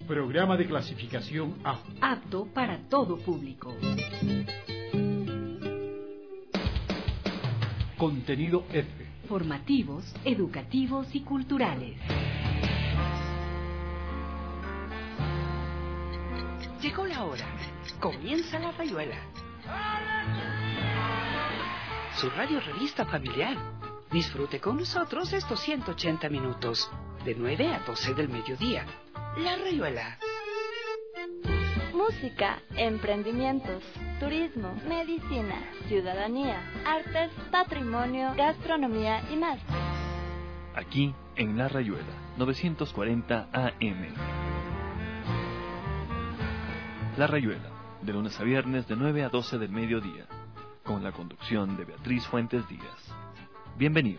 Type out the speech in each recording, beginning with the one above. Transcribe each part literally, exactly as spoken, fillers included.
Programa de clasificación A. Apto para todo público. Contenido F. Formativos, educativos y culturales. Llegó la hora. Comienza La Rayuela. Su radio revista familiar. Disfrute con nosotros estos ciento ochenta minutos, de nueve a doce del mediodía. La Rayuela. Música, emprendimientos, turismo, medicina, ciudadanía, artes, patrimonio, gastronomía y más. Aquí en La Rayuela, novecientos cuarenta A M. La Rayuela, de lunes a viernes de nueve a doce del mediodía, con la conducción de Beatriz Fuentes Díaz. Bienvenidos.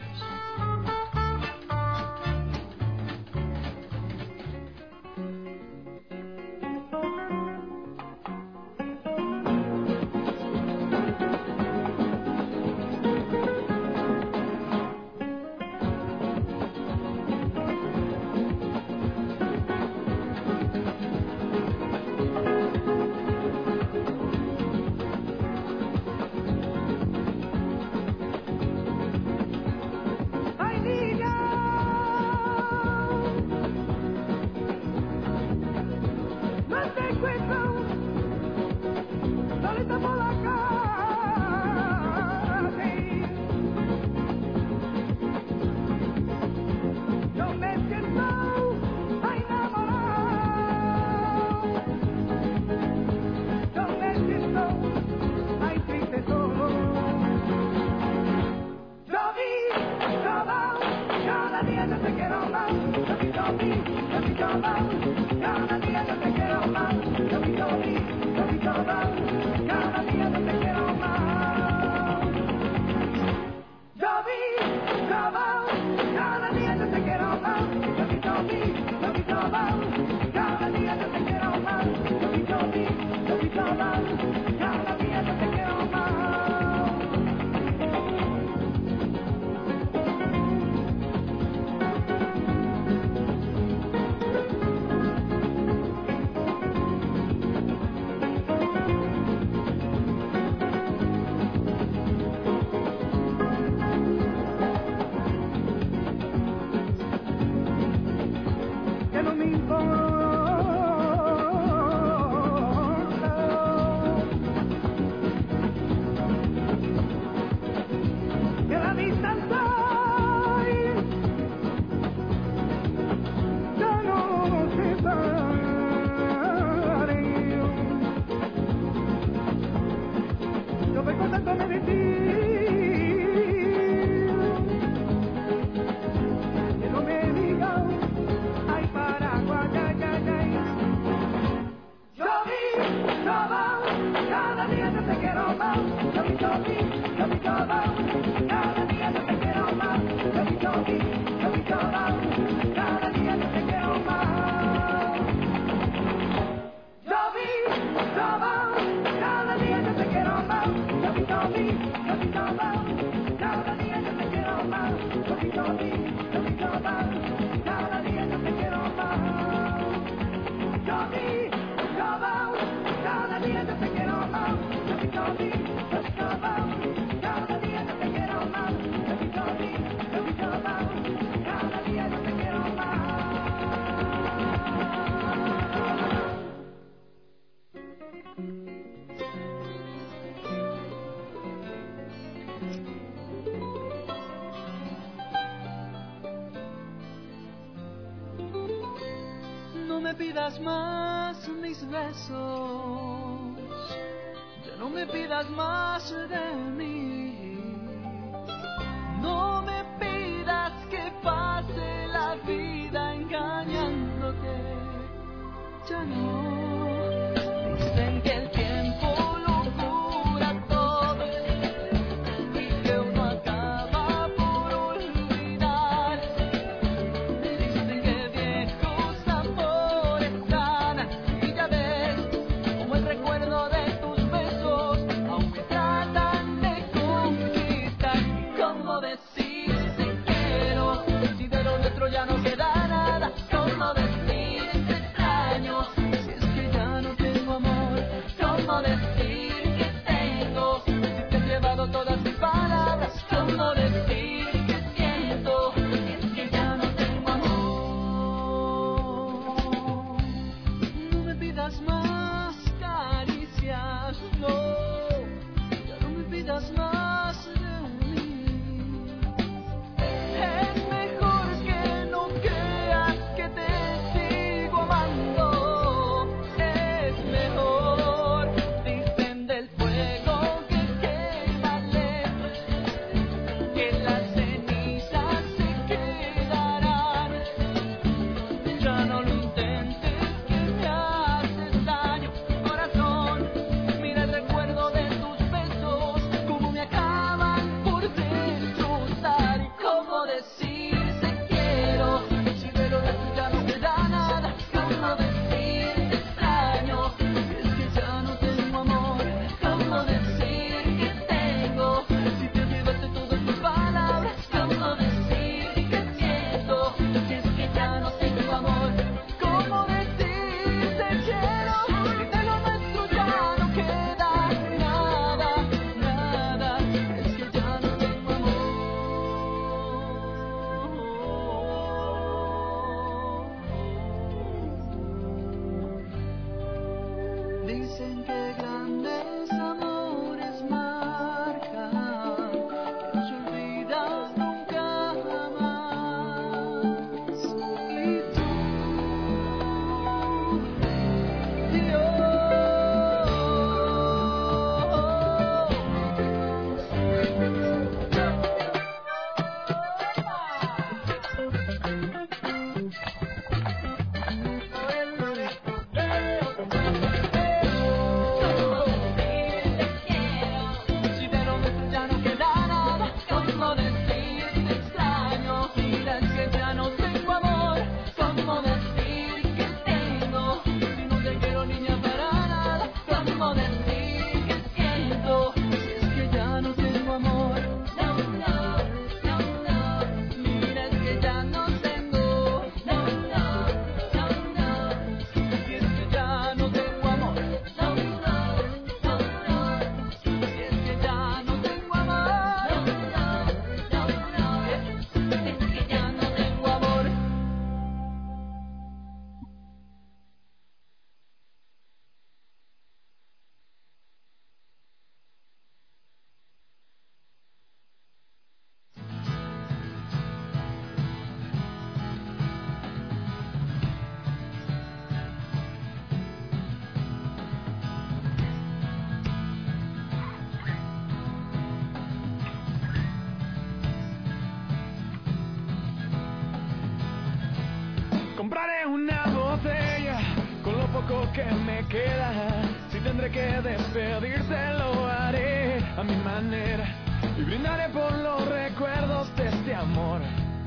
No me pidas más mis besos, ya no me pidas más de mí. No me pidas que pase la vida engañándote, ya no. Dicen que el tiempo lo cura todo y que uno acaba por olvidar. Dicen que viejos amores sanan y ya ves como el recuerdo de tus besos aún me tratan de conquistar. ¿Cómo decir te quiero si de lo nuestro ya no queda nada? ¿Cómo decir te extraño que grandes amores marcan, que no se olvida nunca jamás. Y tú y yo. Compraré una botella con lo poco que me queda. Si tendré que despedirte lo haré a mi manera y brindaré por los recuerdos de este amor,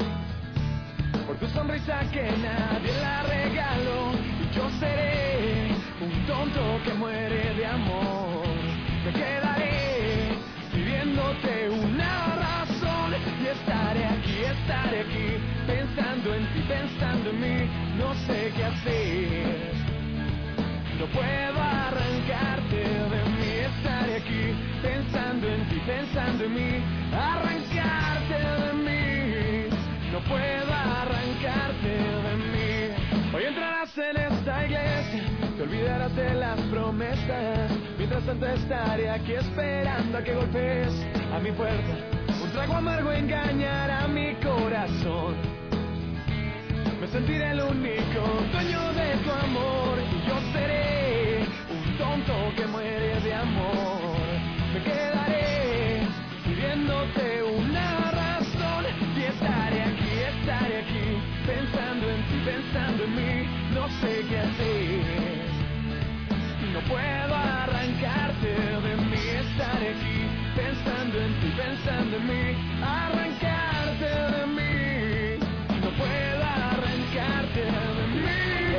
por tu sonrisa que nadie la regaló. Y yo seré un tonto que muere de amor. Me quedaré pidiéndote una razón y estaré aquí, estaré aquí pensando en ti, pensando en mí. No sé qué hacer, no puedo arrancarte de mí. Estaré aquí pensando en ti, pensando en mí. Arrancarte de mí, no puedo arrancarte de mí. Hoy entrarás en esta iglesia, te olvidarás de las promesas. Mientras tanto estaré aquí esperando a que golpees a mi puerta. Un trago amargo engañará mi corazón. Me sentiré el único dueño de tu amor y yo seré un tonto que muere de amor. Me quedaré pidiéndote una razón y estaré aquí, estaré aquí pensando en ti, pensando en mí. No sé qué hacer, no puedo arrancarte de mí. Estaré aquí pensando en ti, pensando en mí. Arrancarte de mí, no puedo arrancarte de mí.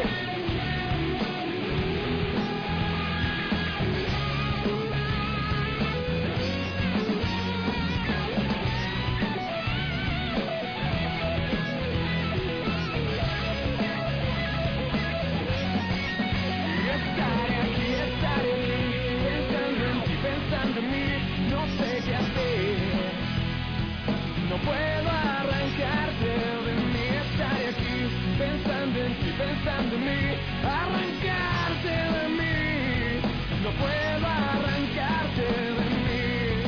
Estaré aquí, estaré pensando en ti, pensando en mí. No sé qué hacer, no puedo arrancarte de mí. Estaré aquí pensando en ti, pensando en mí. Arrancarte de mí, no puedo arrancarte de mí.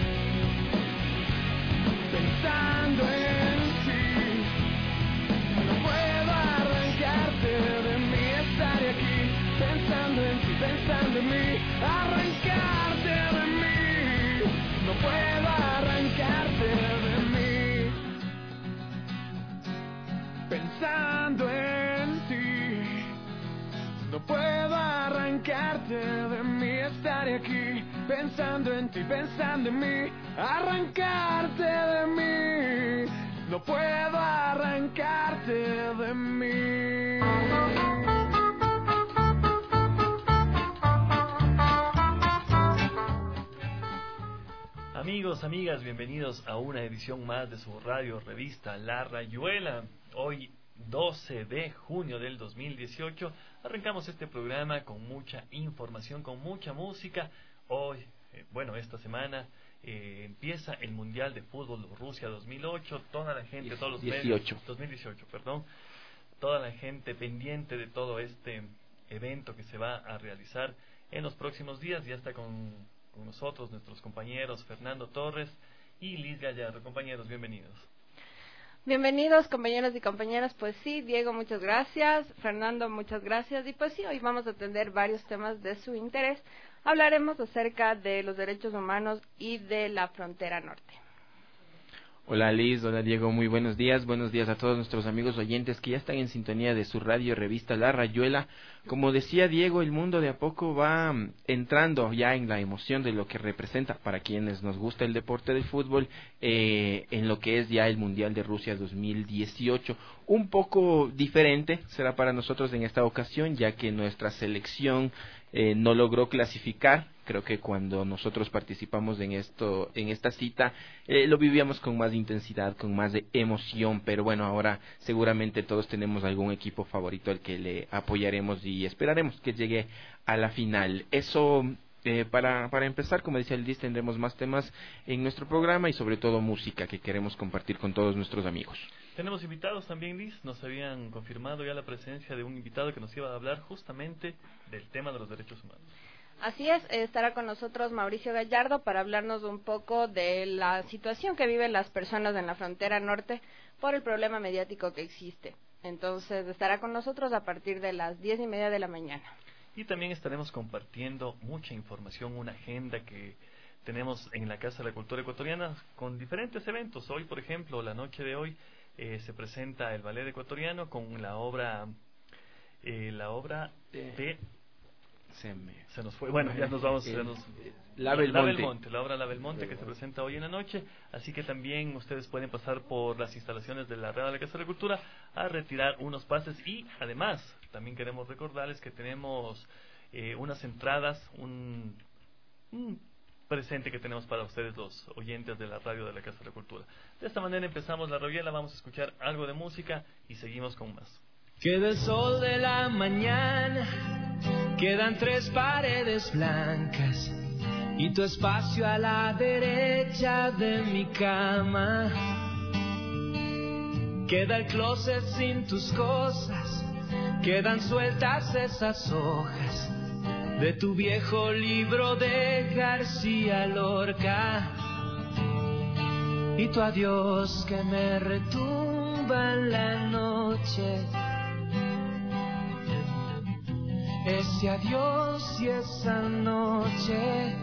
Pensando en ti, no puedo arrancarte de mí. Estaré aquí pensando en ti, pensando en mí. Arrancarte de mí, no puedo arrancarte de mí. Pensando en ti, no puedo arrancarte de mí. Estaré aquí pensando en ti, pensando en mí. Arrancarte de mí, no puedo arrancarte de mí. Amigos, amigas, bienvenidos a una edición más de su radio revista La Rayuela. Hoy, doce de junio del dos mil dieciocho, arrancamos este programa con mucha información, con mucha música. Hoy, eh, bueno, esta semana eh, empieza el Mundial de Fútbol Rusia dos mil ocho. Toda la gente, todos los dieciocho. medios, dos mil dieciocho, perdón, toda la gente pendiente de todo este evento que se va a realizar en los próximos días. Ya está con, con nosotros nuestros compañeros Fernando Torres y Liz Gallardo. Compañeros, bienvenidos. Bienvenidos, compañeros y compañeras. Pues sí, Diego, muchas gracias. Fernando, muchas gracias. Y pues sí, hoy vamos a atender varios temas de su interés. Hablaremos acerca de los derechos humanos y de la frontera norte. Hola Liz, hola Diego, muy buenos días, buenos días a todos nuestros amigos oyentes que ya están en sintonía de su radio revista La Rayuela. Como decía Diego, el mundo de a poco va entrando ya en la emoción de lo que representa para quienes nos gusta el deporte del fútbol, eh, en lo que es ya el Mundial de Rusia dos mil dieciocho. Un poco diferente será para nosotros en esta ocasión, ya que nuestra selección eh, no logró clasificar. Creo que cuando nosotros participamos en esto, en esta cita, eh, lo vivíamos con más intensidad, con más de emoción, pero bueno, ahora seguramente todos tenemos algún equipo favorito al que le apoyaremos y esperaremos que llegue a la final. Eso, eh, para, para empezar, como decía Liz, tendremos más temas en nuestro programa y sobre todo música que queremos compartir con todos nuestros amigos. Tenemos invitados también, Liz. Nos habían confirmado ya la presencia de un invitado que nos iba a hablar justamente del tema de los derechos humanos. Así es, estará con nosotros Mauricio Gallardo para hablarnos un poco de la situación que viven las personas en la frontera norte por el problema mediático que existe. Entonces estará con nosotros a partir de las diez y media de la mañana. Y también estaremos compartiendo mucha información, una agenda que tenemos en la Casa de la Cultura Ecuatoriana con diferentes eventos. Hoy, por ejemplo, la noche de hoy eh, se presenta el ballet ecuatoriano con la obra, eh, la obra de... Se, me... se nos fue, bueno, ya nos vamos. El, se nos... La Belmonte. La Belmonte, la obra La Belmonte que se presenta hoy en la noche. Así que también ustedes pueden pasar por las instalaciones de la Red de la Casa de la Cultura a retirar unos pases. Y además, también queremos recordarles que tenemos eh, unas entradas, un, un presente que tenemos para ustedes, los oyentes de la radio de la Casa de la Cultura. De esta manera empezamos la Rayuela, vamos a escuchar algo de música y seguimos con más. Queda el sol de la mañana, quedan tres paredes blancas y tu espacio a la derecha de mi cama. Queda el closet sin tus cosas, quedan sueltas esas hojas de tu viejo libro de García Lorca. Y tu adiós que me retumba en la noche, ese adiós y esa noche.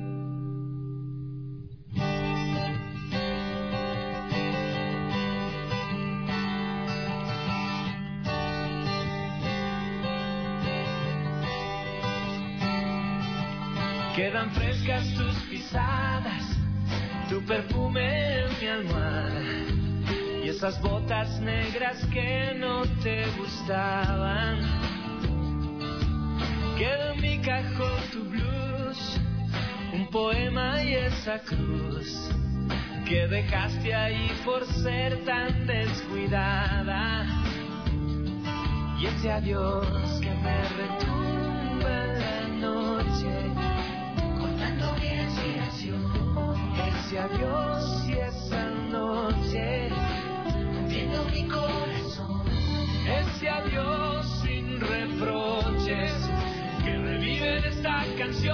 Quedan frescas tus pisadas, tu perfume en mi almohada y esas botas negras que no te gustaban. Queda en mi cajón tu blues, un poema y esa cruz que dejaste ahí por ser tan descuidada. Y ese adiós que me retumba en la noche, cortando mi respiración. Ese adiós y esa noche, rompiendo mi corazón. Ese adiós sin reproches que reviven esta canción.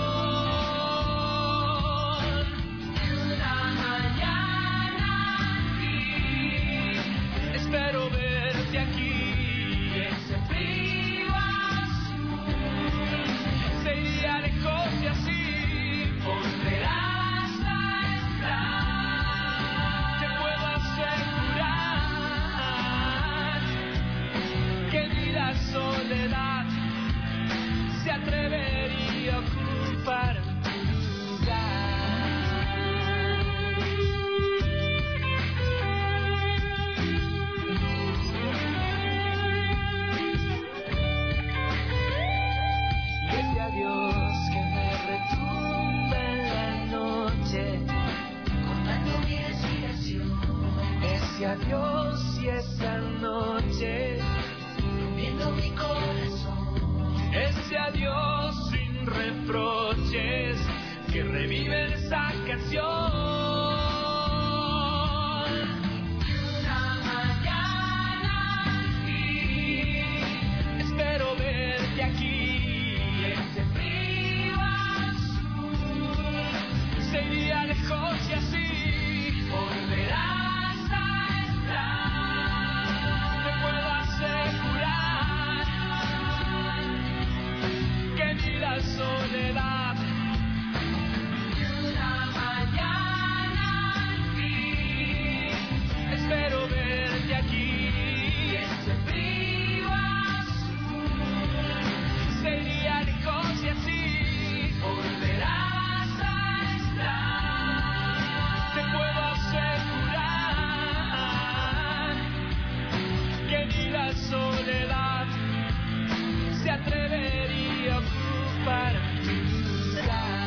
Una mañana aquí, espero verte aquí. Ese frío azul se iría lejos y así volverás a estar. Te puedo asegurar que ni la soledad se atrevería a ocupar tu lugar. Ese adiós que me retumba en la noche, cortando mi respiración. Ese adiós y esa noche, rompiendo mi corazón. Ese adiós sin reproches que revive esa canción. Una mañana aquí, espero verte aquí. Ese frío de soledad se atrevería a ocupar tu lugar.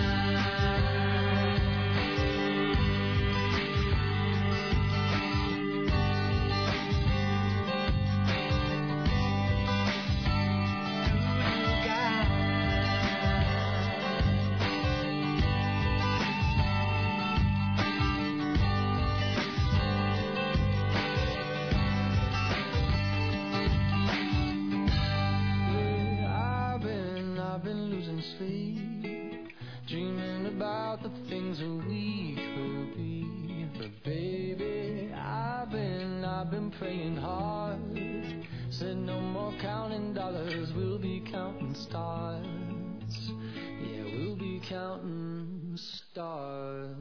Dreaming about the things that we could be. But baby, I've been, I've been praying hard. Said no more counting dollars, we'll be counting stars. Yeah, we'll be counting stars.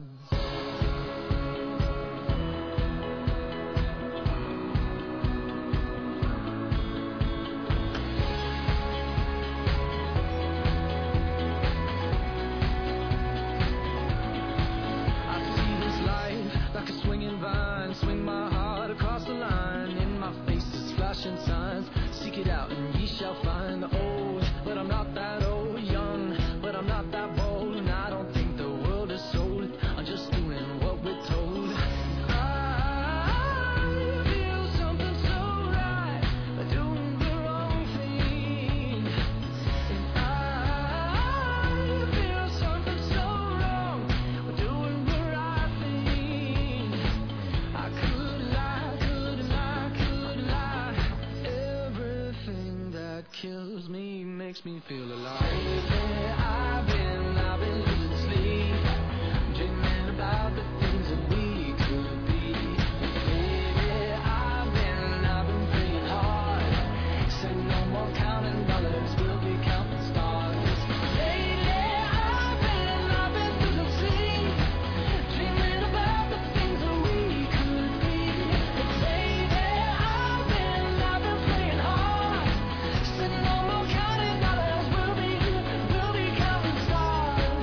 Like a swinging vine, swing my heart across the line. In my face is flashing signs. Seek it out and ye shall find. Old, but I'm not that old. Young, but I'm not that bold. And I don't think the world is sold. I'm just doing what we're told. I feel something so right, doing the wrong thing. And I feel something so wrong, doing the right thing. I could lie, could lie, could lie. Everything that kills me makes me feel alive. Lately I've been, I've been losing sleep, dreaming about the things that we could be. Lately I've been, I've been praying hard. Said no more counting dollars, we'll be counting stars. Lately I've been, I've been losing sleep, dreaming about the things that we could be. Lately I've been, I've been praying hard. Said no more counting dollars, we'll be, we'll be counting stars.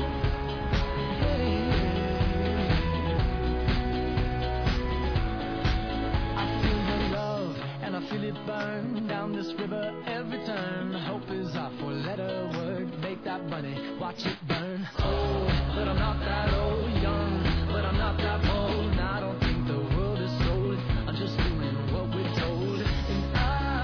I feel the love and I feel it burn down this river every turn. Hope is our four-letter word. Make that money, watch it burn. Old, but I'm not that old. Young, but I'm not that bold. And I don't think the world is sold. I'm just doing what we're told. And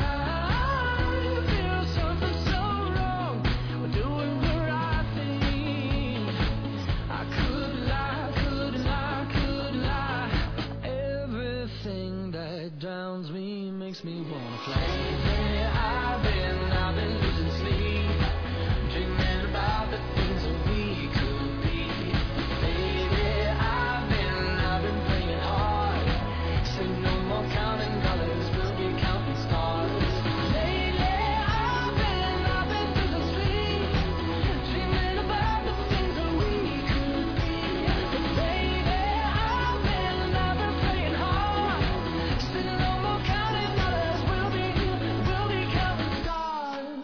I feel something so wrong. We're doing the right thing. I could lie, could lie, could lie. Everything that drowns me makes me wanna fly. Lately I've been, I've been losing sleep, dreaming about the things that we could be. Lately I've been, I've been praying hard. Say no more counting dollars, we'll be counting stars. Lately I've been, I've been losing sleep, dreaming about the things that we could be. But baby, I've been, I've been praying hard. Say no more counting dollars, we'll be, we'll be counting stars.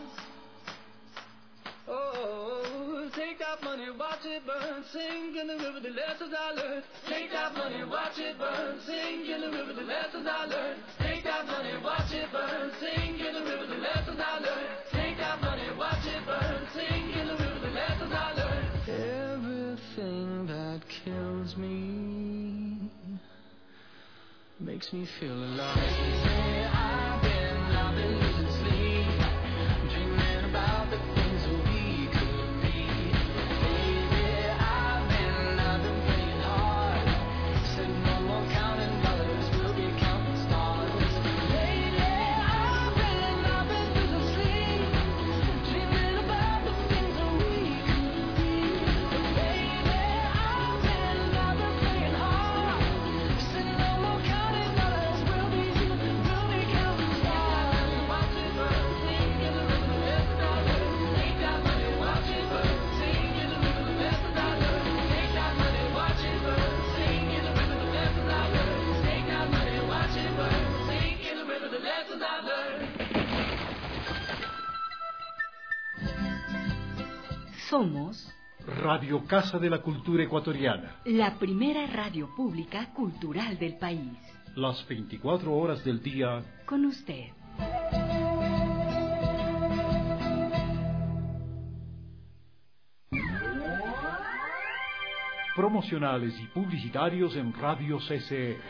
Oh, take that money, watch it burn, sing in the river the lessons I learned. Take that money, watch it burn, sing in the river the lessons I learned. Take that money, watch it burn, sing in the river the lessons I learned. Take that money, watch it burn, sing in the river the lessons I learned. Everything that kills me makes me feel alive. I've been, I've been losing sleep, dreaming about the things that we could be. Baby, I've been, I've been praying hard. Said no more counting dollars, we'll be counting stars. Lately, I've been, I've been losing sleep, dreaming about the things that we could be. Baby, I've been, I've been praying hard. Said no more counting dollars, we'll be, we'll be counting stars. Watch it burn, sing in the river the lessons I learned. Take that money, watch it burn, sing in the river the lessons I learned. Take that money, watch it burn, sing in the river the lessons I learned. Take that money, watch it burn, sing in the river the lessons I learned. Somos Radio Casa de la Cultura Ecuatoriana. la primera radio pública cultural del país. Las veinticuatro horas del día. Con usted. promocionales y publicitarios en Radio C C E.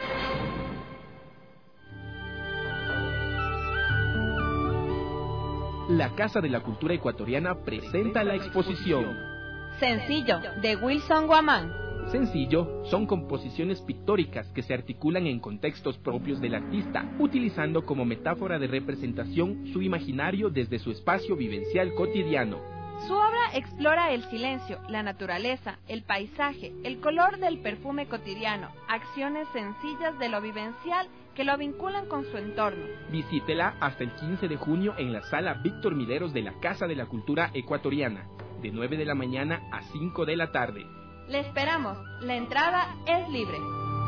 La Casa de la Cultura Ecuatoriana presenta la exposición Sencillo, de Wilson Guamán. Sencillo son composiciones pictóricas que se articulan en contextos propios del artista, utilizando como metáfora de representación su imaginario desde su espacio vivencial cotidiano. Su obra explora el silencio, la naturaleza, el paisaje, el color del perfume cotidiano, acciones sencillas de lo vivencial que lo vinculan con su entorno. Visítela hasta el quince de junio en la sala Víctor Mideros de la Casa de la Cultura Ecuatoriana, de nueve de la mañana a cinco de la tarde. Le esperamos, la entrada es libre.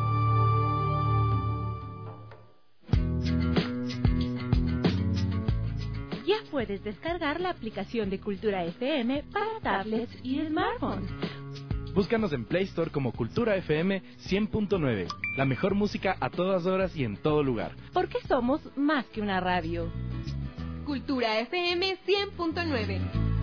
Ya puedes descargar la aplicación de Cultura F M para tablets y smartphones. Búscanos en Play Store como Cultura F M cien punto nueve. La mejor música a todas horas y en todo lugar. Porque somos más que una radio. Cultura F M cien punto nueve.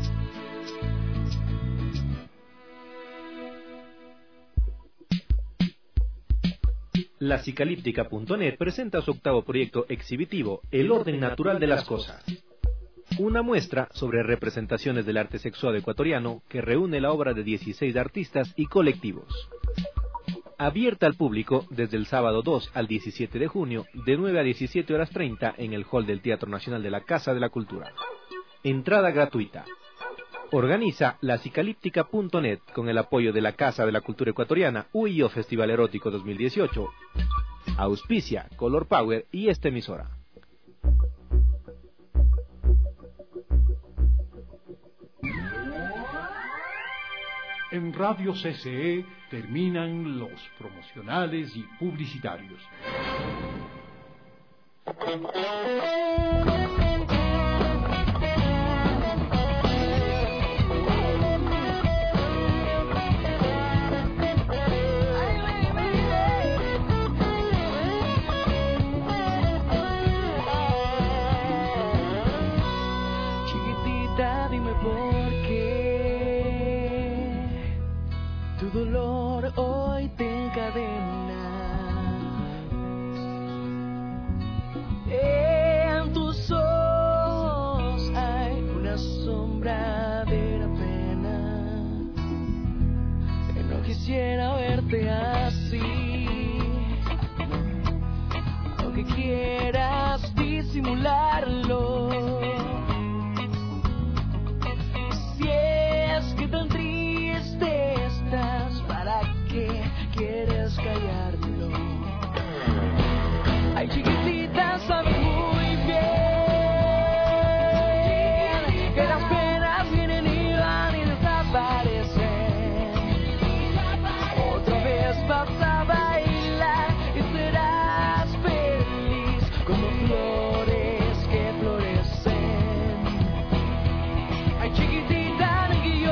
La Cicalíptica punto net presenta su octavo proyecto exhibitivo, El orden natural de las cosas. Una muestra sobre representaciones del arte sexual ecuatoriano que reúne la obra de dieciséis artistas y colectivos. Abierta al público desde el sábado dos al diecisiete de junio, de nueve a diecisiete horas treinta en el hall del Teatro Nacional de la Casa de la Cultura. Entrada gratuita. Organiza la Cicalíptica punto net con el apoyo de la Casa de la Cultura Ecuatoriana, U I O Festival Erótico dos mil dieciocho. Auspicia Color Power y esta emisora. En Radio C C E terminan los promocionales y publicitarios. Chiquitita, dime por qué tu dolor hoy te encadena. En tus ojos hay una sombra de la pena. Que no quisiera verte así, aunque quieras disimularlo. Si es que tan triste estás, ¿para qué quieres callarlo? Ay, chiquitita, sabes muy bien que las penas vienen y van y desaparecen. Otra vez vas a bailar y serás feliz como flores que florecen. Ay, chiquitita, no hay que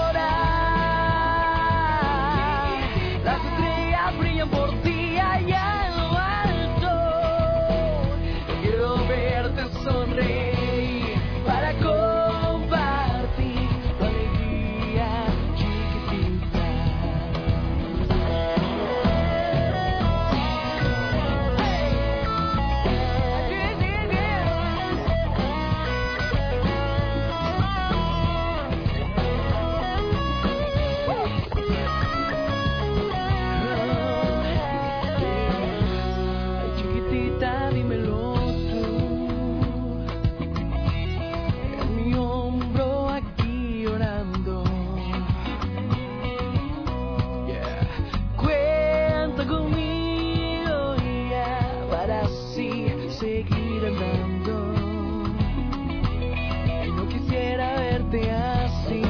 llorar. Las estrellas brillan por ti allá en lo alto. Quiero verte sonreír para compartir tu alegría, chiquitita. Ay, chiquitita, dímelo tú. En mi hombro aquí llorando. Yeah. Cuenta conmigo ya para así seguir andando. Y no quisiera verte así,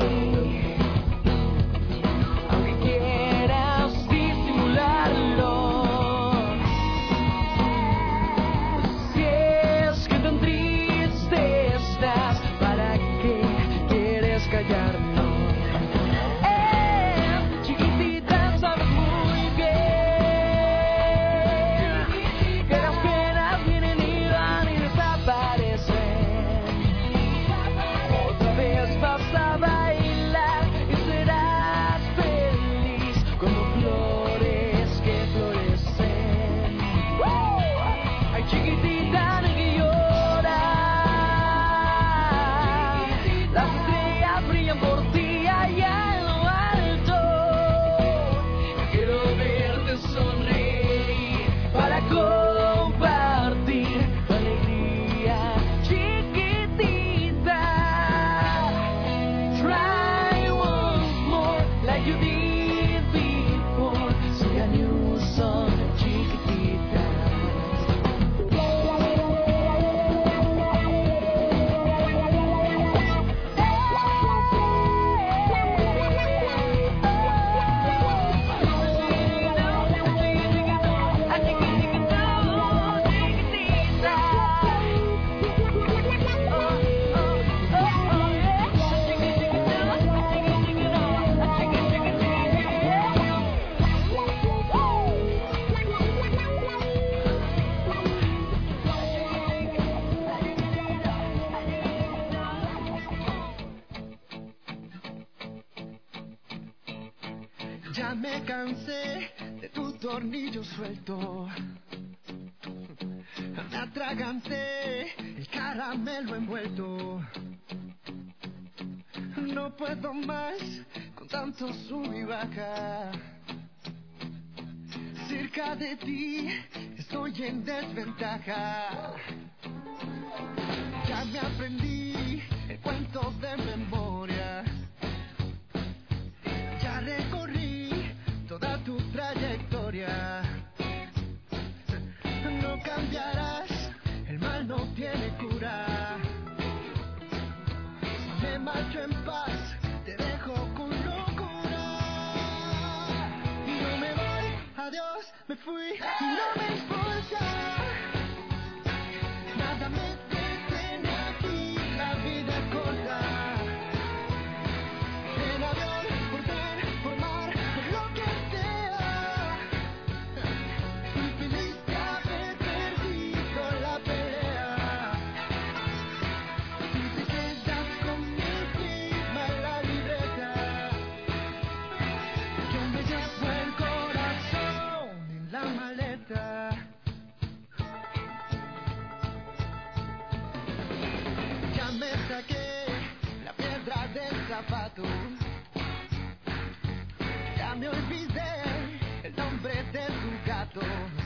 aunque quieras disimularlo. Si es que tan triste estás, ¿para qué quieres callarlo? Eh, chiquitita, sabes muy bien que las penas vienen y van y desaparecen. Otra vez vas a bailar y serás feliz Ya me cansé de tu tornillo suelto. Me atraganté el caramelo envuelto. No puedo más con tanto sub y baja. Cerca de ti estoy en desventaja. Ya me aprendí el cuento de memoria. Ya recorrí toda tu trayectoria. No cambiarás, el mal no tiene cura. Me marcho en paz, te dejo con locura. Y no me voy, adiós, me fui y no me importa. Nada me detiene aquí, la vida es corta. En avión, por tren, por mar, por lo que sea. Infeliz de haber perdido la pelea. Si te quedas con mi firma en la libreta, yo me llevo el corazón en la maleta. Ya me saqué la piedra del zapato. Ya me olvidé el nombre de tu gato.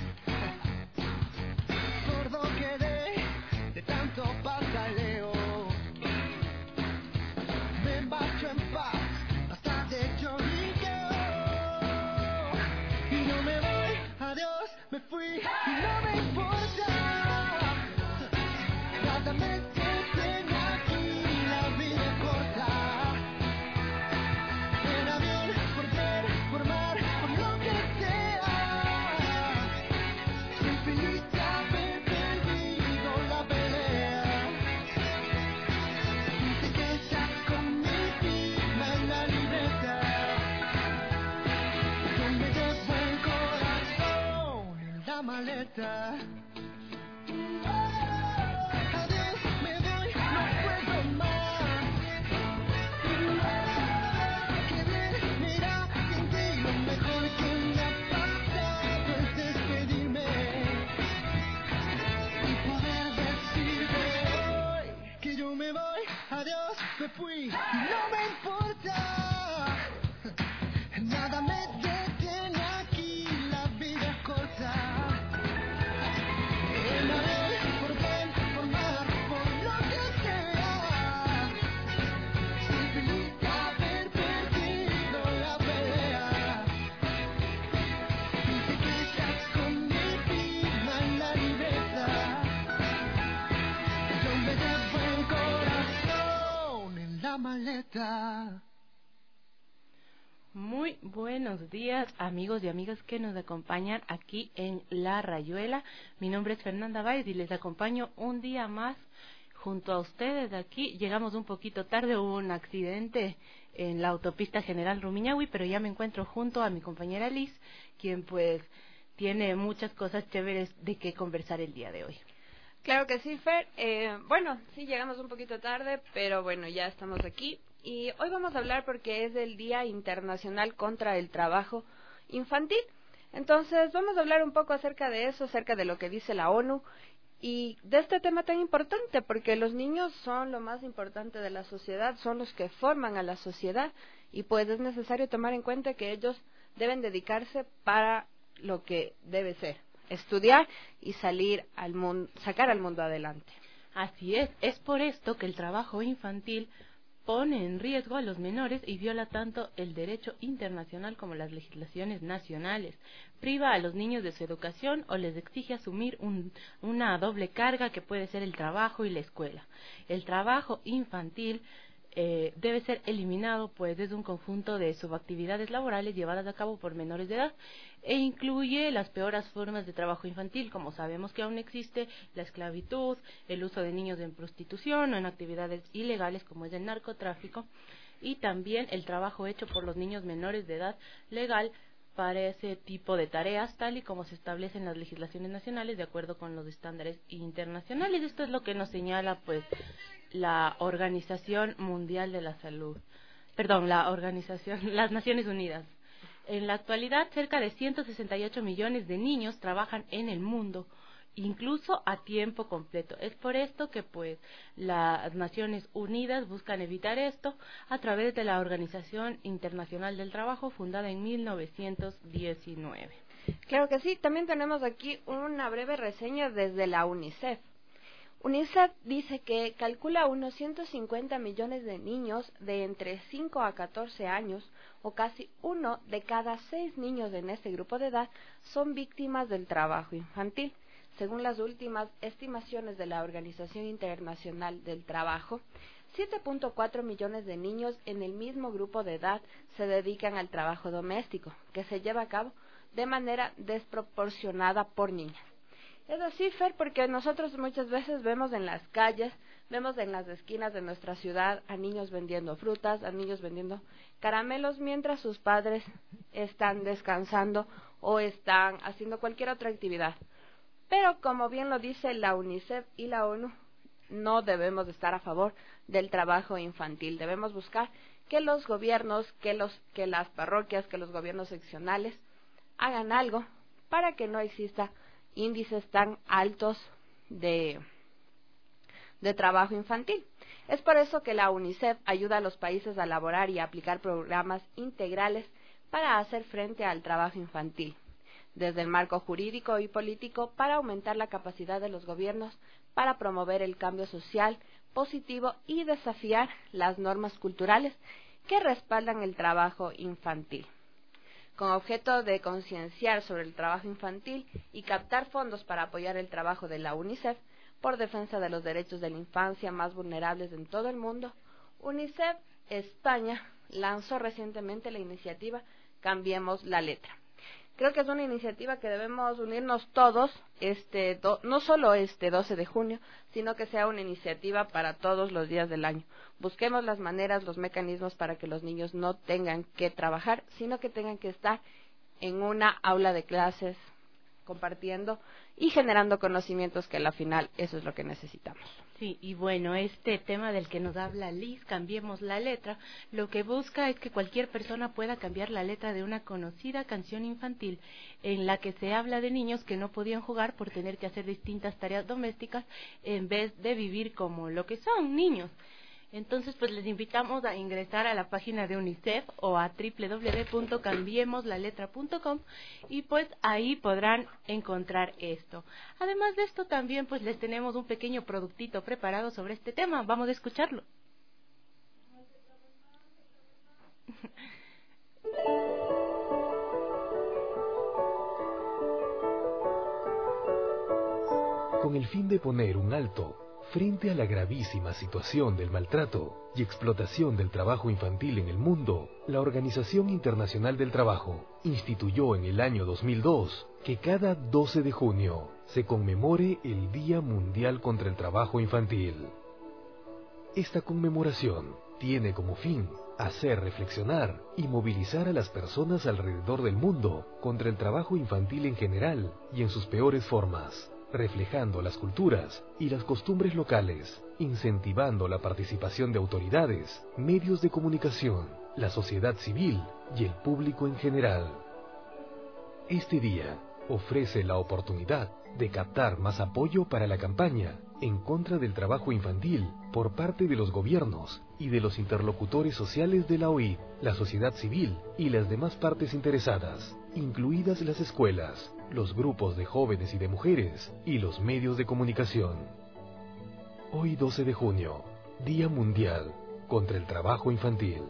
Sordo quedé de tanto pataleo. Me marcho en paz, basta de lloriqueo. Y no me voy, adiós, me fui y no me importa. Nada me detiene aquí, la vida es corta. En avión, por tren, por mar, por lo que sea. Soy feliz de haber perdido la pelea. Y te quedas con mi firma en la libreta. Yo me llevo el corazón en la maleta. Adiós, me voy, no puedo más. Qué bien, mira, sin ti lo mejor que me ha pasado es despedirme y poder decirte hoy que yo me voy, adiós, me fui y no me importa. Nada me detiene aquí, la vida es corta. En avión, por tren, por mar, por lo que sea. Soy feliz de haber perdido la pelea. Y te quedas con mi firma en la libreta. Yo me llevo el corazón en la maleta. Muy buenos días, amigos y amigas que nos acompañan aquí en La Rayuela. Mi nombre es Fernanda Báez y les acompaño un día más junto a ustedes aquí. Llegamos un poquito tarde, hubo un accidente en la autopista General Rumiñahui, pero ya me encuentro junto a mi compañera Liz, quien pues tiene muchas cosas chéveres de qué conversar el día de hoy. Claro que sí, Fer. Eh, bueno, sí, llegamos un poquito tarde, pero bueno, ya estamos aquí. Y hoy vamos a hablar porque es el Día Internacional contra el Trabajo Infantil. Entonces, vamos a hablar un poco acerca de eso, acerca de lo que dice la ONU y de este tema tan importante, porque los niños son lo más importante de la sociedad, son los que forman a la sociedad y pues es necesario tomar en cuenta que ellos deben dedicarse para lo que debe ser, estudiar y salir al mundo, sacar al mundo adelante. Así es, es por esto que el trabajo infantil pone en riesgo a los menores y viola tanto el derecho internacional como las legislaciones nacionales, priva a los niños de su educación o les exige asumir un, una doble carga que puede ser el trabajo y la escuela. El trabajo infantil eh, debe ser eliminado, pues es un conjunto de subactividades laborales llevadas a cabo por menores de edad e incluye las peores formas de trabajo infantil, como sabemos que aún existe la esclavitud, el uso de niños en prostitución o en actividades ilegales como es el narcotráfico, y también el trabajo hecho por los niños menores de edad legal para ese tipo de tareas, tal y como se establece en las legislaciones nacionales de acuerdo con los estándares internacionales. Esto es lo que nos señala pues la Organización Mundial de la Salud, perdón, la Organización, las Naciones Unidas. En la actualidad, cerca de ciento sesenta y ocho millones de niños trabajan en el mundo, incluso a tiempo completo. Es por esto que pues las Naciones Unidas buscan evitar esto a través de la Organización Internacional del Trabajo, fundada en mil novecientos diecinueve. Claro que sí, también tenemos aquí una breve reseña desde la UNICEF. UNICEF dice que calcula unos ciento cincuenta millones de niños de entre cinco a catorce años, o casi uno de cada seis niños en este grupo de edad, son víctimas del trabajo infantil. Según las últimas estimaciones de la Organización Internacional del Trabajo, siete punto cuatro millones de niños en el mismo grupo de edad se dedican al trabajo doméstico, que se lleva a cabo de manera desproporcionada por niñas. Es así, Fer, porque nosotros muchas veces vemos en las calles, vemos en las esquinas de nuestra ciudad a niños vendiendo frutas, a niños vendiendo caramelos, mientras sus padres están descansando o están haciendo cualquier otra actividad. Pero, como bien lo dice la UNICEF y la ONU, no debemos estar a favor del trabajo infantil. Debemos buscar que los gobiernos, que, los, que las parroquias, que los gobiernos seccionales hagan algo para que no exista índices tan altos de, de trabajo infantil. Es por eso que la UNICEF ayuda a los países a elaborar y aplicar programas integrales para hacer frente al trabajo infantil, desde el marco jurídico y político, para aumentar la capacidad de los gobiernos para promover el cambio social positivo y desafiar las normas culturales que respaldan el trabajo infantil. Con objeto de concienciar sobre el trabajo infantil y captar fondos para apoyar el trabajo de la UNICEF por defensa de los derechos de la infancia más vulnerables en todo el mundo, UNICEF España lanzó recientemente la iniciativa Cambiemos la Letra. Creo que es una iniciativa que debemos unirnos todos, este, do, no solo este doce de junio, sino que sea una iniciativa para todos los días del año. Busquemos las maneras, los mecanismos para que los niños no tengan que trabajar, sino que tengan que estar en una aula de clases, compartiendo y generando conocimientos, que al final eso es lo que necesitamos. Sí, y bueno, este tema del que nos habla Liz, Cambiemos la Letra, lo que busca es que cualquier persona pueda cambiar la letra de una conocida canción infantil en la que se habla de niños que no podían jugar por tener que hacer distintas tareas domésticas en vez de vivir como lo que son, niños. Entonces, pues les invitamos a ingresar a la página de UNICEF o a doble u doble u doble u punto cambiemos la letra punto com y pues ahí podrán encontrar esto. Además de esto, también pues les tenemos un pequeño productito preparado sobre este tema. Vamos a escucharlo. Con el fin de poner un alto frente a la gravísima situación del maltrato y explotación del trabajo infantil en el mundo, la Organización Internacional del Trabajo instituyó en el año dos mil dos que cada doce de junio se conmemore el Día Mundial contra el Trabajo Infantil. Esta conmemoración tiene como fin hacer reflexionar y movilizar a las personas alrededor del mundo contra el trabajo infantil en general y en sus peores formas, reflejando las culturas y las costumbres locales, incentivando la participación de autoridades, medios de comunicación, la sociedad civil y el público en general. Este día ofrece la oportunidad de captar más apoyo para la campaña en contra del trabajo infantil por parte de los gobiernos y de los interlocutores sociales de la O I T, la sociedad civil y las demás partes interesadas, incluidas las escuelas, los grupos de jóvenes y de mujeres y los medios de comunicación. Hoy doce de junio, Día Mundial contra el Trabajo Infantil.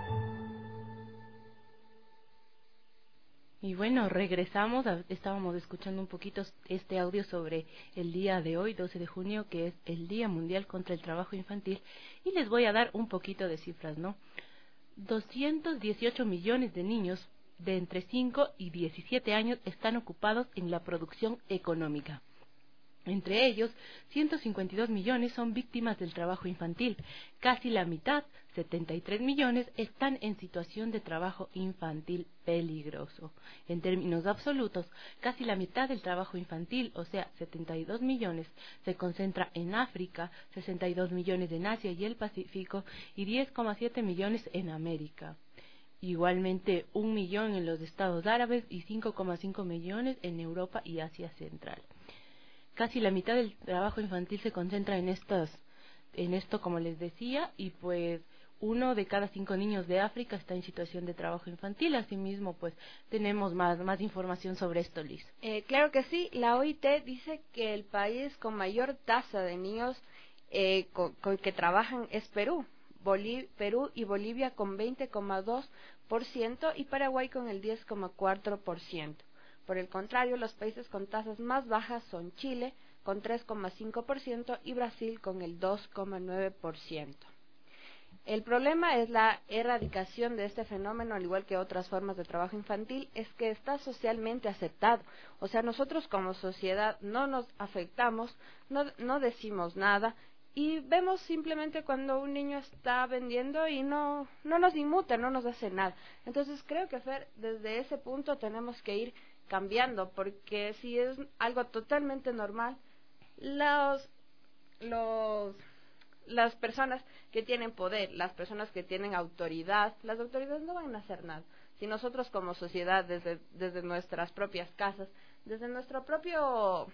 Y bueno, regresamos, a, estábamos escuchando un poquito este audio sobre el día de hoy, doce de junio, que es el Día Mundial contra el Trabajo Infantil, y les voy a dar un poquito de cifras, ¿no? doscientos dieciocho millones de niños de entre cinco y diecisiete años están ocupados en la producción económica. Entre ellos, ciento cincuenta y dos millones son víctimas del trabajo infantil. Casi la mitad, setenta y tres millones, están en situación de trabajo infantil peligroso. En términos absolutos, casi la mitad del trabajo infantil, o sea, setenta y dos millones, se concentra en África, sesenta y dos millones en Asia y el Pacífico y diez coma siete millones en América. igualmente un millón en los Estados Árabes y cinco coma cinco millones en Europa y Asia Central. Casi la mitad del trabajo infantil se concentra en estas, en esto, como les decía, y pues uno de cada cinco niños de África está en situación de trabajo infantil. Asimismo, pues tenemos más, más información sobre esto, Liz. Eh, claro que sí. La O I T dice que el país con mayor tasa de niños eh, con, con que trabajan es Perú. Bolí- Perú y Bolivia con veinte coma dos por ciento y Paraguay con el diez coma cuatro por ciento. Por el contrario, los países con tasas más bajas son Chile con tres coma cinco por ciento y Brasil con el dos coma nueve por ciento. El problema es la erradicación de este fenómeno, al igual que otras formas de trabajo infantil, es que está socialmente aceptado. O sea, nosotros como sociedad no nos afectamos, no, no decimos nada y vemos simplemente cuando un niño está vendiendo y no, no nos inmuta, no nos hace nada. Entonces creo que, Fer, desde ese punto tenemos que ir cambiando, porque si es algo totalmente normal, los... los las personas que tienen poder, las personas que tienen autoridad, las autoridades no van a hacer nada. Si nosotros como sociedad, desde, desde nuestras propias casas, desde nuestro propio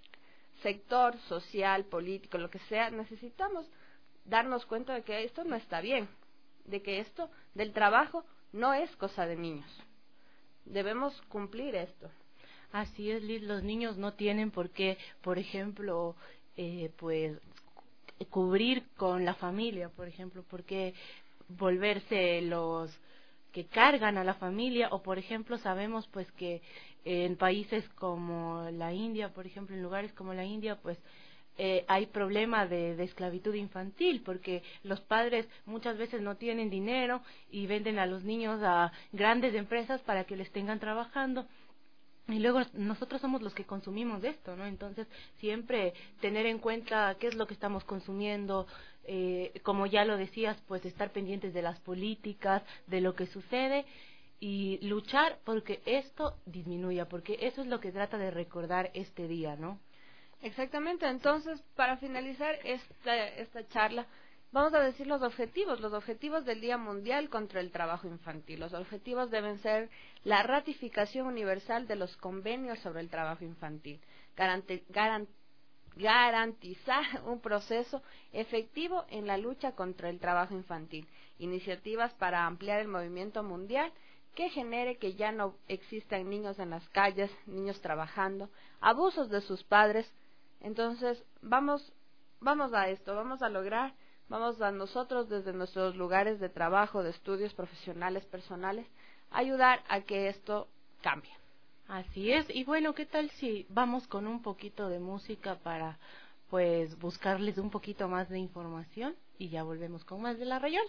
sector social, político, lo que sea, necesitamos darnos cuenta de que esto no está bien, de que esto del trabajo no es cosa de niños. Debemos cumplir esto. Así es, Liz, los niños no tienen por qué, por ejemplo, eh, pues cubrir con la familia, por ejemplo, porque volverse los que cargan a la familia, o por ejemplo sabemos pues que en países como la India, por ejemplo, en lugares como la India, pues eh, hay problema de, de esclavitud infantil, porque los padres muchas veces no tienen dinero y venden a los niños a grandes empresas para que les tengan trabajando. Y luego nosotros somos los que consumimos esto, ¿no? Entonces, siempre tener en cuenta qué es lo que estamos consumiendo, eh, como ya lo decías, pues estar pendientes de las políticas, de lo que sucede y luchar porque esto disminuya, porque eso es lo que trata de recordar este día, ¿no? Exactamente. Entonces, para finalizar esta, esta charla, vamos a decir los objetivos, los objetivos del Día Mundial contra el Trabajo Infantil. Los objetivos deben ser la ratificación universal de los convenios sobre el trabajo infantil, garanti garan garantizar un proceso efectivo en la lucha contra el trabajo infantil, iniciativas para ampliar el movimiento mundial que genere que ya no existan niños en las calles, niños trabajando, abusos de sus padres. Entonces, vamos, vamos a esto, vamos a lograr Vamos a nosotros, desde nuestros lugares de trabajo, de estudios profesionales, personales, ayudar a que esto cambie. Así es. Y bueno, ¿qué tal si vamos con un poquito de música para, pues, buscarles un poquito más de información? Y ya volvemos con más de La Rayuela.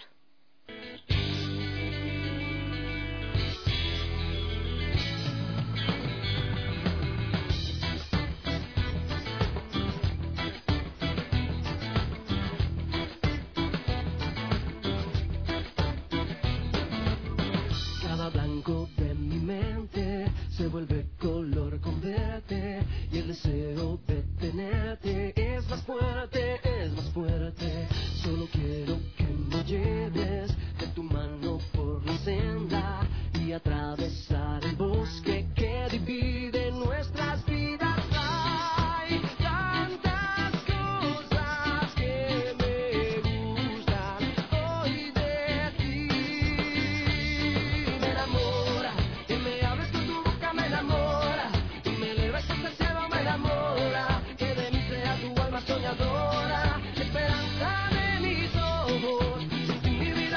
Blanco de mi mente se vuelve color con verte y el deseo de tenerte es más fuerte, es más fuerte. Solo quiero que me lleves de tu mano por la senda y atravesar el bosque que divide nuestras vidas. Hay tantas cosas que me gustan hoy de ti. Me enamora, y me abres con tu boca, me enamora, y me elevas hasta el cielo, me enamora, que de mí sea tu alma soñadora, esperanza de mis ojos, sin ti mi vida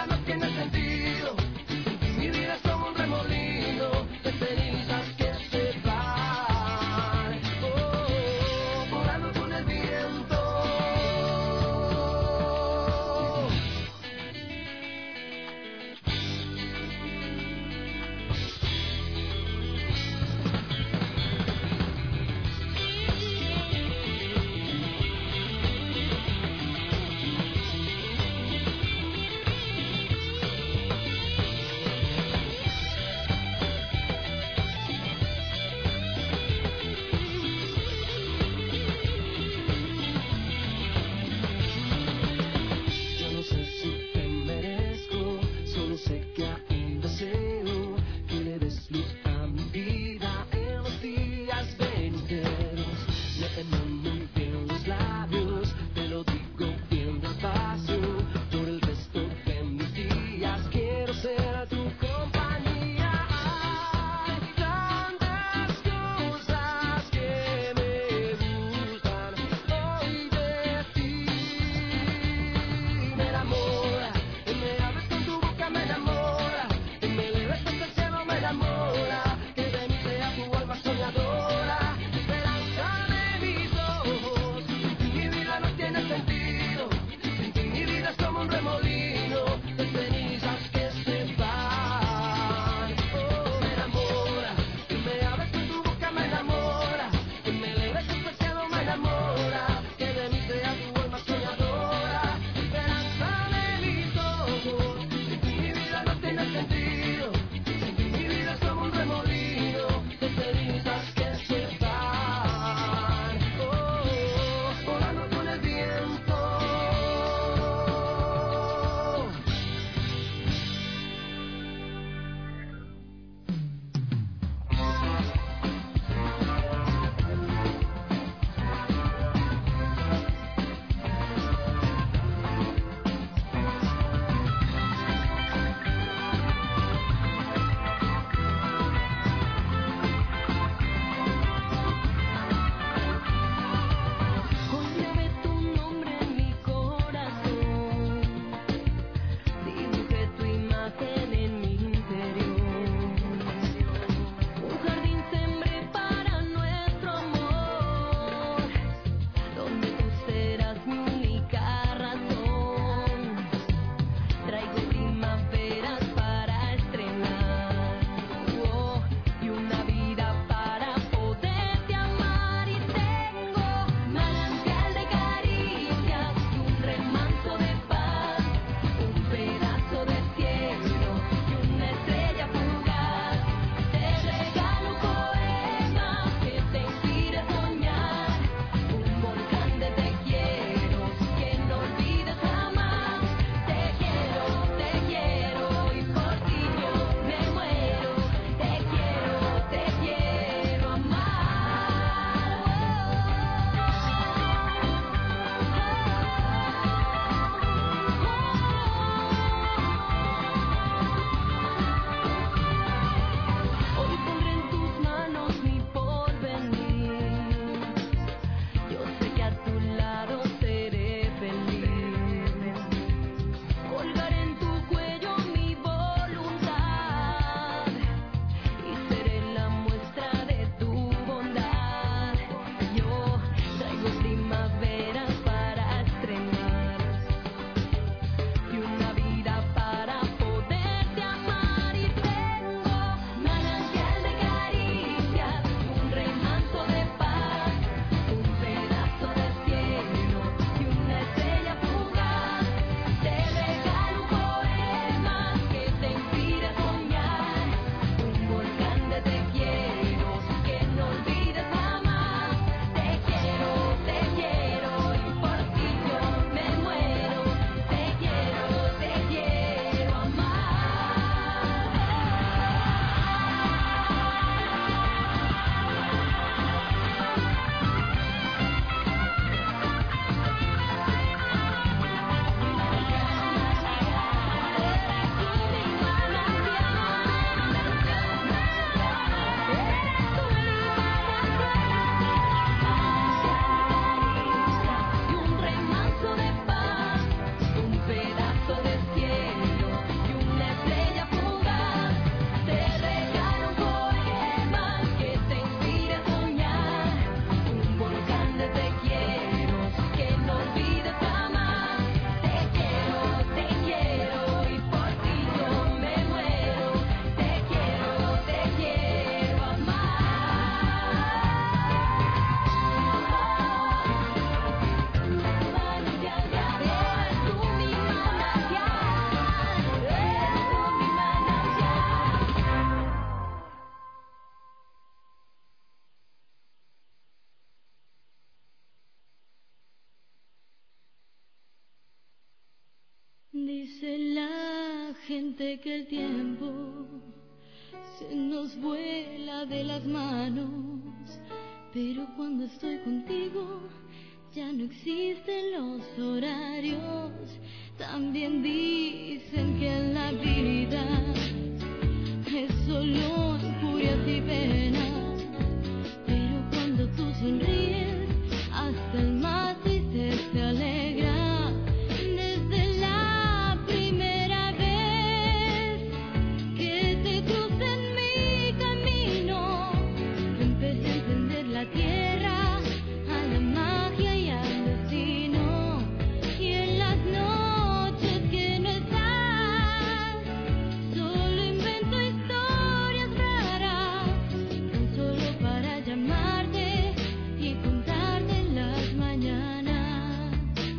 Dice la gente que el tiempo se nos vuela de las manos, pero cuando estoy contigo ya no existen los horarios. También dicen que en la vida es solo injurias y penas, pero cuando tú sonríes hasta el más triste se alegra. Desde la primera vez que te crucé en mi camino, empecé a entender la tierra, a la magia y al destino. Y en las noches que no estás, solo invento historias raras, tan solo para llamarte y contarte las mañanas.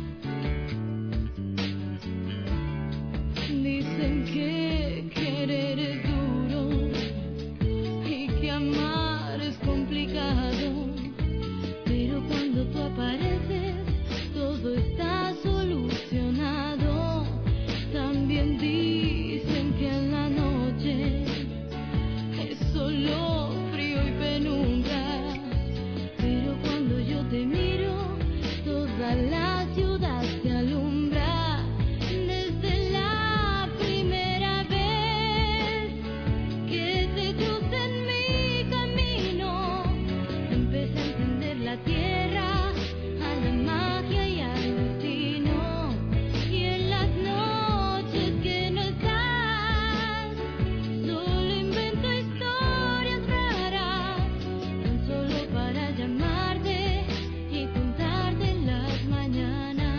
Dicen que querer es duro y que amar es complicado, pero cuando tú apareces todo está solucionado. También dicen que en la noche es solo frío y penumbra, pero cuando yo te miro toda la ciudad se alumbra. Desde la primera vez que te crucé en mi camino, empecé a entender la tierra, a la magia y al destino. Y en las noches que no estás, solo invento historias raras, tan solo para llamarte y contarte las mañanas.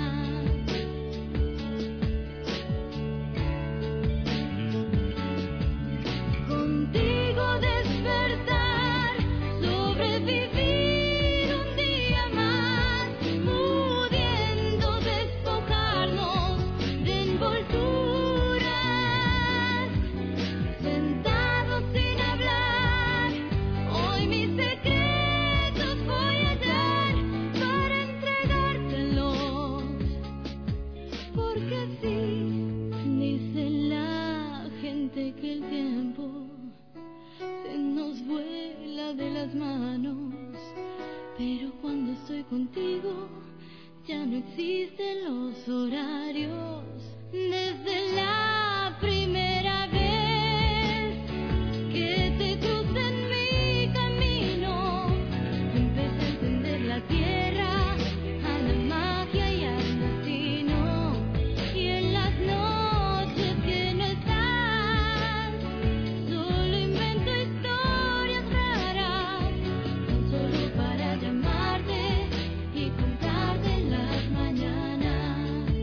Contigo despertar, sobrevivir un día más, pudiendo despojarnos de envolturas, sentados sin hablar. Hoy mis secretos voy a dar para entregártelos, porque sí, dice la gente que el tiempo se nos vuela de las manos, pero cuando estoy contigo ya no existen los horarios. Desde la primera vez que te crucé en mi camino, empecé a entender la tierra, a la magia y al destino. Y en las noches que no estás, solo invento historias raras, tan solo para llamarte y contarte las mañanas.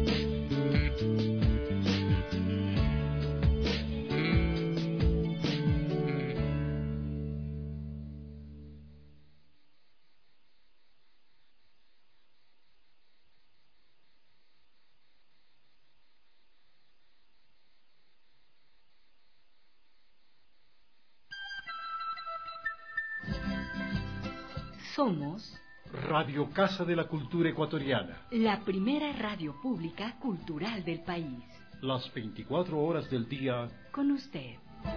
Somos Radio Casa de la Cultura Ecuatoriana. la primera radio pública cultural del país. Las veinticuatro horas del día. Con usted.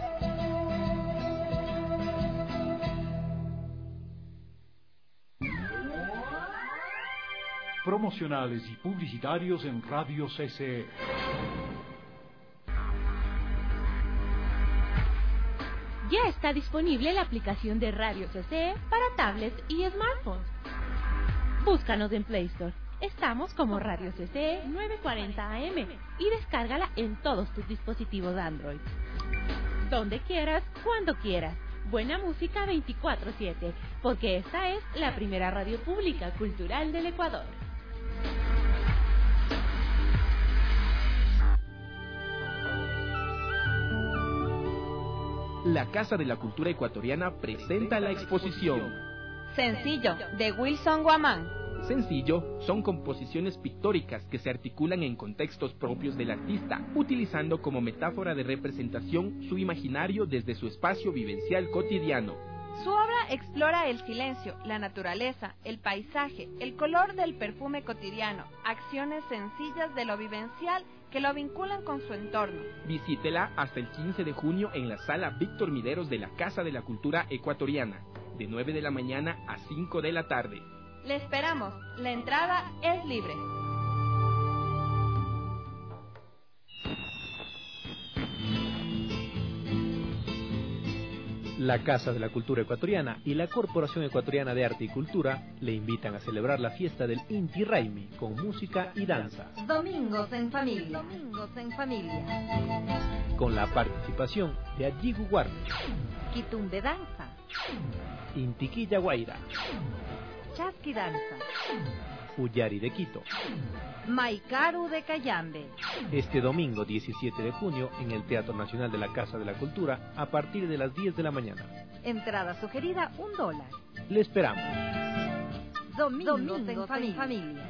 Promocionales y publicitarios en Radio C C E. Ya está disponible la aplicación de Radio C C E para tablets y smartphones. Búscanos en Play Store. Estamos como Radio C C E novecientos cuarenta A M y descárgala en todos tus dispositivos Android. Donde quieras, cuando quieras. Buena música veinticuatro siete, porque esta es la primera radio pública cultural del Ecuador. La Casa de la Cultura Ecuatoriana presenta la exposición Sencillo, de Wilson Guamán. Sencillo son composiciones pictóricas que se articulan en contextos propios del artista, utilizando como metáfora de representación su imaginario desde su espacio vivencial cotidiano. Su obra explora el silencio, la naturaleza, el paisaje, el color del perfume cotidiano, acciones sencillas de lo vivencial que lo vinculan con su entorno. Visítela hasta el quince de junio en la sala Víctor Mideros de la Casa de la Cultura Ecuatoriana, de nueve de la mañana a cinco de la tarde. Le esperamos. La entrada es libre. La Casa de la Cultura Ecuatoriana y la Corporación Ecuatoriana de Arte y Cultura le invitan a celebrar la fiesta del Inti Raymi con música y danza. Domingos en familia. Domingos en familia. Con la participación de Ayigu Guarne, Quitumbe Danza, Intiquilla Guaira, Chasqui Danza, Uyari de Quito, Maikaru de Cayambe. Este domingo diecisiete de junio en el Teatro Nacional de la Casa de la Cultura a partir de las diez de la mañana. Entrada sugerida un dólar. Le esperamos. Domingos, Domingos en, familia. en familia.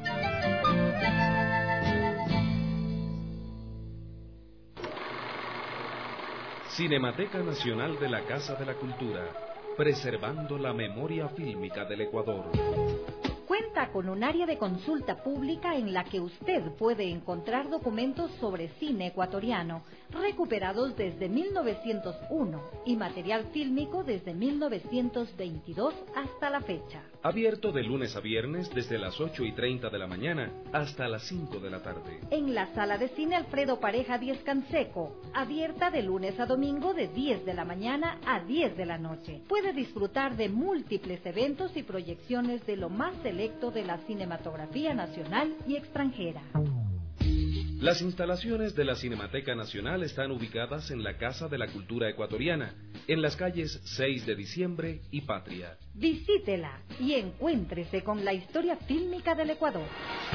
Cinemateca Nacional de la Casa de la Cultura, preservando la memoria fílmica del Ecuador. Cuenta con un área de consulta pública en la que usted puede encontrar documentos sobre cine ecuatoriano recuperados desde mil novecientos uno y material fílmico desde mil novecientos veintidós hasta la fecha. Abierto de lunes a viernes desde las ocho y treinta de la mañana hasta las cinco de la tarde. En la sala de cine Alfredo Pareja Diez Canseco, abierta de lunes a domingo de diez de la mañana a diez de la noche. Puede disfrutar de múltiples eventos y proyecciones de lo más selecto de la cinematografía nacional y extranjera. Las instalaciones de la Cinemateca Nacional están ubicadas en la Casa de la Cultura Ecuatoriana, en las calles seis de diciembre y Patria. Visítela y encuéntrese con la historia fílmica del Ecuador.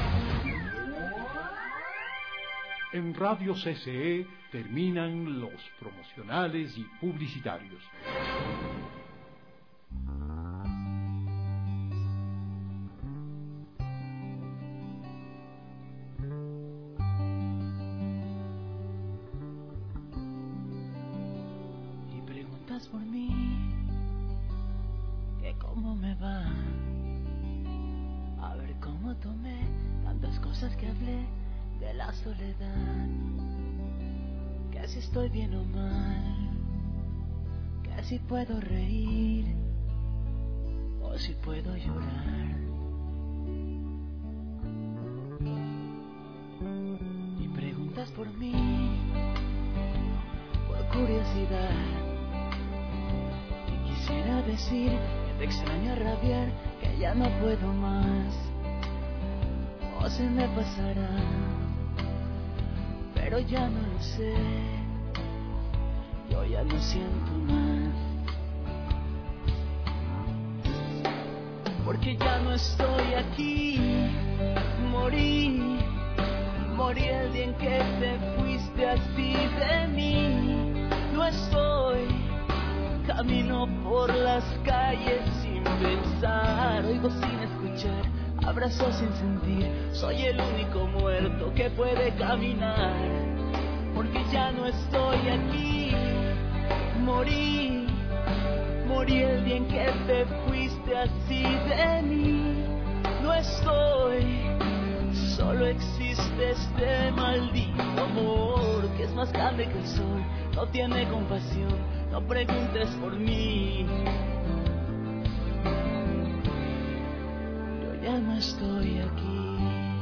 En Radio C C E terminan los promocionales y publicitarios. Por mí, que cómo me va, a ver cómo tomé tantas cosas que hablé de la soledad, que si estoy bien o mal, que si puedo reír o si puedo llorar. Y preguntas por mí, por curiosidad. Quisiera decir que te extraño a rabiar, que ya no puedo más, o se me pasará, pero ya no lo sé, yo ya no siento más, porque ya no estoy aquí, morí, morí el día en que te fuiste así de mí, no estoy. Camino por las calles sin pensar, oigo sin escuchar, abrazo sin sentir, soy el único muerto que puede caminar, porque ya no estoy aquí, morí, morí el día en que te fuiste así de mí, no estoy, solo existe este maldito amor que es más grande que el sol, no tiene compasión. No preguntes por mí, yo ya no estoy aquí.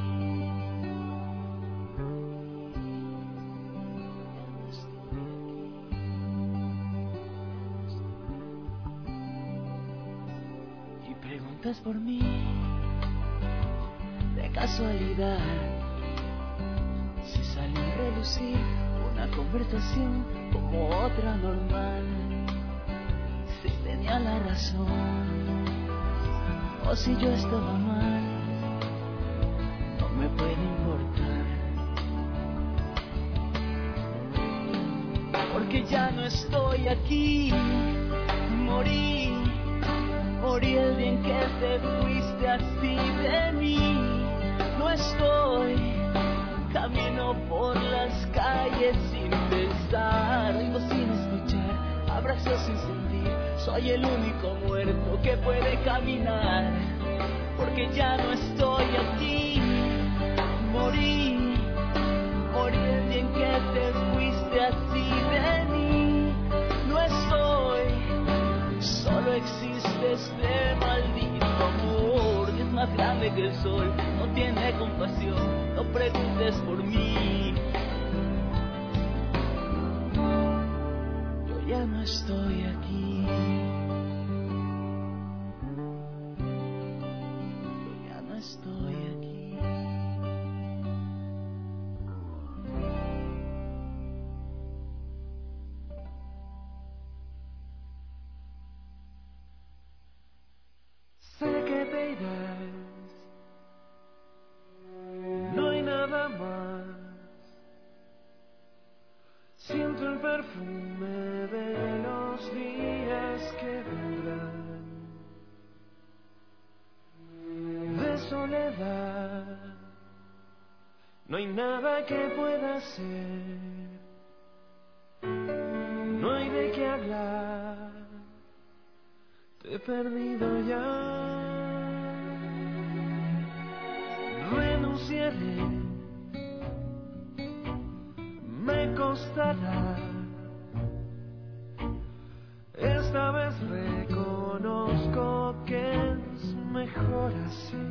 Y preguntas por mí, de casualidad, si salió a relucir una conversación como otra normal, si tenía la razón o si yo estaba mal, no me puede importar, porque ya no estoy aquí, morí, morí el día en que te fuiste así de mí, no estoy, camino por las calles sin pensar, oigo sin escuchar, abrazo sin sentir, soy el único muerto que puede caminar, porque ya no estoy aquí. Morí, morí el día en que te fuiste así de mí. No estoy, solo existe este maldito amor que es más grande que el sol, no tiene compasión, no preguntes por mí. Yo ya no estoy aquí. Yo ya no estoy aquí. Sé que te irás, no hay nada más. Siento el perfume de los días que vendrán, de soledad. No hay nada que pueda hacer, no hay de qué hablar. Te he perdido ya. Renunciaré, me costará. Esta vez reconozco que es mejor así.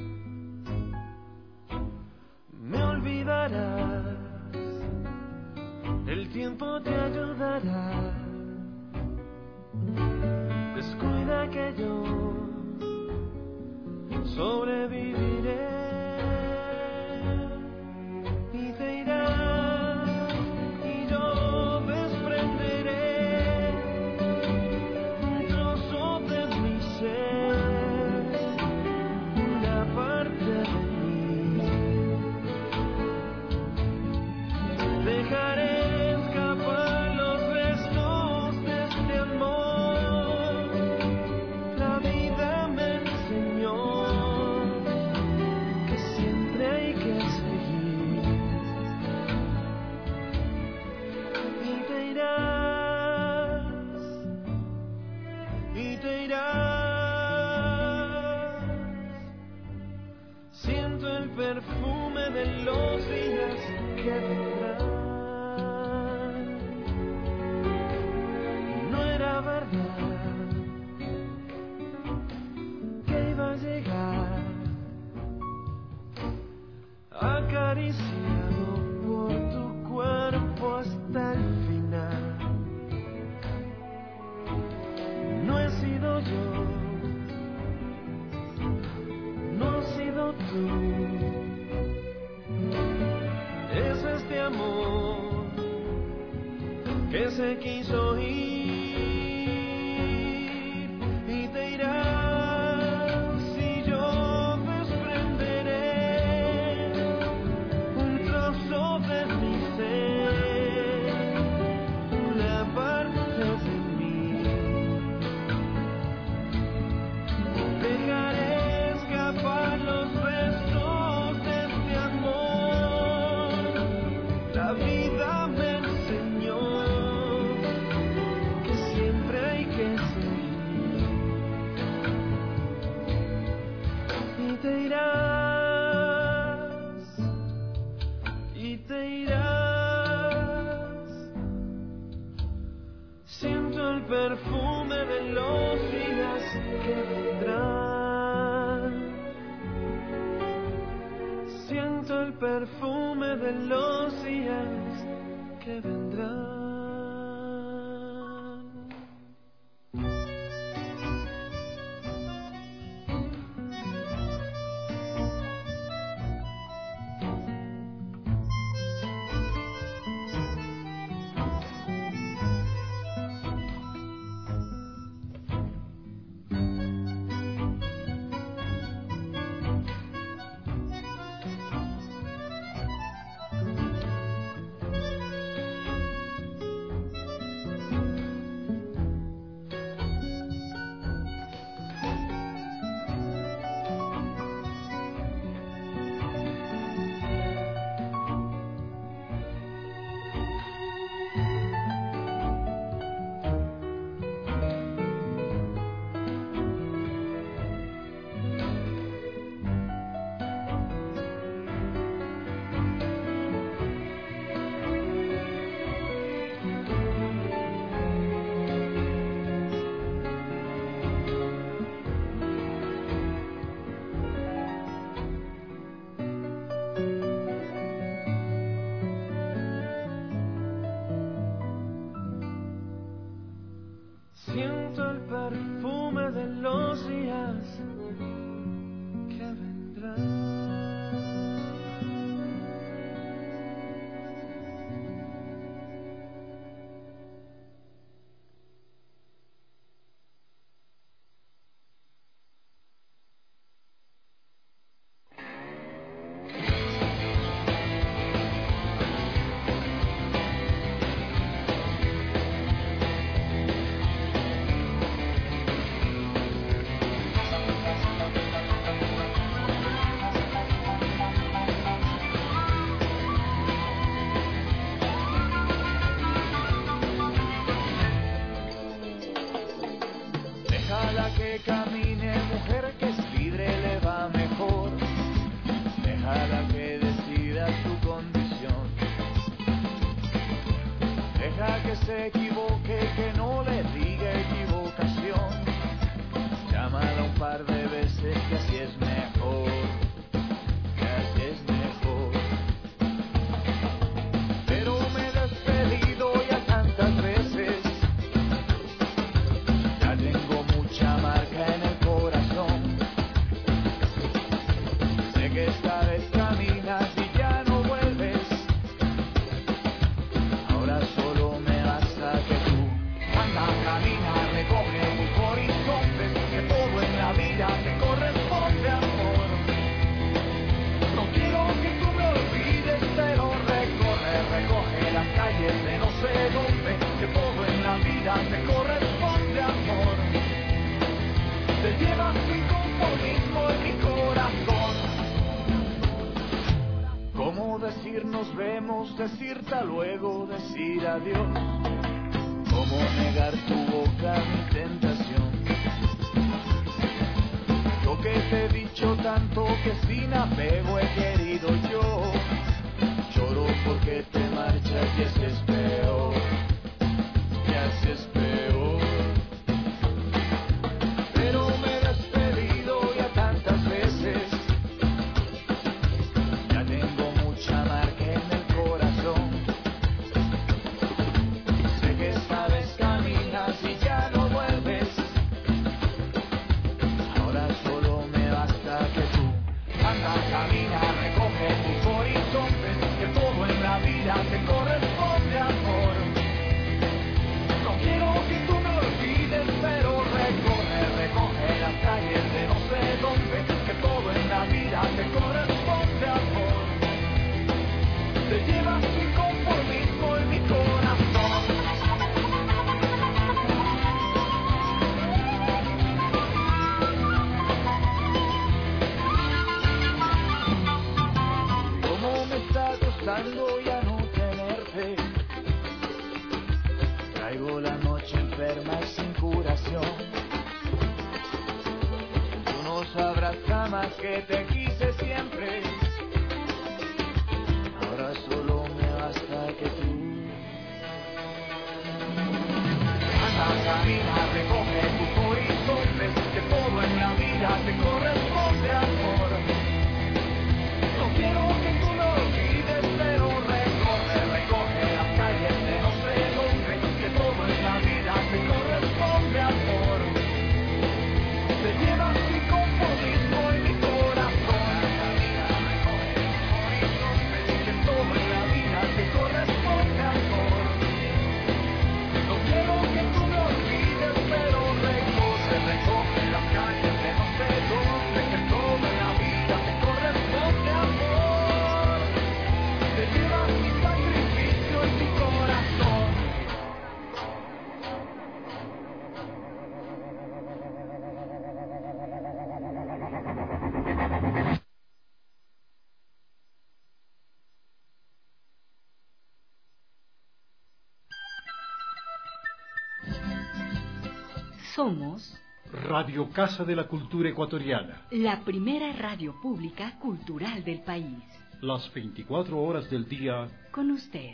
Me olvidarás, el tiempo te ayudará. Descuida que yo sobreviviré. Y te irás y yo desprenderé un trozo de mi ser, una parte de mí. Dejaré escapar los restos de este amor. La vida me enseñó que siempre hay que seguir. Y te irás, y te irás. Siento el perfume de los días que vendrán. No era verdad que iba a llegar acariciado por tu cuerpo hasta el final. No he sido yo, no he sido tú. Es este amor que se quiso ir. Y te irás y yo desprenderé un trozo de mi ser, una parte de mí. Dejaré escapar los restos de este amor. La vida me enseñó que siempre hay que seguir. Y te irás, y te irás. Siento el perfume de los días que vendrán. Siento el perfume de los días que vendrán. que camine, mujer que es libre le va mejor. Déjala que decida su condición. Deja que se equivoque, que no le diga equivocación. Llámala un par de veces, que así es mejor, que así es mejor. Pero me he despedido ya tantas veces, ya tengo mucha marca en el corazón. Sé que esta vez caminas y ya no vuelves. Ahora solo me basta que tú anda, camina, recoge tus horizontes, que todo en la vida te corresponde, amor. No quiero que tú me olvides, pero recorre, recoge las calles de no sé dónde, que todo en la vida te corresponde, amor. Te llevas mi conformismo en mi corazón. ¿Cómo decir nos vemos, decir hasta luego, decir adiós? ¿Cómo negar tu boca mi tentación? Yo que te he dicho tanto que sin apego he querido yo. Lloro porque te marchas y así es peor, y así es peor. Pero me he despedido ya tantas veces, ya tengo mucha marca en el corazón. Sé que esta vez caminas y ya no vuelves. Ahora solo me basta que tú anda, camina, recoge tus horizontes, que todo en la vida te corresponde, amor. No quiero que tú me olvides, pero recorre, recoge las calles de no sé dónde, que todo en la vida te corresponde, amor. Te llevas mi conformismo en mi corazón. Cómo me está costando ya no tenerte. Traigo la noche enferma y sin curación. Tú no sabrás jamás que te quise siempre. Ahora solo me basta que tú anda, camina, recoge tus horizontes, que todo en la vida te corresponde, amor. No quiero que tú lo olvides, pero recorre, recoge las calles de no sé dónde, que todo en la vida te corresponde, amor. Te llevas mi conformismo en mi corazón. Camina, recoge tus horizontes, que todo en la vida te corresponde, amor. No quiero que tú me olvides, pero recorre, recoge las calles de no sé dónde, que todo en la vida te corresponde, amor. Te llevas mi sacrificio en mi corazón. Somos Radio Casa de la Cultura Ecuatoriana. la primera radio pública cultural del país. Las veinticuatro horas del día. Con usted.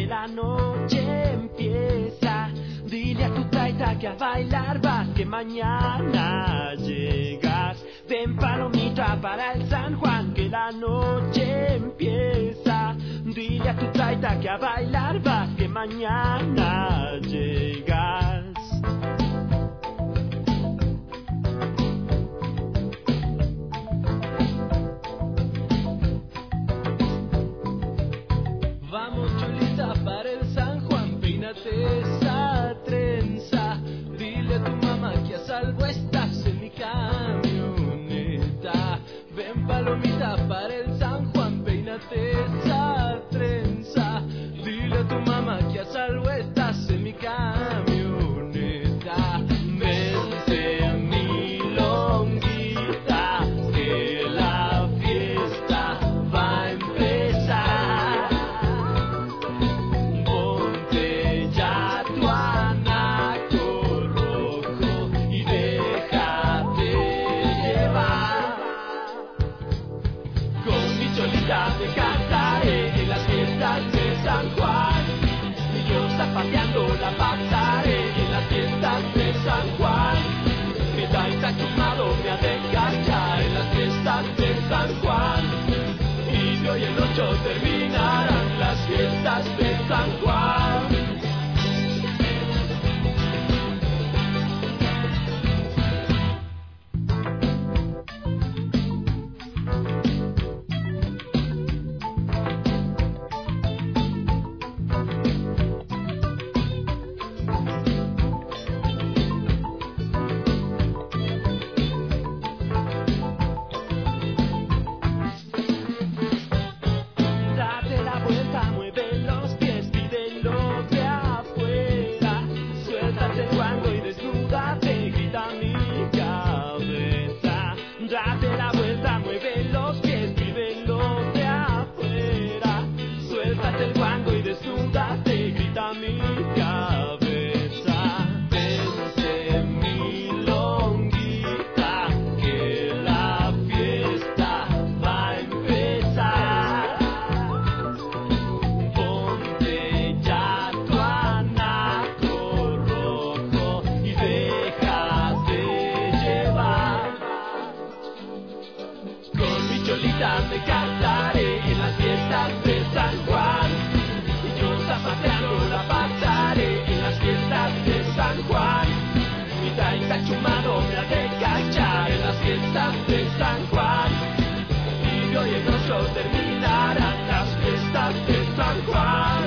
que la noche empieza. Dile a tu taita que a bailar vas, que mañana llegas. Ven palomita para el San Juan, que la noche empieza. Dile a tu taita que a bailar vas, que mañana llegas. Vamos chulita para el San Juan, peínate esa trenza. Dile a tu mamá que a salvo estás en mi camioneta. Ven palomita para el San Juan, peínate esa trenza. Dile a tu mamá que a salvo estás en mi camioneta. Vente mi longuita, que la fiesta va a empezar. Ponte ya tu anaco rojo y déjate llevar. Con mi cholita te cantaré en las fiestas de San Juan. Y yo zapateando la pasaré en las fiestas de San Juan. Mi taita chumado me ha de cachar en las fiestas de San Juan. Y de hoy en ocho terminarán las fiestas de San Juan. Date la vuelta, mueve los pies, pídelo de afuera. Suéltate el guango y desnúdate, grita mi cabeza. Date la vuelta, mueve los pies, pídelo de afuera. Suéltate el guango y desnúdate, grita mi cabeza. Vente mi longuita, que la fiesta va a empezar. Ponte ya tu anaco rojo y déjate llevar. Con mi cholita me cantaré en las fiestas de San Juan. Y yo zapateando la pasaré en las fiestas de San Juan. Mi taita chumado me ha de cachar en las fiestas de San Juan. Y de hoy en ocho terminarán las fiestas de San Juan.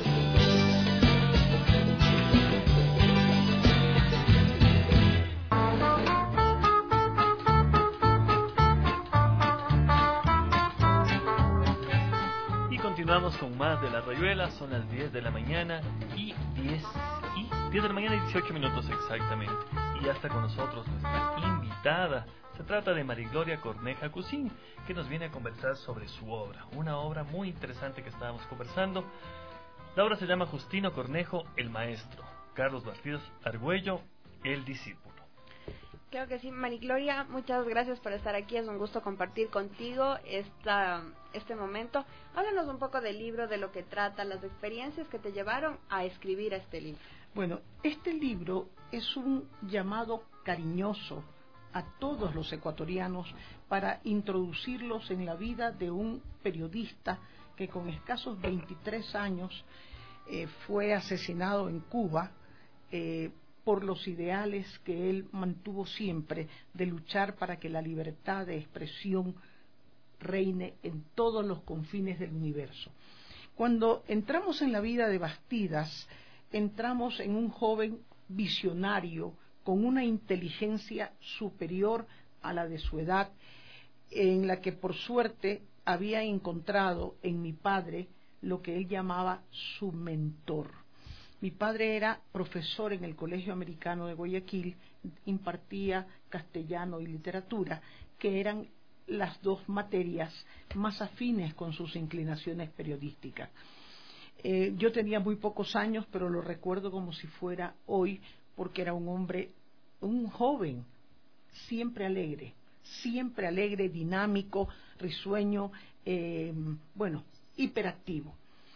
Y continuamos con más de La Rayuela. Son las diez de la mañana y diez, y diez de la mañana y dieciocho minutos exactamente. Y ya está con nosotros nuestra invitada. Se trata de Marigloria Corneja Cusín, que nos viene a conversar sobre su obra. Una obra muy interesante que estábamos conversando. La obra se llama Justino Cornejo, el maestro. Carlos Bastidos Argüello, el discípulo. Claro que sí, Marigloria, muchas gracias por estar aquí, es un gusto compartir contigo esta, este momento. Háblanos un poco del libro, de lo que trata, las experiencias que te llevaron a escribir este libro. Bueno, este libro es un llamado cariñoso a todos los ecuatorianos para introducirlos en la vida de un periodista que con escasos veintitrés años eh, fue asesinado en Cuba eh, por los ideales que él mantuvo siempre de luchar para que la libertad de expresión reine en todos los confines del universo. Cuando entramos en la vida de Bastidas, entramos en un joven visionario con una inteligencia superior a la de su edad, en la que por suerte había encontrado en mi padre lo que él llamaba su mentor. Mi padre era profesor en el Colegio Americano de Guayaquil, impartía castellano y literatura, que eran las dos materias más afines con sus inclinaciones periodísticas. Eh, yo tenía muy pocos años, pero lo recuerdo como si fuera hoy, porque era un hombre, un joven, siempre alegre, siempre alegre, dinámico, risueño, eh, bueno, hiperactivo.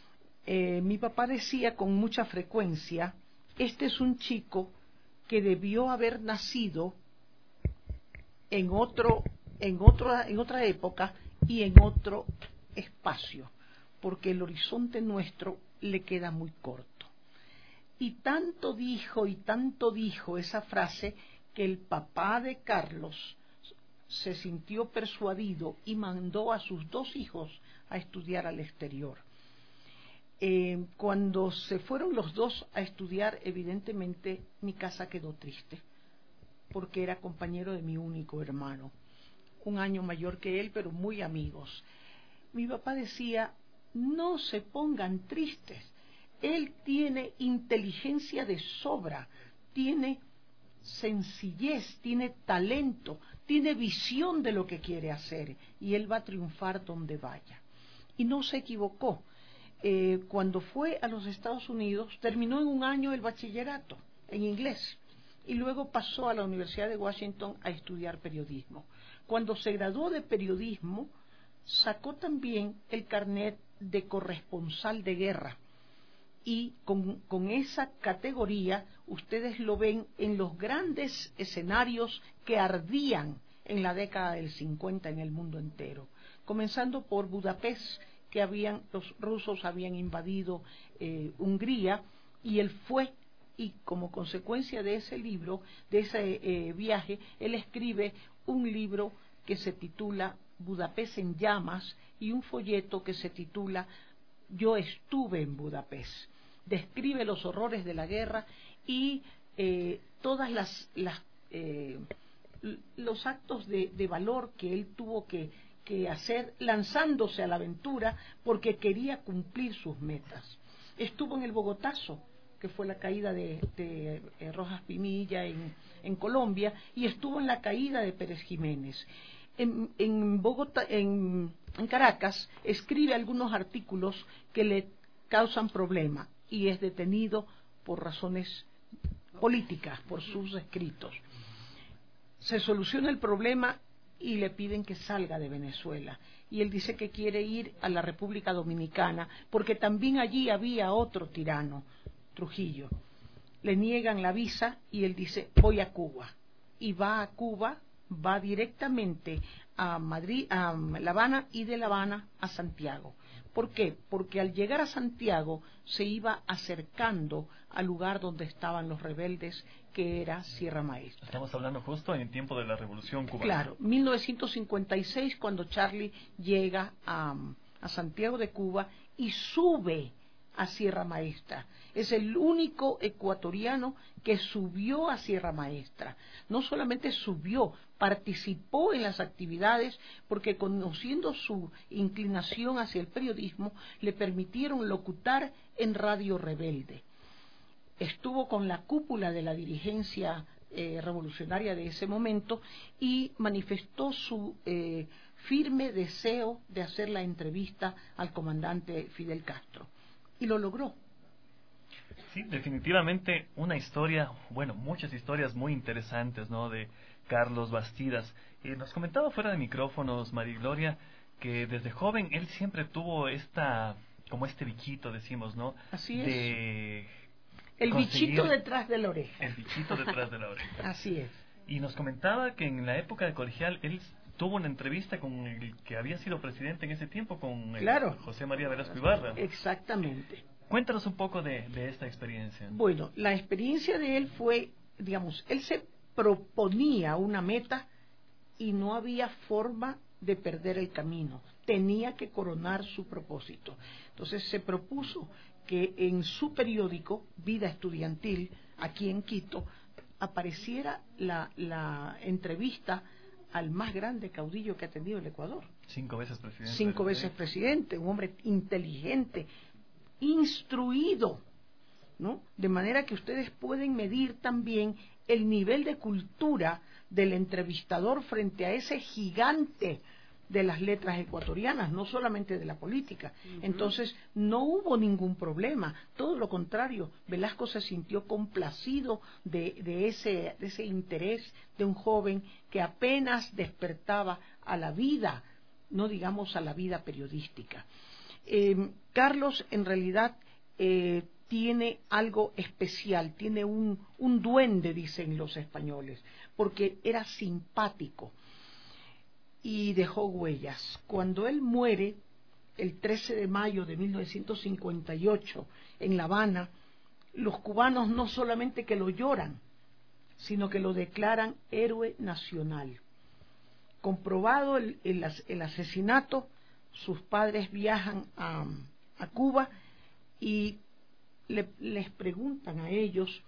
Eh, mi papá decía con mucha frecuencia, este es un chico que debió haber nacido en otro, en otra, en otra época y en otro espacio, porque el horizonte nuestro le queda muy corto. Y tanto dijo y tanto dijo esa frase que el papá de Carlos se sintió persuadido y mandó a sus dos hijos a estudiar al exterior. Eh, cuando se fueron los dos a estudiar, evidentemente mi casa quedó triste, porque era compañero de mi único hermano, un año mayor que él, pero muy amigos. Mi papá decía, no se pongan tristes, él tiene inteligencia de sobra, tiene sencillez, tiene talento, tiene visión de lo que quiere hacer, y él va a triunfar donde vaya. Y no se equivocó. Eh, cuando fue a los Estados Unidos, terminó en un año el bachillerato en inglés, y luego pasó a la Universidad de Washington a estudiar periodismo. Cuando se graduó de periodismo, sacó también el carnet de corresponsal de guerra, y con, con esa categoría ustedes lo ven en los grandes escenarios que ardían en la década del cincuenta en el mundo entero, comenzando por Budapest, que habían, los rusos habían invadido eh, Hungría, y él fue, y como consecuencia de ese libro, de ese eh, viaje, él escribe un libro que se titula Budapest en llamas, y un folleto que se titula Yo estuve en Budapest. Describe los horrores de la guerra y eh, todas las, las eh, los actos de, de valor que él tuvo que, que hacer lanzándose a la aventura porque quería cumplir sus metas. Estuvo en el Bogotazo, que fue la caída de, de eh, Rojas Pinilla en, en Colombia, y estuvo en la caída de Pérez Jiménez. En, en Bogotá, en, en Caracas, escribe algunos artículos que le causan problema y es detenido por razones políticas, por sus escritos. Se soluciona el problema y le piden que salga de Venezuela. Y él dice que quiere ir a la República Dominicana, porque también allí había otro tirano, Trujillo. Le niegan la visa y él dice, voy a Cuba. Y va a Cuba, va directamente a Madrid, a La Habana, y de La Habana a Santiago. ¿Por qué? Porque al llegar a Santiago se iba acercando al lugar donde estaban los rebeldes, que era Sierra Maestra. Estamos hablando justo en el tiempo de la Revolución Cubana. Claro, mil novecientos cincuenta y seis, cuando Charlie llega a, a Santiago de Cuba y sube a Sierra Maestra. Es el único ecuatoriano que subió a Sierra Maestra. No solamente subió, participó en las actividades, porque conociendo su inclinación hacia el periodismo, le permitieron locutar en Radio Rebelde. Estuvo con la cúpula de la dirigencia eh, revolucionaria de ese momento y manifestó su eh, firme deseo de hacer la entrevista al comandante Fidel Castro. Y lo logró. Sí, definitivamente una historia, bueno, muchas historias muy interesantes, ¿no?, de Carlos Bastidas. Eh, nos comentaba fuera de micrófonos, María Gloria, que desde joven él siempre tuvo esta, como este bichito, decimos, ¿no? Así es. De el bichito detrás de la oreja. El bichito detrás de la oreja. Así es. Y nos comentaba que en la época de colegial él tuvo una entrevista con el que había sido presidente en ese tiempo, con el claro. José María Velasco Ibarra. Exactamente. Cuéntanos un poco de, de esta experiencia. Bueno, la experiencia de él fue, digamos, él se proponía una meta y no había forma de perder el camino. Tenía que coronar su propósito. Entonces se propuso que en su periódico, Vida Estudiantil, aquí en Quito, apareciera la, la entrevista al más grande caudillo que ha tenido el Ecuador. Cinco veces presidente. Cinco veces presidente, un hombre inteligente, instruido, ¿no? De manera que ustedes pueden medir también el nivel de cultura del entrevistador frente a ese gigante de las letras ecuatorianas, no solamente de la política. Uh-huh. Entonces, no hubo ningún problema, todo lo contrario, Velasco se sintió complacido de, de, ese, de ese interés de un joven que apenas despertaba a la vida, no digamos a la vida periodística. Eh, Carlos en realidad eh, tiene algo especial, tiene un, un duende, dicen los españoles, porque era simpático y dejó huellas. Cuando él muere, el trece de mayo de mil novecientos cincuenta y ocho, en La Habana, los cubanos no solamente que lo lloran, sino que lo declaran héroe nacional. Comprobado el, el, el asesinato, sus padres viajan a, a Cuba y le, les preguntan a ellos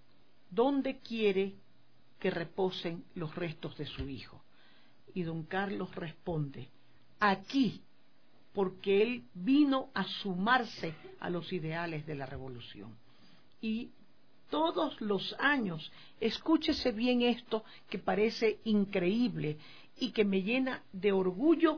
dónde quiere que reposen los restos de su hijo. Y don Carlos responde, aquí, porque él vino a sumarse a los ideales de la revolución. Y todos los años, escúchese bien esto que parece increíble y que me llena de orgullo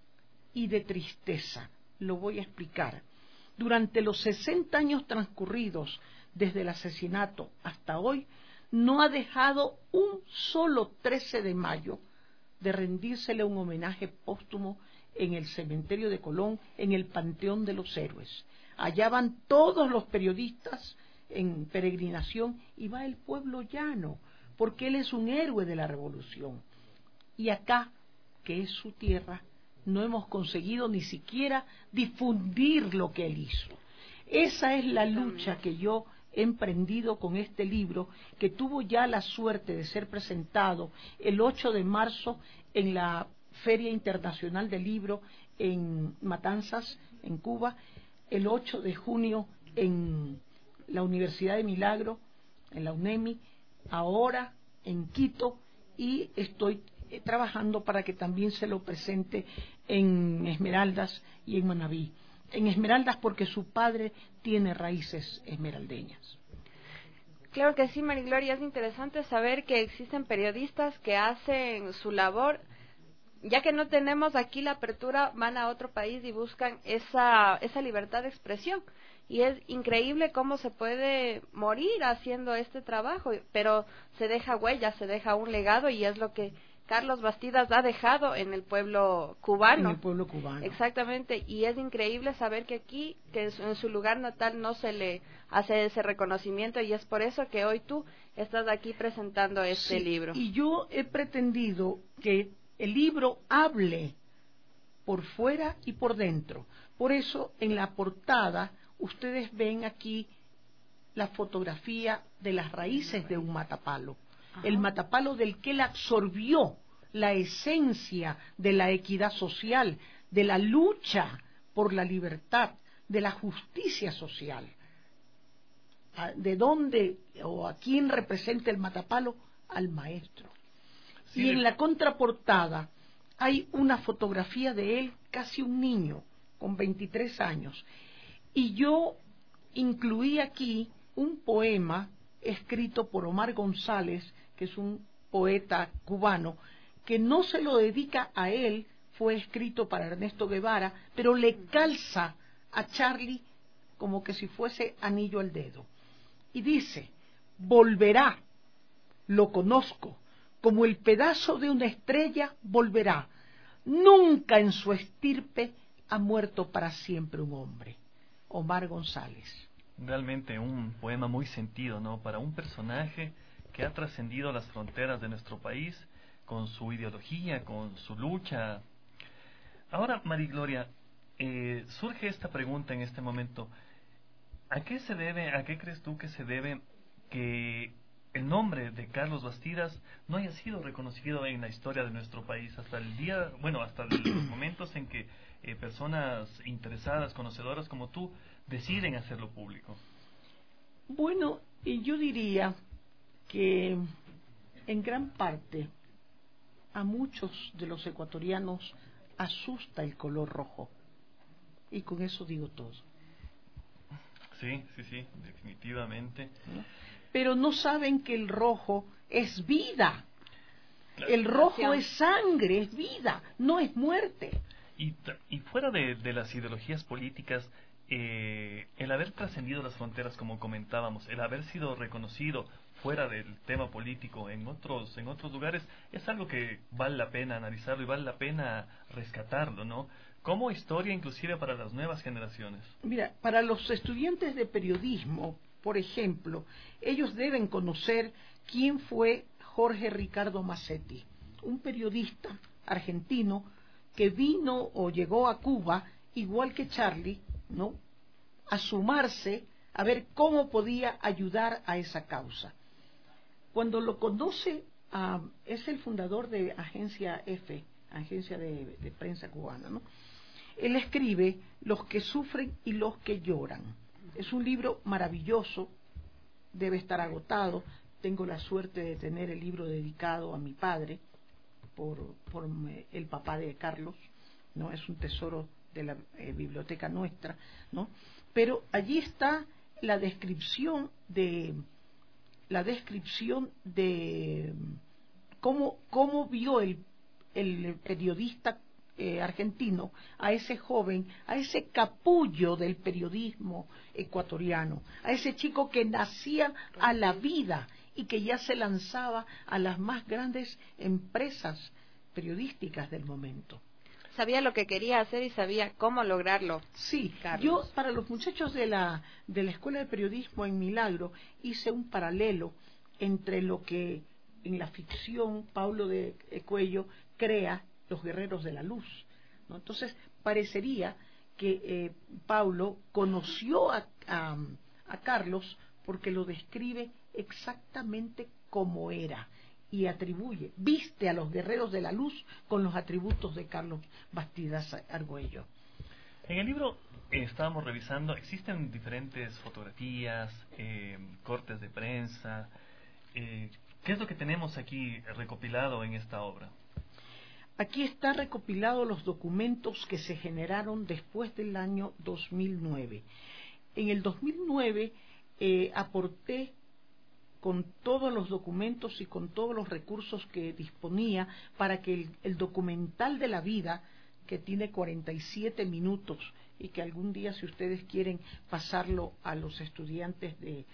y de tristeza. Lo voy a explicar. Durante los sesenta años transcurridos desde el asesinato hasta hoy, no ha dejado un solo trece de mayo de rendírsele un homenaje póstumo en el cementerio de Colón, en el Panteón de los Héroes. Allá van todos los periodistas en peregrinación y va el pueblo llano, porque él es un héroe de la revolución. Y acá, que es su tierra, no hemos conseguido ni siquiera difundir lo que él hizo. Esa es la lucha que yo he emprendido con este libro, que tuvo ya la suerte de ser presentado el ocho de marzo en la Feria Internacional del Libro en Matanzas, en Cuba, el ocho de junio en la Universidad de Milagro, en la UNEMI, ahora en Quito, y estoy eh, trabajando para que también se lo presente en Esmeraldas y en Manabí. En Esmeraldas porque su padre tiene raíces esmeraldeñas. Claro que sí, Marigloria, es interesante saber que existen periodistas que hacen su labor, ya que no tenemos aquí la apertura, van a otro país y buscan esa, esa libertad de expresión. Y es increíble cómo se puede morir haciendo este trabajo, pero se deja huella, se deja un legado, y es lo que Carlos Bastidas ha dejado en el pueblo cubano. En el pueblo cubano. Exactamente, y es increíble saber que aquí, que en su lugar natal no se le hace ese reconocimiento, y es por eso que hoy tú estás aquí presentando este Sí, libro. Y yo he pretendido que el libro hable por fuera y por dentro. Por eso en la portada ustedes ven aquí la fotografía de las raíces de un matapalo. Ajá. El matapalo del que él absorbió la esencia de la equidad social, de la lucha por la libertad, de la justicia social. ¿De dónde o a quién representa el matapalo? Al maestro. Sí, y en la contraportada hay una fotografía de él, casi un niño, con veintitrés años. Y yo incluí aquí un poema escrito por Omar González, que es un poeta cubano, que no se lo dedica a él, fue escrito para Ernesto Guevara, pero le calza a Charlie como que si fuese anillo al dedo. Y dice, volverá, lo conozco, como el pedazo de una estrella volverá. Nunca en su estirpe ha muerto para siempre un hombre. Omar González. Realmente un poema muy sentido, ¿no? Para un personaje que ha trascendido las fronteras de nuestro país con su ideología, con su lucha. Ahora, Marigloria, eh, surge esta pregunta en este momento. ¿A qué se debe, a qué crees tú que se debe que el nombre de Carlos Bastidas no haya sido reconocido en la historia de nuestro país hasta el día, bueno, hasta los momentos en que eh, personas interesadas, conocedoras como tú, deciden hacerlo público? Bueno, yo diría que en gran parte a muchos de los ecuatorianos asusta el color rojo, y con eso digo todo. Sí, sí, sí, definitivamente. ¿No? Pero no saben que el rojo es vida. Claro. El rojo es sangre, es vida, no es muerte. Y, y fuera de, de las ideologías políticas, eh, el haber trascendido las fronteras, como comentábamos, el haber sido reconocido fuera del tema político en otros en otros lugares, es algo que vale la pena analizarlo y vale la pena rescatarlo, ¿no? Como historia inclusive para las nuevas generaciones. Mira, para los estudiantes de periodismo, por ejemplo, ellos deben conocer quién fue Jorge Ricardo Massetti, un periodista argentino que vino o llegó a Cuba, igual que Charlie, ¿no?, a sumarse a ver cómo podía ayudar a esa causa. Cuando lo conoce, uh, es el fundador de Agencia F, Agencia de, de Prensa Cubana, ¿no? Él escribe Los que sufren y los que lloran. Es un libro maravilloso, debe estar agotado. Tengo la suerte de tener el libro dedicado a mi padre, por, por el papá de Carlos, ¿no? Es un tesoro de la eh, biblioteca nuestra, ¿no? Pero allí está la descripción de la descripción de cómo, cómo vio el, el periodista eh, argentino a ese joven, a ese capullo del periodismo ecuatoriano, a ese chico que nacía a la vida y que ya se lanzaba a las más grandes empresas periodísticas del momento. Sabía lo que quería hacer y sabía cómo lograrlo. Sí, Carlos. Yo para los muchachos de la de la Escuela de Periodismo en Milagro hice un paralelo entre lo que en la ficción Paulo de Cuello crea Los Guerreros de la Luz, ¿no? Entonces parecería que eh, Paulo conoció a, a, a Carlos porque lo describe exactamente como era y atribuye, viste a los Guerreros de la Luz con los atributos de Carlos Bastidas Argüello. En el libro eh, estábamos revisando, existen diferentes fotografías, eh, cortes de prensa. Eh, ¿Qué es lo que tenemos aquí recopilado en esta obra? Aquí está recopilado los documentos que se generaron después del año dos mil nueve. En el dos mil nueve eh, aporté con todos los documentos y con todos los recursos que disponía para que el, el documental de la vida, que tiene cuarenta y siete minutos y que algún día, si ustedes quieren pasarlo a los estudiantes de,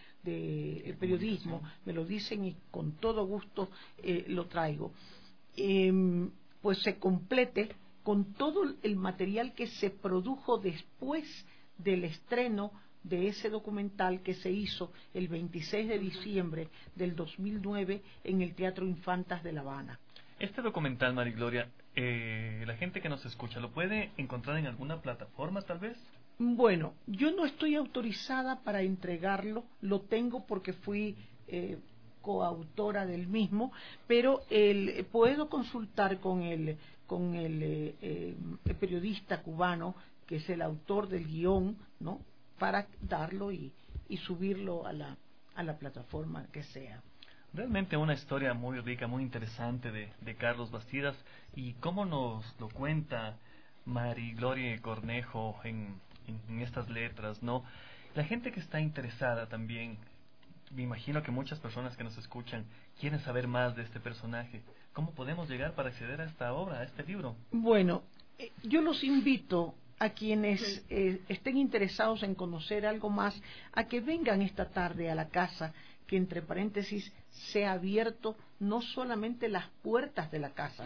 de periodismo, me lo dicen y con todo gusto eh, lo traigo, eh, pues se complete con todo el material que se produjo después del estreno de ese documental que se hizo el veintiséis de diciembre del dos mil nueve en el Teatro Infantas de La Habana. Este documental, María Gloria, eh, la gente que nos escucha, ¿lo puede encontrar en alguna plataforma tal vez? Bueno, yo no estoy autorizada para entregarlo, lo tengo porque fui eh, coautora del mismo, pero el, puedo consultar con el, con el, eh, eh, el periodista cubano, que es el autor del guión, ¿no?, para darlo y, y subirlo a la, a la plataforma que sea. Realmente una historia muy rica, muy interesante de, de Carlos Bastidas, y cómo nos lo cuenta Mari Gloria Cornejo en, en, en estas letras, ¿no? La gente que está interesada también, me imagino que muchas personas que nos escuchan quieren saber más de este personaje. ¿Cómo podemos llegar para acceder a esta obra, a este libro? Bueno, eh, yo los invito a quienes eh, estén interesados en conocer algo más, a que vengan esta tarde a la casa, que entre paréntesis se ha abierto no solamente las puertas de la casa,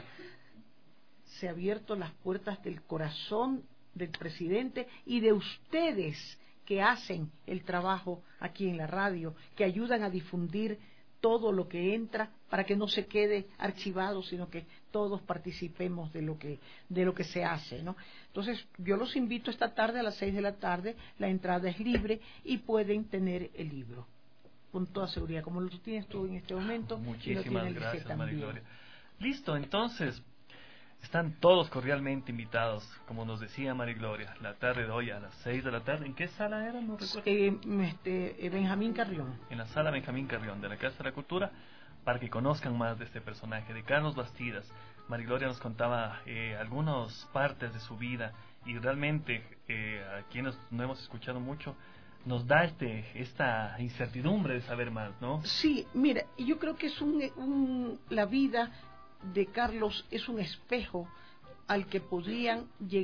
se ha abierto las puertas del corazón del presidente y de ustedes que hacen el trabajo aquí en la radio, que ayudan a difundir todo lo que entra para que no se quede archivado, sino que todos participemos de lo que de lo que se hace, ¿no? Entonces, yo los invito esta tarde a las seis de la tarde, la entrada es libre y pueden tener el libro con toda seguridad, como lo tienes tú en este momento. Muchísimas gracias, María Gloria. Listo, entonces, están todos cordialmente invitados, como nos decía María Gloria, la tarde de hoy a las seis de la tarde. ¿En qué sala era? No recuerdo. Eh, este, Benjamín Carrión. En la sala Benjamín Carrión de la Casa de la Cultura, para que conozcan más de este personaje, de Carlos Bastidas. María Gloria nos contaba eh, algunas partes de su vida y realmente eh, a quienes no hemos escuchado mucho, nos da este esta incertidumbre de saber más, ¿no? Sí, mira, yo creo que es un, un la vida de Carlos es un espejo al que podrían llegar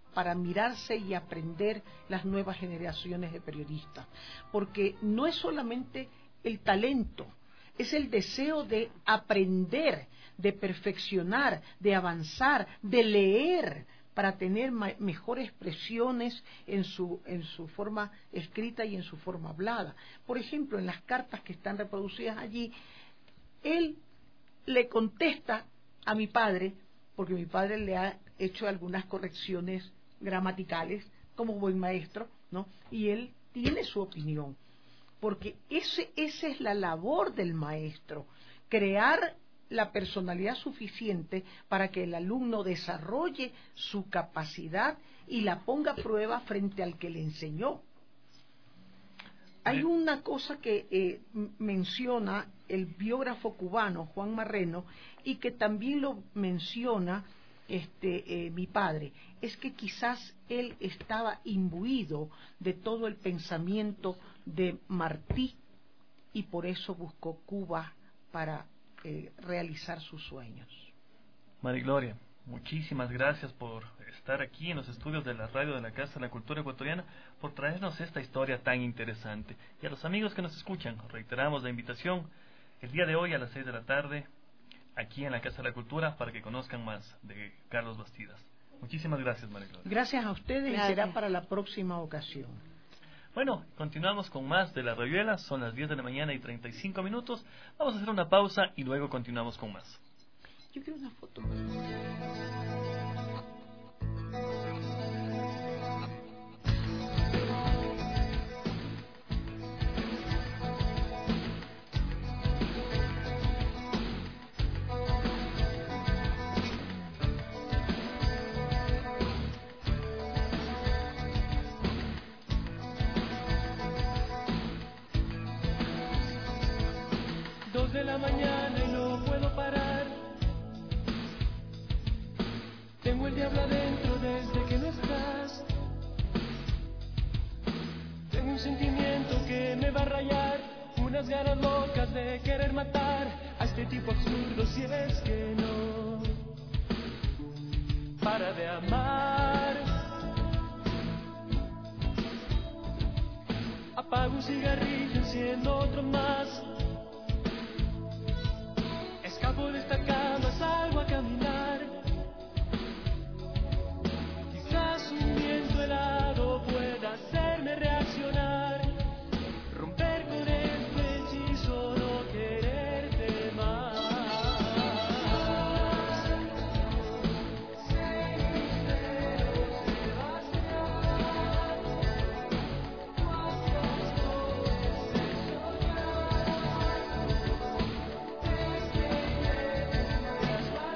para mirarse y aprender las nuevas generaciones de periodistas, porque no es solamente el talento, es el deseo de aprender, de perfeccionar, de avanzar, de leer, para tener mejores expresiones en su, en su forma escrita y en su forma hablada. Por ejemplo, en las cartas que están reproducidas allí, él le contesta a mi padre, porque mi padre le ha hecho algunas correcciones gramaticales como buen maestro, ¿no? Y él tiene su opinión, porque ese, esa es la labor del maestro, crear la personalidad suficiente para que el alumno desarrolle su capacidad y la ponga a prueba frente al que le enseñó. Hay una cosa que eh, menciona el biógrafo cubano Juan Marreno y que también lo menciona este, eh, mi padre, es que quizás él estaba imbuido de todo el pensamiento de Martí y por eso buscó Cuba para Eh, realizar sus sueños. María Gloria, muchísimas gracias por estar aquí en los estudios de la radio de la Casa de la Cultura Ecuatoriana, por traernos esta historia tan interesante. Y a los amigos que nos escuchan, reiteramos la invitación el día de hoy a las seis de la tarde, aquí en la Casa de la Cultura, para que conozcan más de Carlos Bastidas. Muchísimas gracias, María Gloria. Gracias a ustedes gracias. Y será para la próxima ocasión. Bueno, continuamos con más de La Rayuela, son las diez de la mañana y treinta y cinco minutos. Vamos a hacer una pausa y luego continuamos con más. Yo quiero una foto. De la mañana y no puedo parar. Tengo el diablo adentro desde que no estás. Tengo un sentimiento que me va a rayar, unas ganas locas de querer matar a este tipo absurdo si es que no para de amar. Apago un cigarrillo, enciendo otro más. Escapo de esta cama, salgo a caminar. Quizás un viento helado pueda hacerme reaccionar, romper con este hechizo, no quererte más. Sebastián,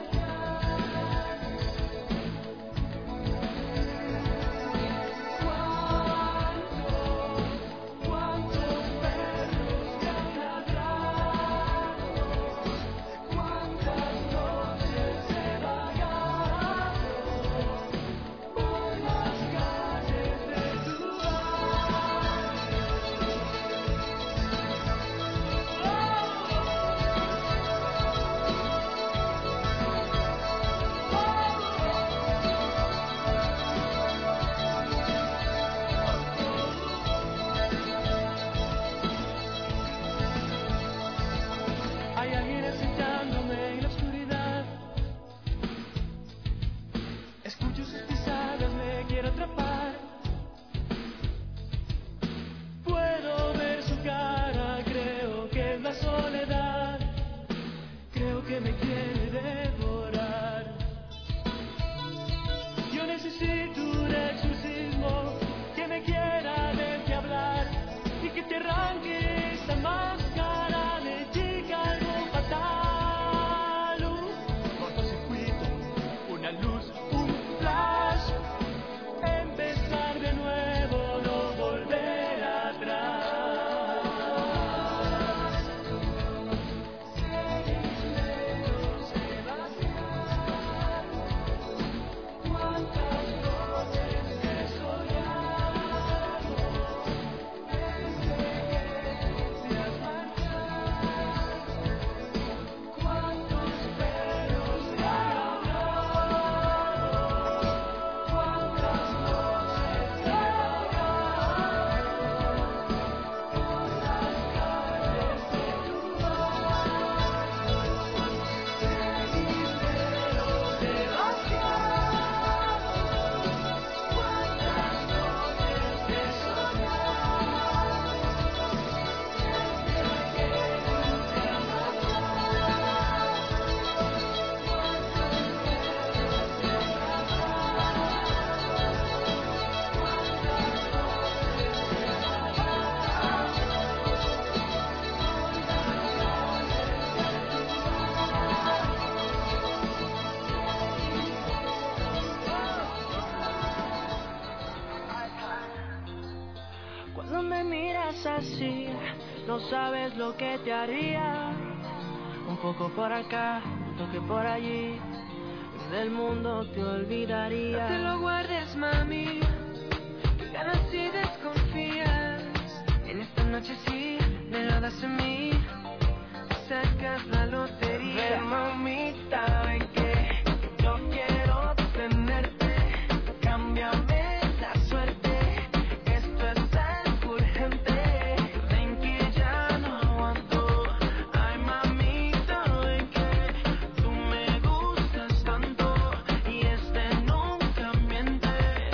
Cuando me miras así, no sabes lo que te haría. Un poco por acá, un toque por allí, del mundo te olvidaría. No te lo guardes, mami, que ganas y desconfías. En esta noche sí, me lo das a mí, sacas la lotería. Ven, mamita, ven que yo quiero tenerte, cámbiame la suerte, esto es algo urgente. Ven que ya no aguanto, ay mamita, ven que tú me gustas tanto y este nunca miente.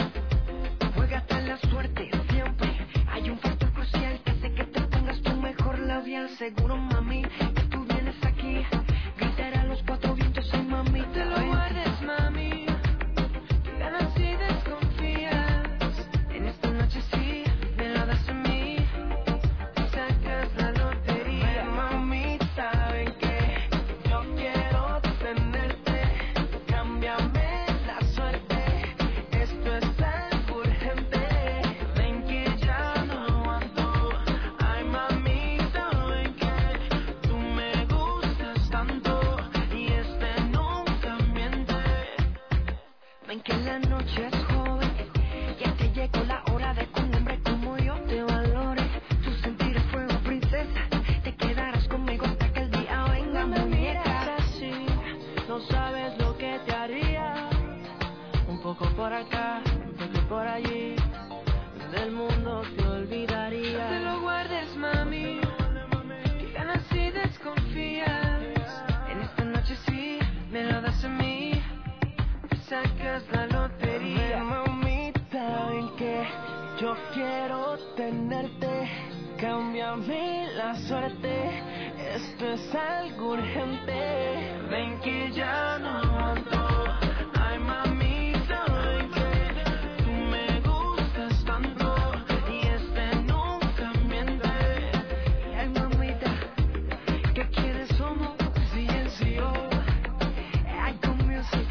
Juégate la suerte siempre, hay un factor crucial que hace que te pongas tu mejor labial. Seguro, mami, que tú vienes aquí, gritaré a los cuatro vientos, ay mami. Te lo guardes, mami, que ganas y desconfías. En esta noche sí, me lo das a mí, sacas la lotería. Ven, mamita, ven que yo quiero tenerte, cámbiame la suerte, esto es algo urgente. Ven que ya no aguanto, ay mamita, ven que tú me gustas tanto y este nunca miente. Ven que la noche es joven, ya te llegó la hora de que un hombre como yo te valore. Tu sentir es fuego, princesa, te quedarás conmigo hasta que el día venga, muñeca. Así, no sabes lo que te haría. Un poco por acá, un poco por allí, del mundo te olvidaría. No te lo guardes, mami, que ganas y desconfías. En esta noche sí, me lo das a mí, sacas la lotería. Ven, mamita, ven que yo quiero tenerte, cámbiame la suerte, esto es algo urgente. Ven que ya no aguanto, ay mamita, ven que tú me gustas tanto y este nunca miente. Ay mamita, ¿qué quieres? Somos C N C O, I Go Music.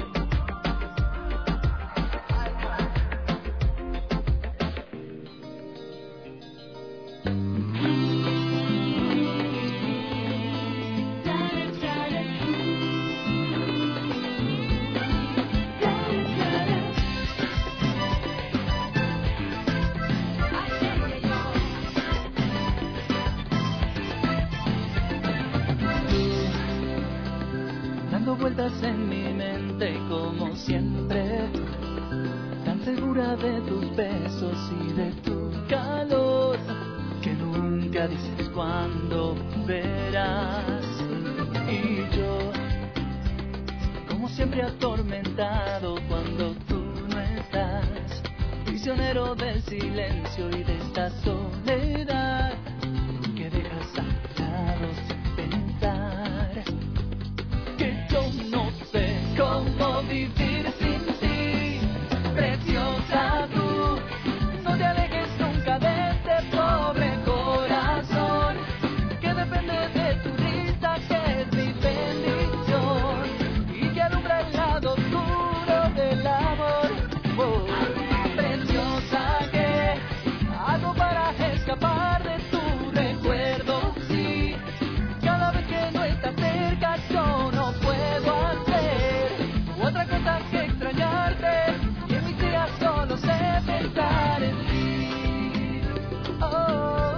Dando vueltas en mi mente como siempre, tan segura de tus besos y de tu calor, que nunca dices cuándo verás. Y yo, como siempre atormentado cuando tú no estás, prisionero del silencio y de esta soledad que dejas a lado sin pensar. Que yo no sé cómo vivir sin ti, preciosa tú, no te alejes nunca de este pobre corazón, que depende de tu risa, que es mi bendición, y que alumbra el lado oscuro del amor. Oh, preciosa, ¿qué hago para escapar de tu recuerdo? Sí, cada vez que no estás cerca yo no puedo hacer otra cosa que extrañarte, y en mis días solo sé pensar en ti. Oh.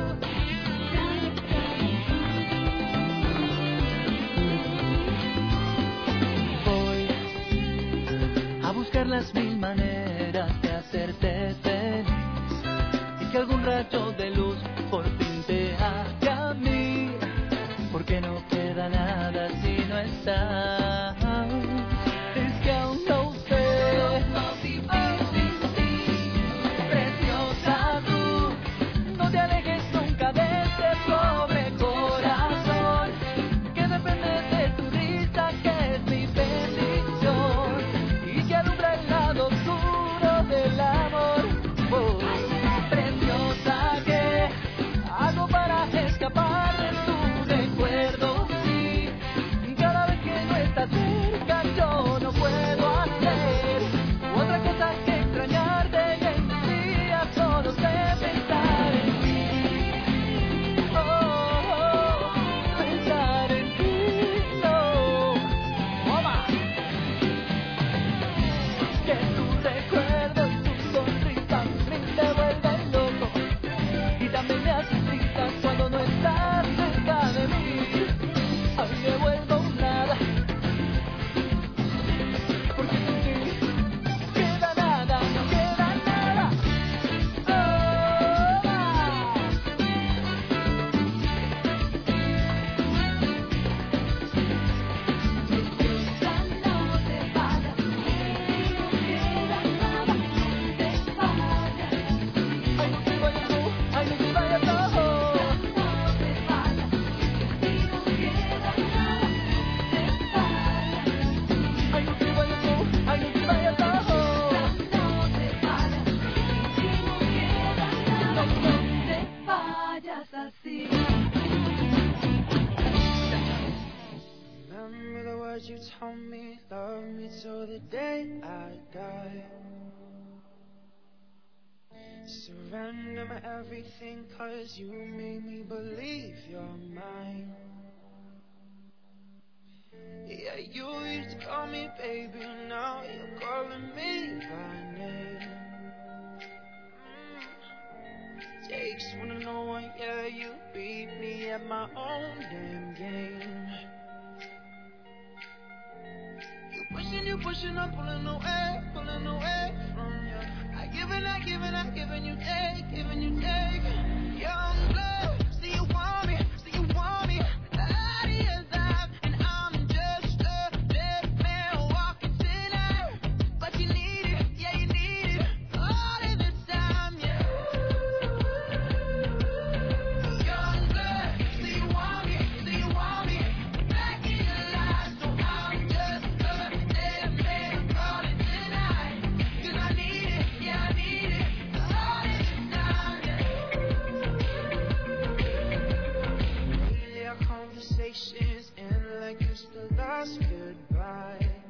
Voy a buscar las mil maneras de hacerte feliz, y que algún rayo de luz por fin te haga a mí, porque no queda nada si no estás. Es que aún no sé cómo vivir sin ti, preciosa tú, no te alejes nunca de este pobre corazón, que depende de tu risa, que es mi bendición, y que alumbra el lado oscuro del amor. Oh, preciosa, ¿qué hago para escapar de tu recuerdo? Sí, cada vez que no estás más así. Remember the words you told me, love me till the day I die. Surrender my everything, cause you made me believe you're mine. Yeah, you used to call me baby, now you're calling me by name. Mm. Takes one to know one, yeah, you beat me at my own damn game. You pushing, you pushing, I'm pulling away, pulling away from you. I give it, I give it, I giving you take, giving you take. Young blood, see you want me, see you want me. Goodbye.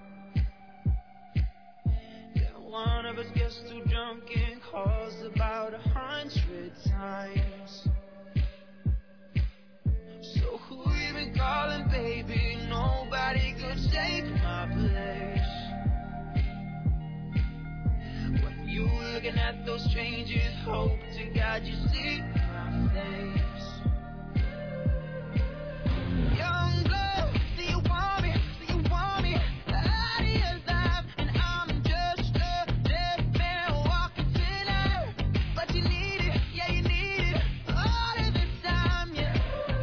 Then one of us gets too drunk and calls about a hundred times. So who you been calling, baby? Nobody could take my place. When you looking at those strangers, hope to God you see my face. Young blood, see you want me, see you want me. Out of your life, and I'm just a dead man walking tonight. But you need it, yeah, you need it all of the time, yeah.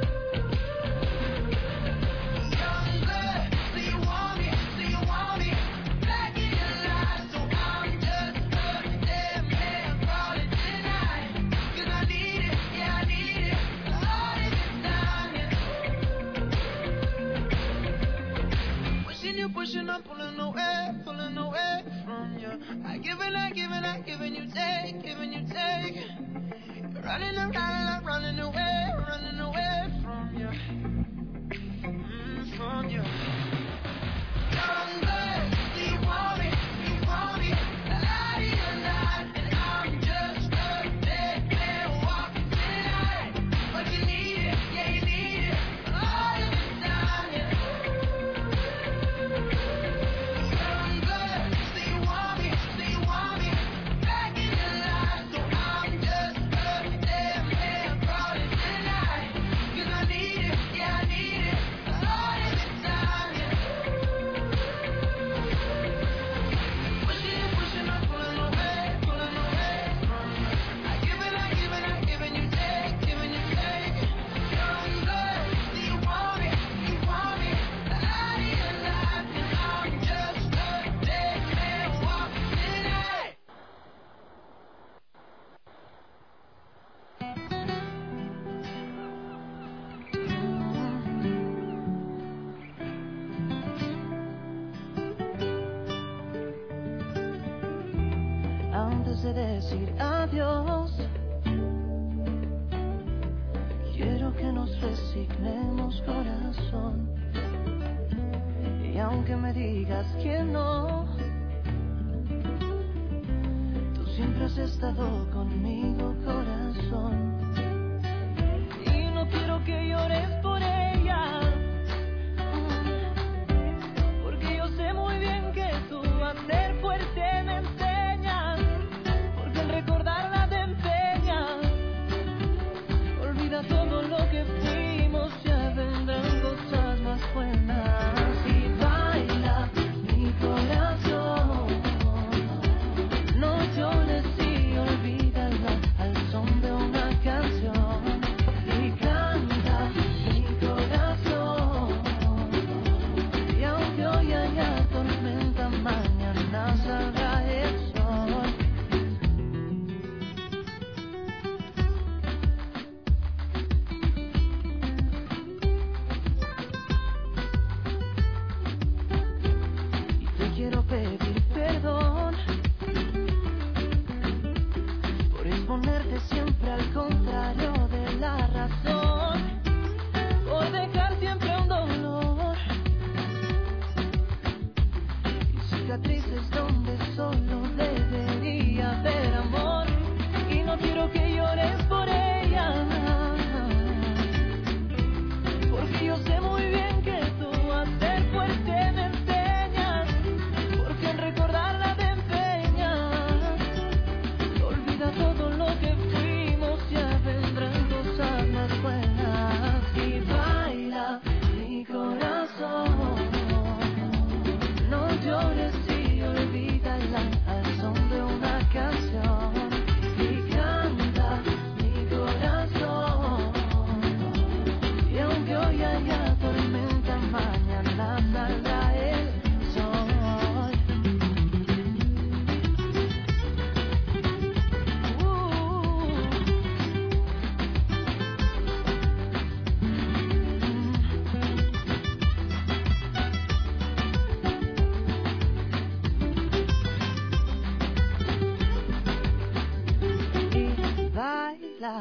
Young blood, see you want me, see you want me. Back in your life, so I'm just a dead man calling tonight. Cause I need it, yeah, I need it all of the time, yeah. Pushing you, pushing, I'm pulling away, pulling away from you. I give it, I give it, I giving you take, giving you take. You're running around, I'm running away, running away from you, mm, from you. Young blood, do you want me, do you want me? Out of your life, and I'm just a dead man walking tonight. But you need it, yeah, you need it all of the time, yeah. Young blood, do you want me, do you want me? Back in your life, so I'm just a dead man calling tonight. Cause I need it, yeah, I need it all of the time, yeah. Pushing, pushing, I'm pulling away, pulling away from you. I give it, I give it, I giving you take, giving you take. Young blood, do you want me, do you want me? Out of your life, and I'm just a dead man walking tonight. Antes de decir adiós, quiero que nos resignemos, corazón. Y aunque me digas que no, tú siempre has estado conmigo, corazón. Y no quiero que llores por ella, porque yo sé muy bien que tú a ser fuerte me enseñas, porque al recordarla te empeñas. Olvida todo lo que fuimos, ya vendrán cosas más buenas. Y baila mi corazón, no llores y olvídala al son de una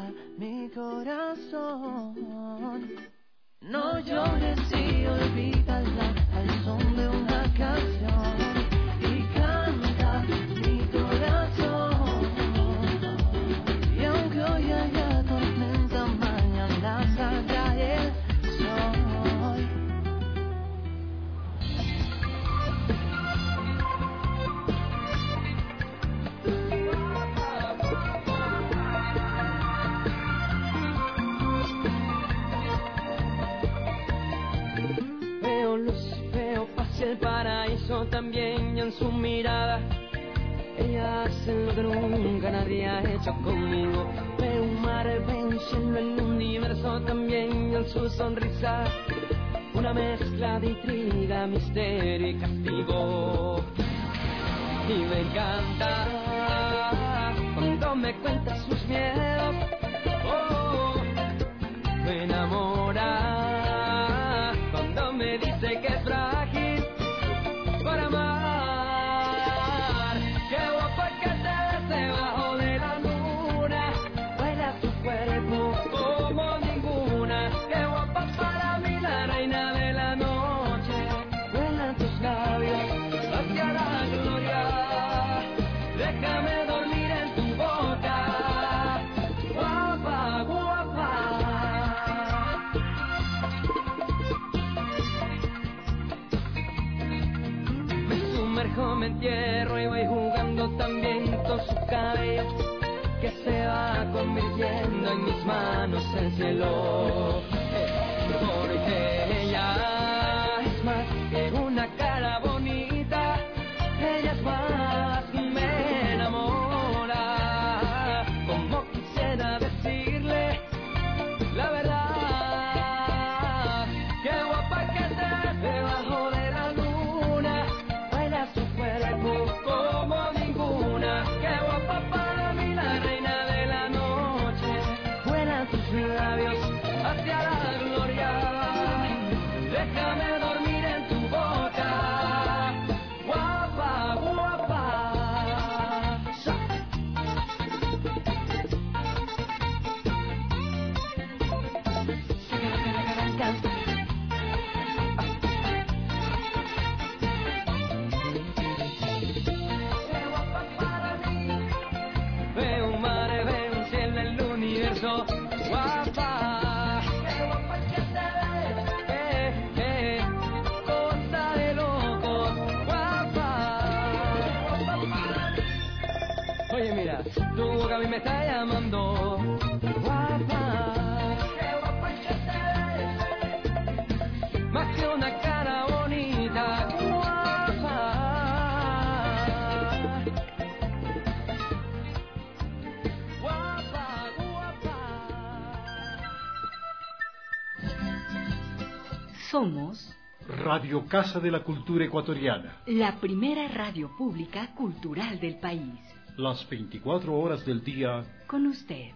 mi corazón. No llores y olvídala al son de una canción y canta mi corazón. Y aunque hoy haya tormenta, mañana saldrá el sol. Veo luz, veo paz y el paraíso también en su mirada. Ella hace lo que nunca nadie ha hecho conmigo. Veo un mar, veo un cielo, el universo también en su sonrisa. Una mezcla de intriga, misterio y castigo. Y me encanta cuando me cuenta sus miedos. Oh, me enamora cuando me dice que es frágil por amar. Qué guapo es que te ves debajo de la luna, baila tu cuerpo como ninguna. Qué guapa para mí la reina de la noche, vuelan tus labios hacia la gloria. Déjame dormir en tu boca, guapa, guapa. Me sumerjo, me entierro y voy jugando también con su cabello, que se va convirtiendo en mis manos el cielo. Porque ella es más que una cara bonita, ella es más, me enamora. Como quisiera decirle la verdad, qué guapa que te ves debajo de la luna, baila su cuerpo como ninguna. Qué guapa para mí la reina de la noche, vuelan tus labios hacia la gloria. Déjame dormir en tu boca, guapa, guapa. Sa- Veo un mar, veo un cielo, el universo, guapa. Qué guapa que te ves, eh, eh, cosa de loco, guapa. Oye, mira, tu boca a mí me está llamando, guapa. Qué guapa que te ves, más que una cara bonita, guapa. Guapa, guapa. Somos Radio Casa de la Cultura Ecuatoriana. la primera radio pública cultural del país. Las veinticuatro horas del día. Con usted.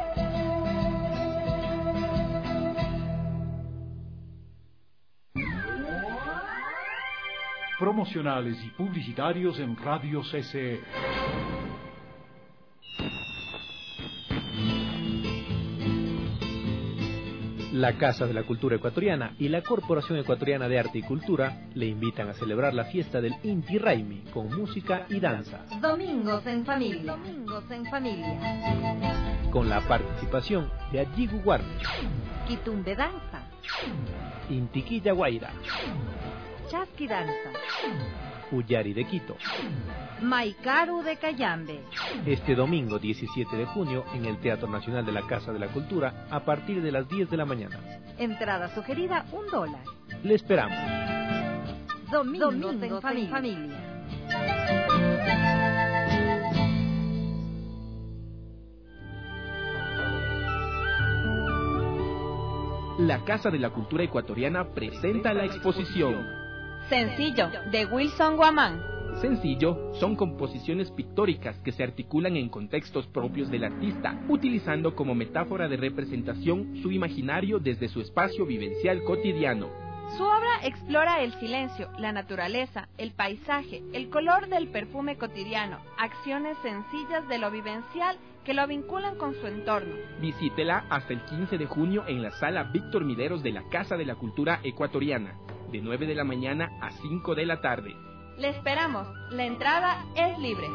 Promocionales y publicitarios en Radio C C E. La Casa de la Cultura Ecuatoriana y la Corporación Ecuatoriana de Arte y Cultura le invitan a celebrar la fiesta del Inti Raymi con música y danza, Domingos en familia. Domingos en familia. con la participación de Ajigu Guarne, Quitumbe danza. Intiquilla Guaira, Chasqui danza. Uyari de Quito. Maicaru de Cayambe. Este domingo diecisiete de junio en el Teatro Nacional de la Casa de la Cultura a partir de las diez de la mañana. Entrada sugerida un dólar. Le esperamos. Domingos, Domingos en, familia. en familia. La Casa de la Cultura Ecuatoriana presenta la exposición Sencillo, de Wilson Guamán. Sencillo son composiciones pictóricas que se articulan en contextos propios del artista, utilizando como metáfora de representación su imaginario desde su espacio vivencial cotidiano. Su obra explora el silencio, la naturaleza, el paisaje, el color del perfume cotidiano, acciones sencillas de lo vivencial que lo vinculan con su entorno. Visítela hasta el quince de junio en la sala Víctor Mideros de la Casa de la Cultura Ecuatoriana, de nueve de la mañana a cinco de la tarde. Le esperamos. La entrada es libre.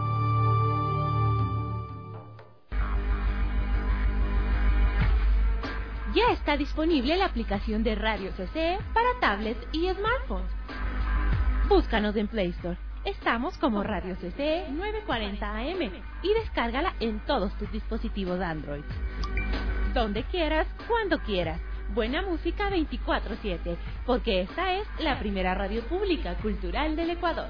Ya está disponible la aplicación de Radio C C E para tablets y smartphones. Búscanos en Play Store. Estamos como Radio C C E novecientos cuarenta A M y descárgala en todos tus dispositivos Android. Donde quieras, cuando quieras. Buena música veinticuatro siete, porque esta es la primera radio pública cultural del Ecuador.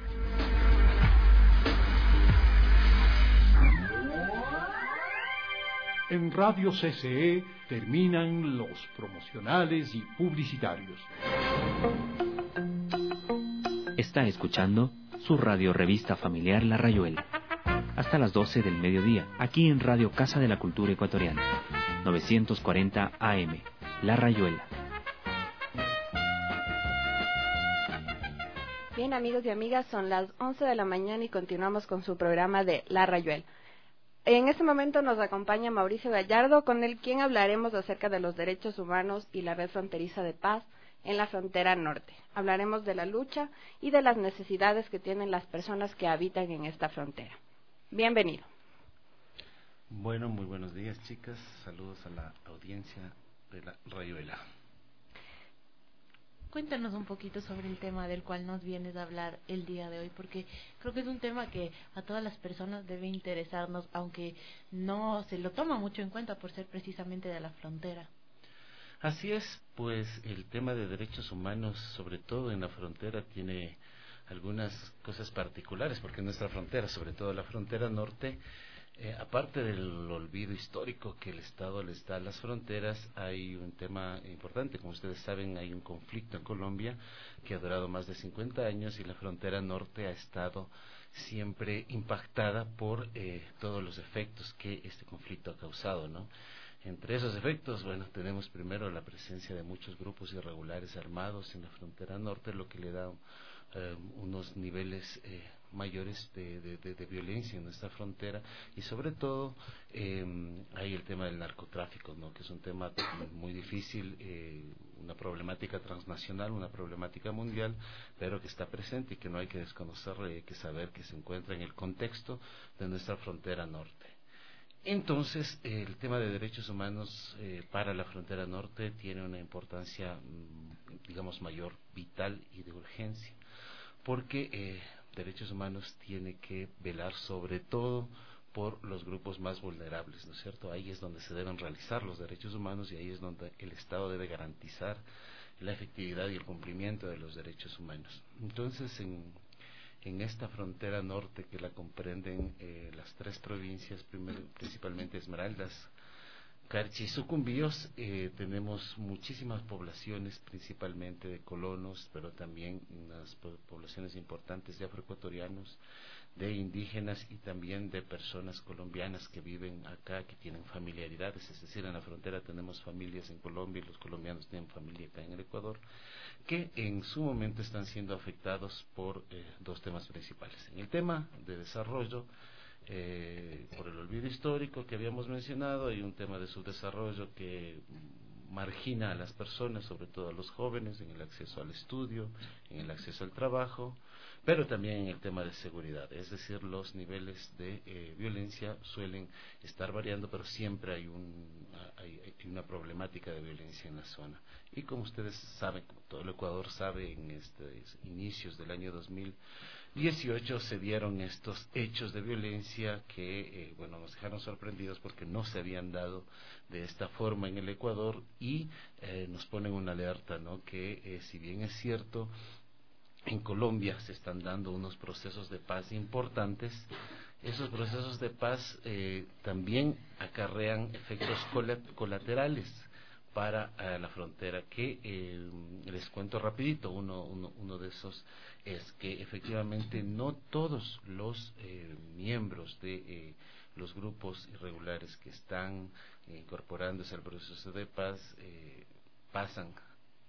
En Radio C C E terminan los promocionales y publicitarios. Está escuchando su radio revista familiar La Rayuela. Hasta las doce del mediodía, aquí en Radio Casa de la Cultura Ecuatoriana. novecientos cuarenta A M. La Rayuela. Bien, amigos y amigas, son las once de la mañana y continuamos con su programa de La Rayuela. En este momento nos acompaña Mauricio Gallardo, con el quien hablaremos acerca de los derechos humanos y la red fronteriza de paz en la frontera norte. Hablaremos de la lucha y de las necesidades que tienen las personas que habitan en esta frontera. Bienvenido. Bueno, muy buenos días, chicas. Saludos a la audiencia de La Rayuela. Cuéntanos un poquito sobre el tema del cual nos vienes a hablar el día de hoy, porque creo que es un tema que a todas las personas debe interesarnos, aunque no se lo toma mucho en cuenta por ser precisamente de la frontera. Así es, pues el tema de derechos humanos, sobre todo en la frontera, tiene algunas cosas particulares, porque en nuestra frontera, sobre todo la frontera norte, Eh, aparte del olvido histórico que el Estado les da a las fronteras, hay un tema importante. Como ustedes saben, hay un conflicto en Colombia que ha durado más de cincuenta años y la frontera norte ha estado siempre impactada por eh, todos los efectos que este conflicto ha causado, ¿no? Entre esos efectos, bueno, tenemos primero la presencia de muchos grupos irregulares armados en la frontera norte, lo que le da eh, unos niveles eh, mayores de, de, de, de violencia en nuestra frontera, y sobre todo eh, hay el tema del narcotráfico, ¿no? Que es un tema muy difícil, eh, una problemática transnacional, una problemática mundial, pero que está presente y que no hay que desconocerla, y hay que saber que se encuentra en el contexto de nuestra frontera norte. Entonces, eh, el tema de derechos humanos eh, para la frontera norte tiene una importancia, digamos, mayor, vital y de urgencia, porque eh, derechos humanos tiene que velar sobre todo por los grupos más vulnerables, ¿no es cierto? Ahí es donde se deben realizar los derechos humanos y ahí es donde el Estado debe garantizar la efectividad y el cumplimiento de los derechos humanos. Entonces, en, en esta frontera norte, que la comprenden eh, las tres provincias, primero, principalmente Esmeraldas, Carchi y Sucumbíos, eh, tenemos muchísimas poblaciones, principalmente de colonos, pero también unas poblaciones importantes de afroecuatorianos, de indígenas y también de personas colombianas que viven acá, que tienen familiaridades, es decir, en la frontera tenemos familias en Colombia y los colombianos tienen familia acá en el Ecuador, que en su momento están siendo afectados por eh, dos temas principales. En el tema de desarrollo, Eh, por el olvido histórico que habíamos mencionado, hay un tema de subdesarrollo que margina a las personas, sobre todo a los jóvenes, en el acceso al estudio, en el acceso al trabajo, pero también en el tema de seguridad, es decir, los niveles de eh, violencia suelen estar variando, pero siempre hay, un, hay, hay una problemática de violencia en la zona. Y como ustedes saben, como todo el Ecuador sabe, en estos inicios del año dos mil dieciocho se dieron estos hechos de violencia que, eh, bueno, nos dejaron sorprendidos porque no se habían dado de esta forma en el Ecuador y eh, nos ponen una alerta, ¿no? Que eh, si bien es cierto, en Colombia se están dando unos procesos de paz importantes, esos procesos de paz eh, también acarrean efectos colaterales para uh, la frontera, que eh, les cuento rapidito. Uno, uno, uno de esos es que efectivamente no todos los eh, miembros de eh, los grupos irregulares que están eh, incorporándose al proceso de paz eh, pasan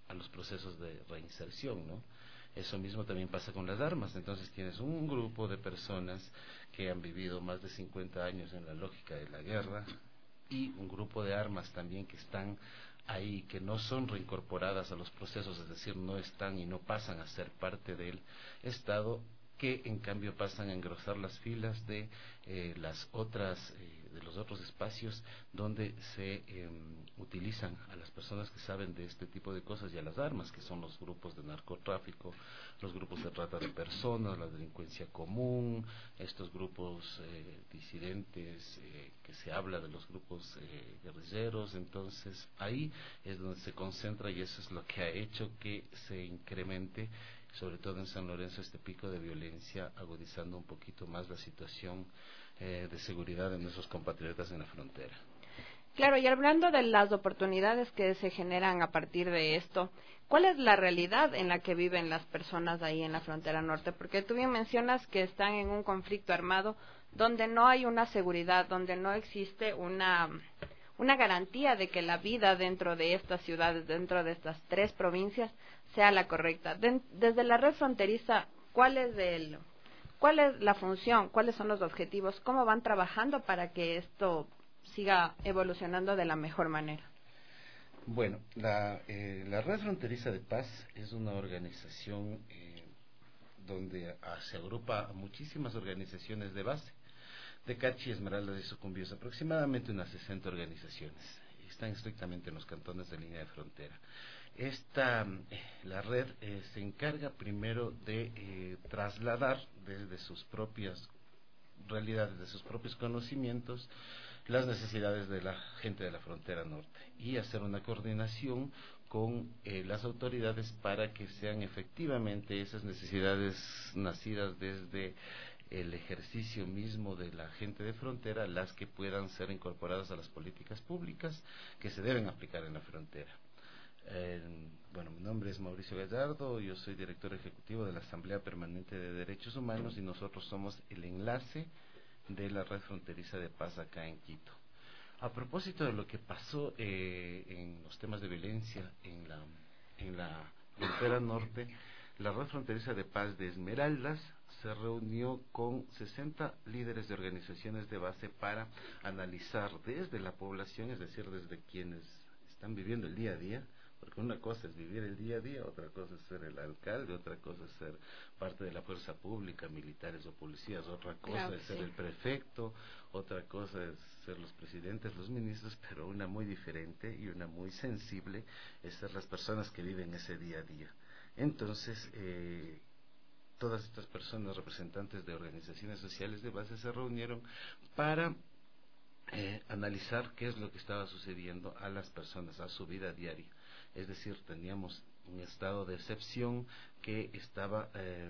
a los procesos de reinserción, ¿no? Eso mismo también pasa con las armas. Entonces tienes un grupo de personas que han vivido más de cincuenta años en la lógica de la guerra y un grupo de armas también que están ahí, que no son reincorporadas a los procesos, es decir, no están y no pasan a ser parte del Estado, que en cambio pasan a engrosar las filas de eh, las otras eh, de los otros espacios donde se eh, utilizan a las personas que saben de este tipo de cosas y a las armas, que son los grupos de narcotráfico, los grupos de trata de personas, la delincuencia común, estos grupos eh, disidentes, eh, que se habla de los grupos eh, guerrilleros. Entonces ahí es donde se concentra y eso es lo que ha hecho que se incremente, sobre todo en San Lorenzo, este pico de violencia, agudizando un poquito más la situación eh, de seguridad de nuestros compatriotas en la frontera. Claro, y hablando de las oportunidades que se generan a partir de esto, ¿cuál es la realidad en la que viven las personas ahí en la frontera norte? Porque tú bien mencionas que están en un conflicto armado donde no hay una seguridad, donde no existe una, una garantía de que la vida dentro de estas ciudades, dentro de estas tres provincias, sea la correcta. De, desde la red fronteriza, ¿cuál es el, cuál es la función? ¿Cuáles son los objetivos? ¿Cómo van trabajando para que esto siga evolucionando de la mejor manera? Bueno, la, eh, la Red Fronteriza de Paz es una organización eh, donde a, se agrupa a muchísimas organizaciones de base. De Cachi, Esmeraldas y Sucumbíos, aproximadamente unas sesenta organizaciones. Están estrictamente en los cantones de línea de frontera. Esta, eh, la red eh, se encarga primero de eh, trasladar desde sus propias realidades, de sus propios conocimientos, las necesidades de la gente de la frontera norte y hacer una coordinación con eh, las autoridades para que sean efectivamente esas necesidades nacidas desde el ejercicio mismo de la gente de frontera las que puedan ser incorporadas a las políticas públicas que se deben aplicar en la frontera. Eh, bueno, mi nombre es Mauricio Gallardo, yo soy director ejecutivo de la Asamblea Permanente de Derechos Humanos y nosotros somos el enlace de la Red Fronteriza de Paz acá en Quito. A propósito de lo que pasó eh, en los temas de violencia en la, en la frontera norte, la Red Fronteriza de Paz de Esmeraldas se reunió con sesenta líderes de organizaciones de base para analizar desde la población, es decir, desde quienes están viviendo el día a día, porque una cosa es vivir el día a día, otra cosa es ser el alcalde, otra cosa es ser parte de la fuerza pública, militares o policías, otra cosa claro, es ser sí. el prefecto, otra cosa es ser los presidentes, los ministros, pero una muy diferente y una muy sensible es ser las personas que viven ese día a día. Entonces, eh, todas estas personas, representantes de organizaciones sociales de base, se reunieron para eh, analizar qué es lo que estaba sucediendo a las personas, a su vida diaria. Es decir, teníamos un estado de excepción que estaba eh,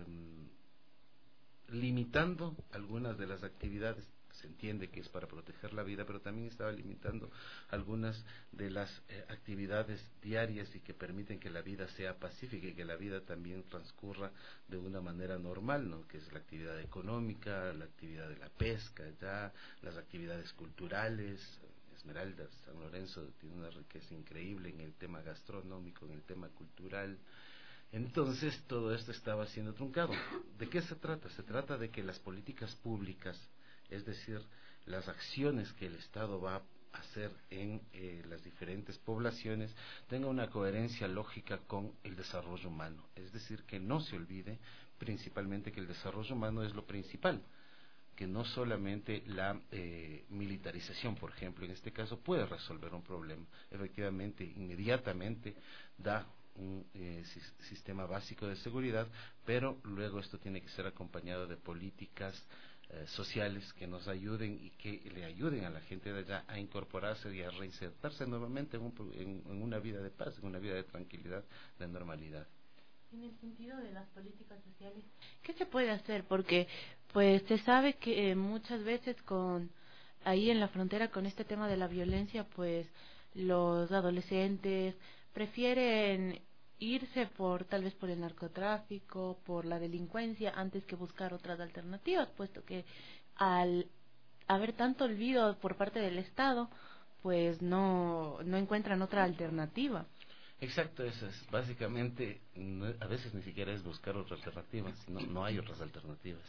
limitando algunas de las actividades. Se entiende que es para proteger la vida, pero también estaba limitando algunas de las eh, actividades diarias y que permiten que la vida sea pacífica y que la vida también transcurra de una manera normal, ¿no? Que es la actividad económica, la actividad de la pesca, ya las actividades culturales. Esmeraldas, San Lorenzo tiene una riqueza increíble en el tema gastronómico, en el tema cultural. Entonces todo esto estaba siendo truncado. ¿De qué se trata? Se trata de que las políticas públicas, es decir, las acciones que el Estado va a hacer en eh, las diferentes poblaciones, tengan una coherencia lógica con el desarrollo humano. Es decir, que no se olvide principalmente que el desarrollo humano es lo principal, que no solamente la eh, militarización, por ejemplo, en este caso puede resolver un problema. Efectivamente, inmediatamente da un eh, sistema básico de seguridad, pero luego esto tiene que ser acompañado de políticas eh, sociales que nos ayuden y que le ayuden a la gente de allá a incorporarse y a reinsertarse nuevamente en, un, en, en una vida de paz, en una vida de tranquilidad, de normalidad. En el sentido de las políticas sociales, ¿qué se puede hacer? Porque pues se sabe que eh, muchas veces con ahí en la frontera con este tema de la violencia, pues los adolescentes prefieren irse por tal vez por el narcotráfico, por la delincuencia, antes que buscar otras alternativas, puesto que al haber tanto olvido por parte del Estado, pues no no encuentran otra alternativa. Exacto, eso es. Básicamente, no, a veces ni siquiera es buscar otras alternativas, no, no hay otras alternativas.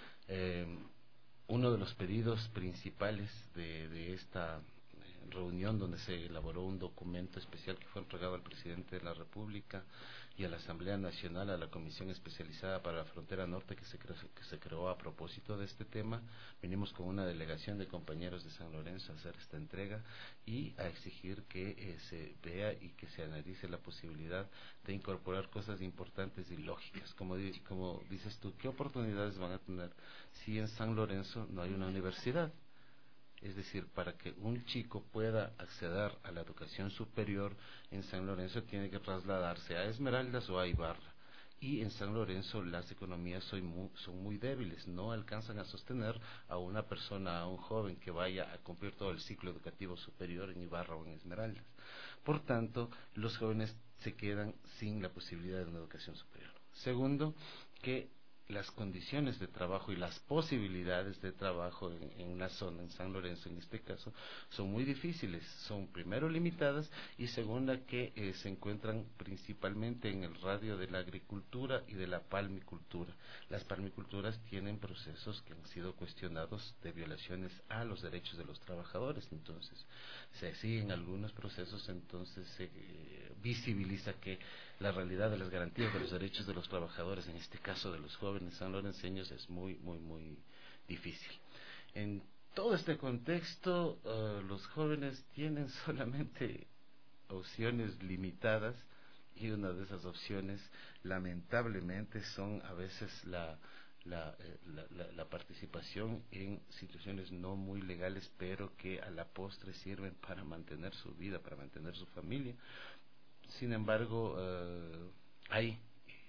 Eh, uno de los pedidos principales de, de esta reunión, donde se elaboró un documento especial que fue entregado al presidente de la República y a la Asamblea Nacional, a la Comisión Especializada para la Frontera Norte que se creó, que se creó a propósito de este tema. Venimos con una delegación de compañeros de San Lorenzo a hacer esta entrega y a exigir que eh, se vea y que se analice la posibilidad de incorporar cosas importantes y lógicas. Como, di, como dices tú, ¿qué oportunidades van a tener si en San Lorenzo no hay una universidad? Es decir, para que un chico pueda acceder a la educación superior en San Lorenzo tiene que trasladarse a Esmeraldas o a Ibarra. Y en San Lorenzo las economías son muy, son muy débiles, no alcanzan a sostener a una persona, a un joven que vaya a cumplir todo el ciclo educativo superior en Ibarra o en Esmeraldas. Por tanto, los jóvenes se quedan sin la posibilidad de una educación superior. Segundo, que las condiciones de trabajo y las posibilidades de trabajo en, en la zona, en San Lorenzo en este caso, son muy difíciles. Son primero limitadas y segunda que eh, se encuentran principalmente en el radio de la agricultura y de la palmicultura. Las palmiculturas tienen procesos que han sido cuestionados de violaciones a los derechos de los trabajadores, entonces se siguen algunos procesos, entonces se eh, visibiliza que la realidad de las garantías de los derechos de los trabajadores, en este caso de los jóvenes sanlorenseños, es muy, muy, muy difícil. En todo este contexto, uh, los jóvenes tienen solamente opciones limitadas y una de esas opciones, lamentablemente, son a veces la, la, eh, la, la, la participación en situaciones no muy legales, pero que a la postre sirven para mantener su vida, para mantener su familia. Sin embargo, uh, hay,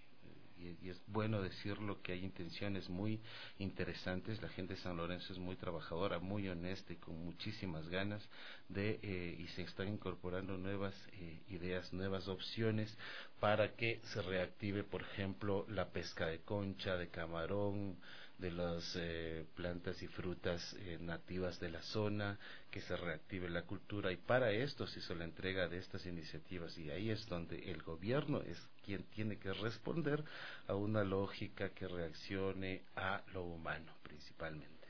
y, y es bueno decirlo, que hay intenciones muy interesantes. La gente de San Lorenzo es muy trabajadora, muy honesta y con muchísimas ganas de, eh, y se están incorporando nuevas eh, ideas, nuevas opciones para que se reactive, por ejemplo, la pesca de concha, de camarón, de las eh, plantas y frutas eh, nativas de la zona, que se reactive la cultura, y para esto se hizo la entrega de estas iniciativas, y ahí es donde el gobierno es quien tiene que responder a una lógica que reaccione a lo humano principalmente.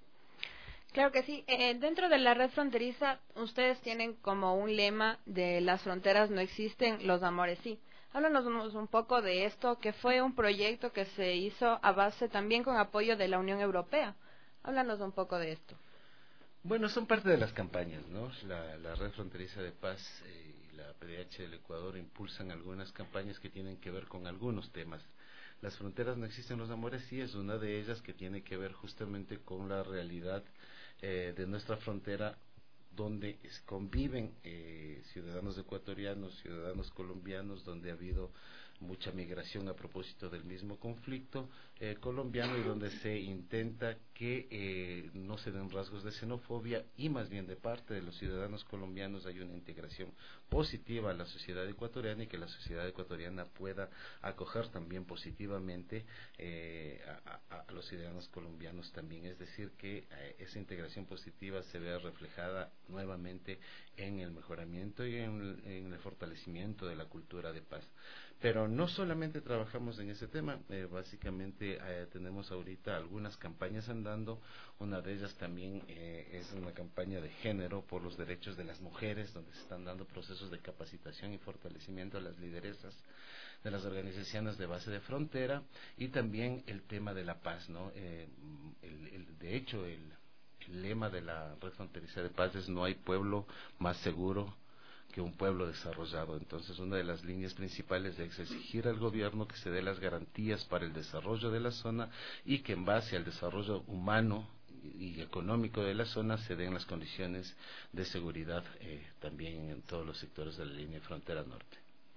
Claro que sí. Eh, dentro de la red fronteriza, ustedes tienen como un lema de las fronteras no existen, los amores sí. Háblanos un poco de esto, que fue un proyecto que se hizo a base también con apoyo de la Unión Europea. Háblanos un poco de esto. Bueno, son parte de las campañas, ¿no? La, la Red Fronteriza de Paz eh, y la P D H del Ecuador impulsan algunas campañas que tienen que ver con algunos temas. Las fronteras no existen, los amores sí es una de ellas, que tiene que ver justamente con la realidad eh, de nuestra frontera, donde conviven eh, ciudadanos ecuatorianos, ciudadanos colombianos, donde ha habido mucha migración a propósito del mismo conflicto eh, colombiano, y donde se intenta que eh, no se den rasgos de xenofobia, y más bien de parte de los ciudadanos colombianos hay una integración positiva a la sociedad ecuatoriana, y que la sociedad ecuatoriana pueda acoger también positivamente eh, a, a, a los ciudadanos colombianos también. Es decir, que eh, esa integración positiva se vea reflejada nuevamente en el mejoramiento y en, en el fortalecimiento de la cultura de paz. Pero no solamente trabajamos en ese tema, eh, básicamente eh, tenemos ahorita algunas campañas andando. Una de ellas también eh, es una campaña de género por los derechos de las mujeres, donde se están dando procesos de capacitación y fortalecimiento a las lideresas de las organizaciones de base de frontera, y también el tema de la paz, ¿no? Eh, el, el, de hecho, el, el lema de la Red Fronteriza de Paz es: no hay pueblo más seguro que un pueblo desarrollado. Entonces, una de las líneas principales es exigir al gobierno que se dé las garantías para el desarrollo de la zona, y que en base al desarrollo humano y económico de la zona se den las condiciones de seguridad eh, también en todos los sectores de la línea de frontera norte.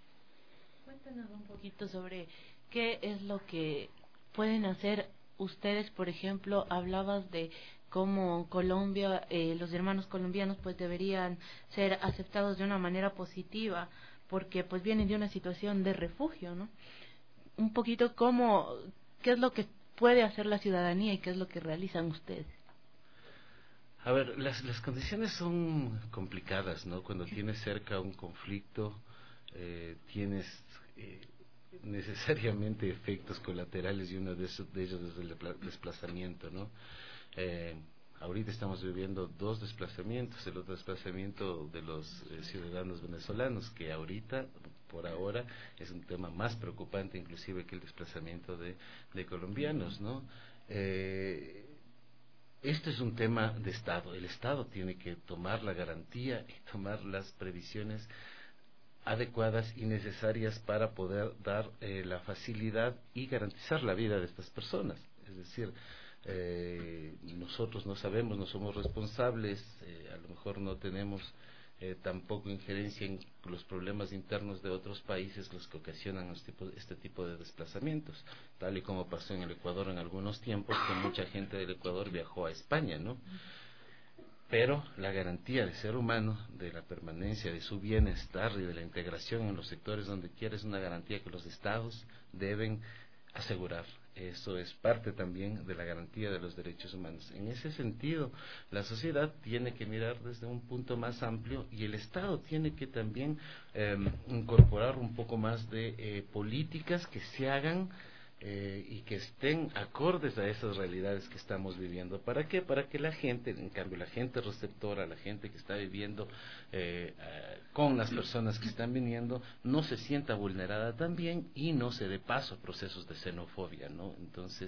Cuéntanos un poquito sobre qué es lo que pueden hacer ustedes. Por ejemplo, hablabas de cómo Colombia, eh, los hermanos colombianos pues deberían ser aceptados de una manera positiva, porque pues vienen de una situación de refugio, ¿no? Un poquito cómo, qué es lo que puede hacer la ciudadanía y qué es lo que realizan ustedes. A ver, las, las condiciones son complicadas, ¿no? Cuando tienes cerca un conflicto, eh, tienes eh, necesariamente efectos colaterales, y uno de, esos, de ellos es el desplazamiento, ¿no? Eh, ahorita estamos viviendo dos desplazamientos, el otro desplazamiento de los eh, ciudadanos venezolanos, que ahorita, por ahora, es un tema más preocupante inclusive que el desplazamiento de, de colombianos, ¿no? Eh, Esto es un tema de Estado. El Estado tiene que tomar la garantía y tomar las previsiones adecuadas y necesarias para poder dar eh, la facilidad y garantizar la vida de estas personas. Es decir, eh, nosotros no sabemos, no somos responsables, eh, a lo mejor no tenemos eh, tampoco injerencia en los problemas internos de otros países los que ocasionan este tipo, este tipo de desplazamientos, tal y como pasó en el Ecuador en algunos tiempos, que mucha gente del Ecuador viajó a España, ¿no? Pero la garantía del ser humano, de la permanencia, de su bienestar y de la integración en los sectores donde quiera es una garantía que los estados deben asegurar. Eso es parte también de la garantía de los derechos humanos. En ese sentido, la sociedad tiene que mirar desde un punto más amplio y el Estado tiene que también eh, incorporar un poco más de eh, políticas que se hagan Eh, y que estén acordes a esas realidades que estamos viviendo. ¿Para qué? Para que la gente, en cambio, la gente receptora, la gente que está viviendo eh, eh, con las personas que están viniendo, no se sienta vulnerada también y no se dé paso a procesos de xenofobia, ¿no? Entonces,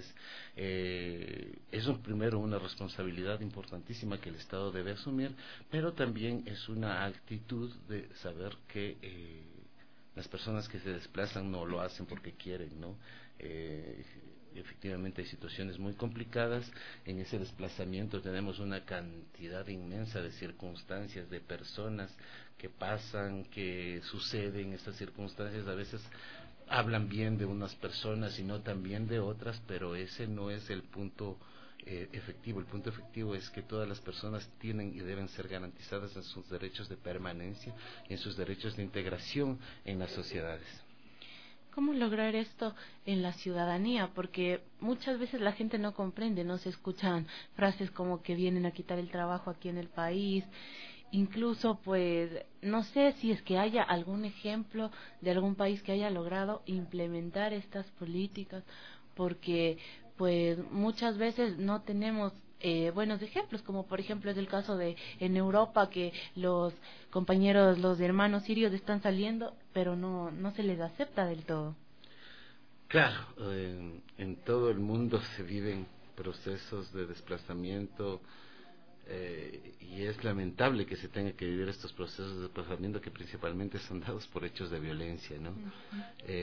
eh, es un, primero una responsabilidad importantísima que el Estado debe asumir, pero también es una actitud de saber que eh, las personas que se desplazan no lo hacen porque quieren, ¿no? Eh, efectivamente hay situaciones muy complicadas. En ese desplazamiento tenemos una cantidad inmensa de circunstancias, de personas que pasan, que suceden estas circunstancias. A veces hablan bien de unas personas y no tan bien de otras, pero ese no es el punto eh, efectivo. El punto efectivo es que todas las personas tienen y deben ser garantizadas en sus derechos de permanencia y en sus derechos de integración en las sociedades. ¿Cómo lograr esto en la ciudadanía? Porque muchas veces la gente no comprende, no se escuchan frases como que vienen a quitar el trabajo aquí en el país. Incluso, pues, no sé si es que haya algún ejemplo de algún país que haya logrado implementar estas políticas, porque, pues, muchas veces no tenemos Eh, buenos ejemplos, como por ejemplo es el caso de en Europa, que los compañeros, los hermanos sirios están saliendo, pero no no se les acepta del todo. Claro, en, en todo el mundo se viven procesos de desplazamiento eh, y es lamentable que se tenga que vivir estos procesos de desplazamiento que principalmente son dados por hechos de violencia, ¿no? Uh-huh.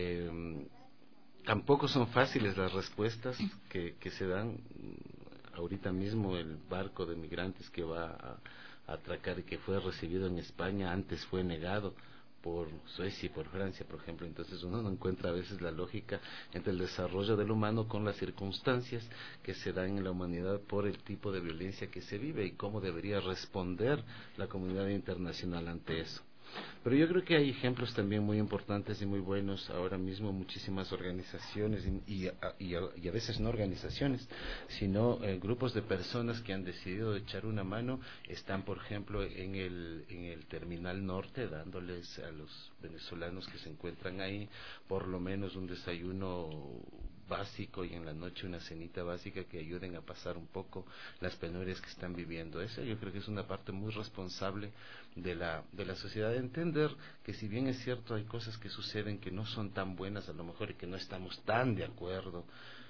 Eh, tampoco son fáciles las respuestas que, que se dan. Ahorita mismo el barco de migrantes que va a, a atracar y que fue recibido en España antes fue negado por Suecia y por Francia, por ejemplo. Entonces uno no encuentra a veces la lógica entre el desarrollo del humano con las circunstancias que se dan en la humanidad por el tipo de violencia que se vive y cómo debería responder la comunidad internacional ante eso. Pero yo creo que hay ejemplos también muy importantes y muy buenos ahora mismo, muchísimas organizaciones y, y, y, a, y a veces no organizaciones, sino eh, grupos de personas que han decidido echar una mano. Están, por ejemplo, en el, en el Terminal Norte dándoles a los venezolanos que se encuentran ahí por lo menos un desayuno básico y en la noche una cenita básica que ayuden a pasar un poco las penurias que están viviendo. Esa yo creo que es una parte muy responsable de la de la sociedad, de entender que si bien es cierto hay cosas que suceden que no son tan buenas a lo mejor y que no estamos tan de acuerdo,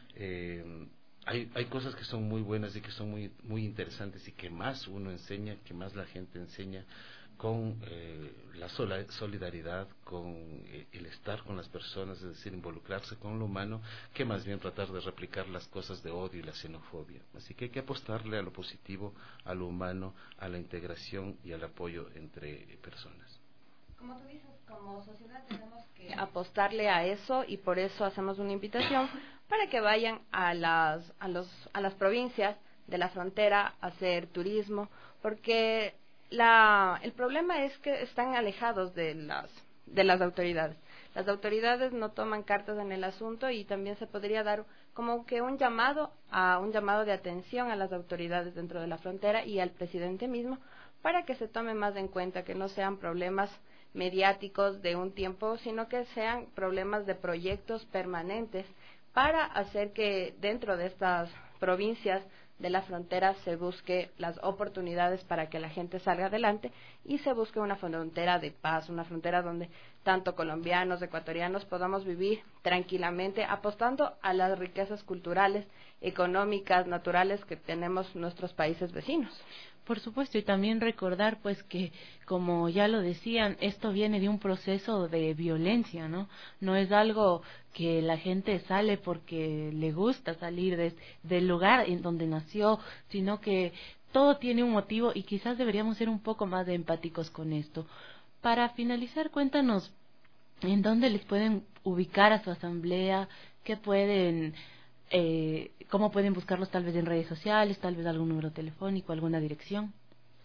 eh, hay hay cosas que son muy buenas y que son muy muy interesantes y que más uno enseña, que más la gente enseña con eh, la sola, solidaridad, con eh, el estar con las personas, es decir, involucrarse con lo humano, que más bien tratar de replicar las cosas de odio y la xenofobia. Así que hay que apostarle a lo positivo, a lo humano, a la integración y al apoyo entre personas. Como tú dices, como sociedad tenemos que apostarle a eso y por eso hacemos una invitación para que vayan a las, a los, a las provincias de la frontera a hacer turismo, porque La, el problema es que están alejados de las de las autoridades. Las autoridades no toman cartas en el asunto y también se podría dar como que un llamado a un llamado de atención a las autoridades dentro de la frontera y al presidente mismo para que se tome más en cuenta, que no sean problemas mediáticos de un tiempo, sino que sean problemas de proyectos permanentes para hacer que dentro de estas provincias de la frontera se busque las oportunidades para que la gente salga adelante y se busque una frontera de paz, una frontera donde tanto colombianos, ecuatorianos podamos vivir tranquilamente apostando a las riquezas culturales, económicas, naturales que tenemos nuestros países vecinos. Por supuesto, y también recordar pues que, como ya lo decían, esto viene de un proceso de violencia, ¿no? No es algo que la gente sale porque le gusta salir de, del lugar en donde nació, sino que todo tiene un motivo y quizás deberíamos ser un poco más de empáticos con esto. Para finalizar, cuéntanos en dónde les pueden ubicar a su asamblea, qué pueden... Eh, ¿Cómo pueden buscarlos tal vez en redes sociales, tal vez algún número telefónico, alguna dirección?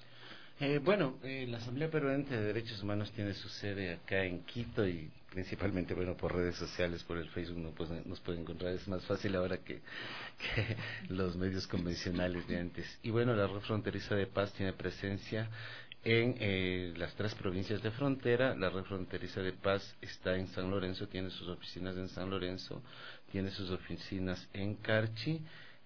Eh, bueno, eh, la Asamblea Permanente de Derechos Humanos tiene su sede acá en Quito y principalmente, bueno, por redes sociales, por el Facebook no, pues, nos puede encontrar, es más fácil ahora que, que los medios convencionales de antes. Y bueno, la Red Fronteriza de Paz tiene presencia en eh, las tres provincias de frontera. La Red Fronteriza de Paz está en San Lorenzo, tiene sus oficinas en San Lorenzo, tiene sus oficinas en Carchi,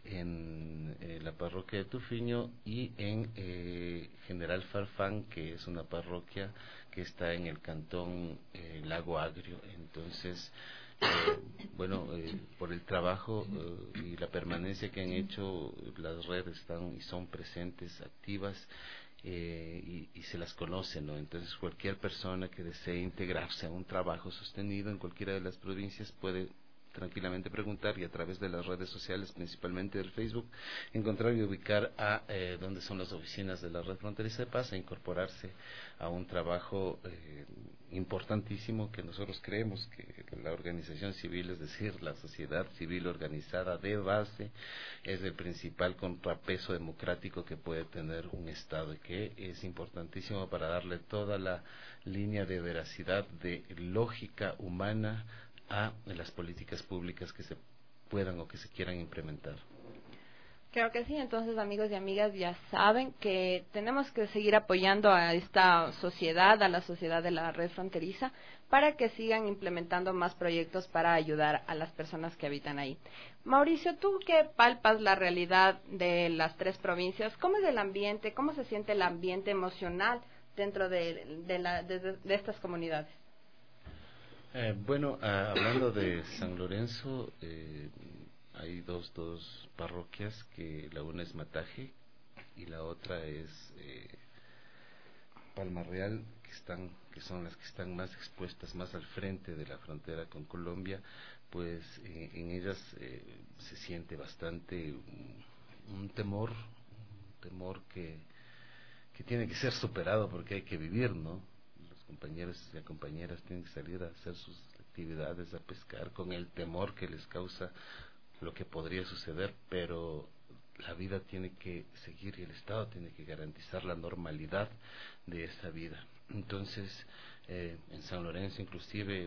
en eh, la parroquia de Tufiño y en eh, General Farfán, que es una parroquia que está en el cantón eh, Lago Agrio. Entonces, eh, bueno, eh, por el trabajo eh, y la permanencia que han hecho, las redes están y son presentes, activas. Eh, y, y se las conoce, ¿no? Entonces cualquier persona que desee integrarse a un trabajo sostenido en cualquiera de las provincias puede tranquilamente preguntar y a través de las redes sociales, principalmente del Facebook, encontrar y ubicar a eh, dónde son las oficinas de la Red Fronteriza de Paz e incorporarse a un trabajo eh, importantísimo que nosotros creemos que la organización civil, es decir, la sociedad civil organizada de base, es el principal contrapeso democrático que puede tener un Estado y que es importantísimo para darle toda la línea de veracidad, de lógica humana a las políticas públicas que se puedan o que se quieran implementar. Creo que sí, entonces amigos y amigas ya saben que tenemos que seguir apoyando a esta sociedad, a la sociedad de la red fronteriza, para que sigan implementando más proyectos para ayudar a las personas que habitan ahí. Mauricio, tú que palpas la realidad de las tres provincias, ¿cómo es el ambiente, cómo se siente el ambiente emocional dentro de, de, la, de, de estas comunidades? Eh, bueno, ah, hablando de San Lorenzo, eh, hay dos, dos parroquias, que la una es Mataje y la otra es eh, Palma Real, que están, que son las que están más expuestas, más al frente de la frontera con Colombia. Pues eh, en ellas eh, se siente bastante un, un temor, un temor que, que tiene que ser superado porque hay que vivir, ¿no? Compañeros y compañeras tienen que salir a hacer sus actividades, a pescar, con el temor que les causa lo que podría suceder, pero la vida tiene que seguir y el Estado tiene que garantizar la normalidad de esa vida. Entonces, eh, en San Lorenzo inclusive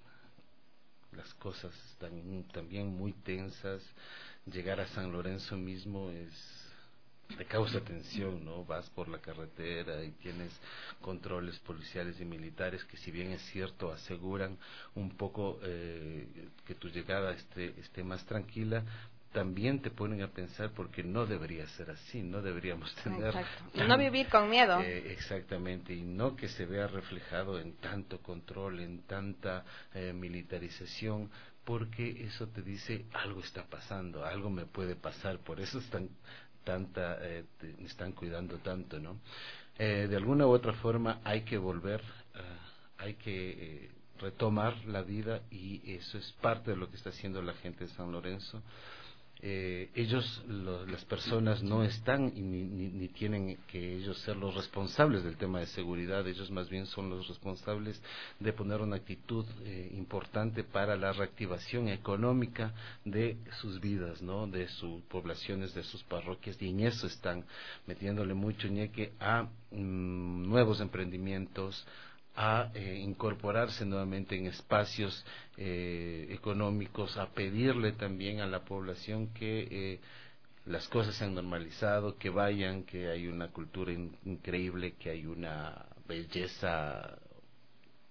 las cosas están también muy tensas. Llegar a San Lorenzo mismo es te causa tensión, ¿no? Vas por la carretera y tienes controles policiales y militares que, si bien es cierto, aseguran un poco eh, que tu llegada esté, esté más tranquila, también te ponen a pensar porque no debería ser así, no deberíamos tener... Exacto. No vivir con miedo. Eh, exactamente, y no que se vea reflejado en tanto control, en tanta eh, militarización, porque eso te dice algo está pasando, algo me puede pasar, por eso están tanta eh, te, me están cuidando tanto, ¿no? Eh, de alguna u otra forma hay que volver, uh, hay que eh, retomar la vida, y eso es parte de lo que está haciendo la gente de San Lorenzo. Eh, ellos, lo, las personas no están y ni, ni, ni tienen que ellos ser los responsables del tema de seguridad, ellos más bien son los responsables de poner una actitud eh, importante para la reactivación económica de sus vidas, ¿no? De sus poblaciones, de sus parroquias, y en eso están metiéndole mucho ñeque a mm, nuevos emprendimientos, a eh, incorporarse nuevamente en espacios eh, económicos, a pedirle también a la población que eh, las cosas se han normalizado, que vayan, que hay una cultura in- increíble, que hay una belleza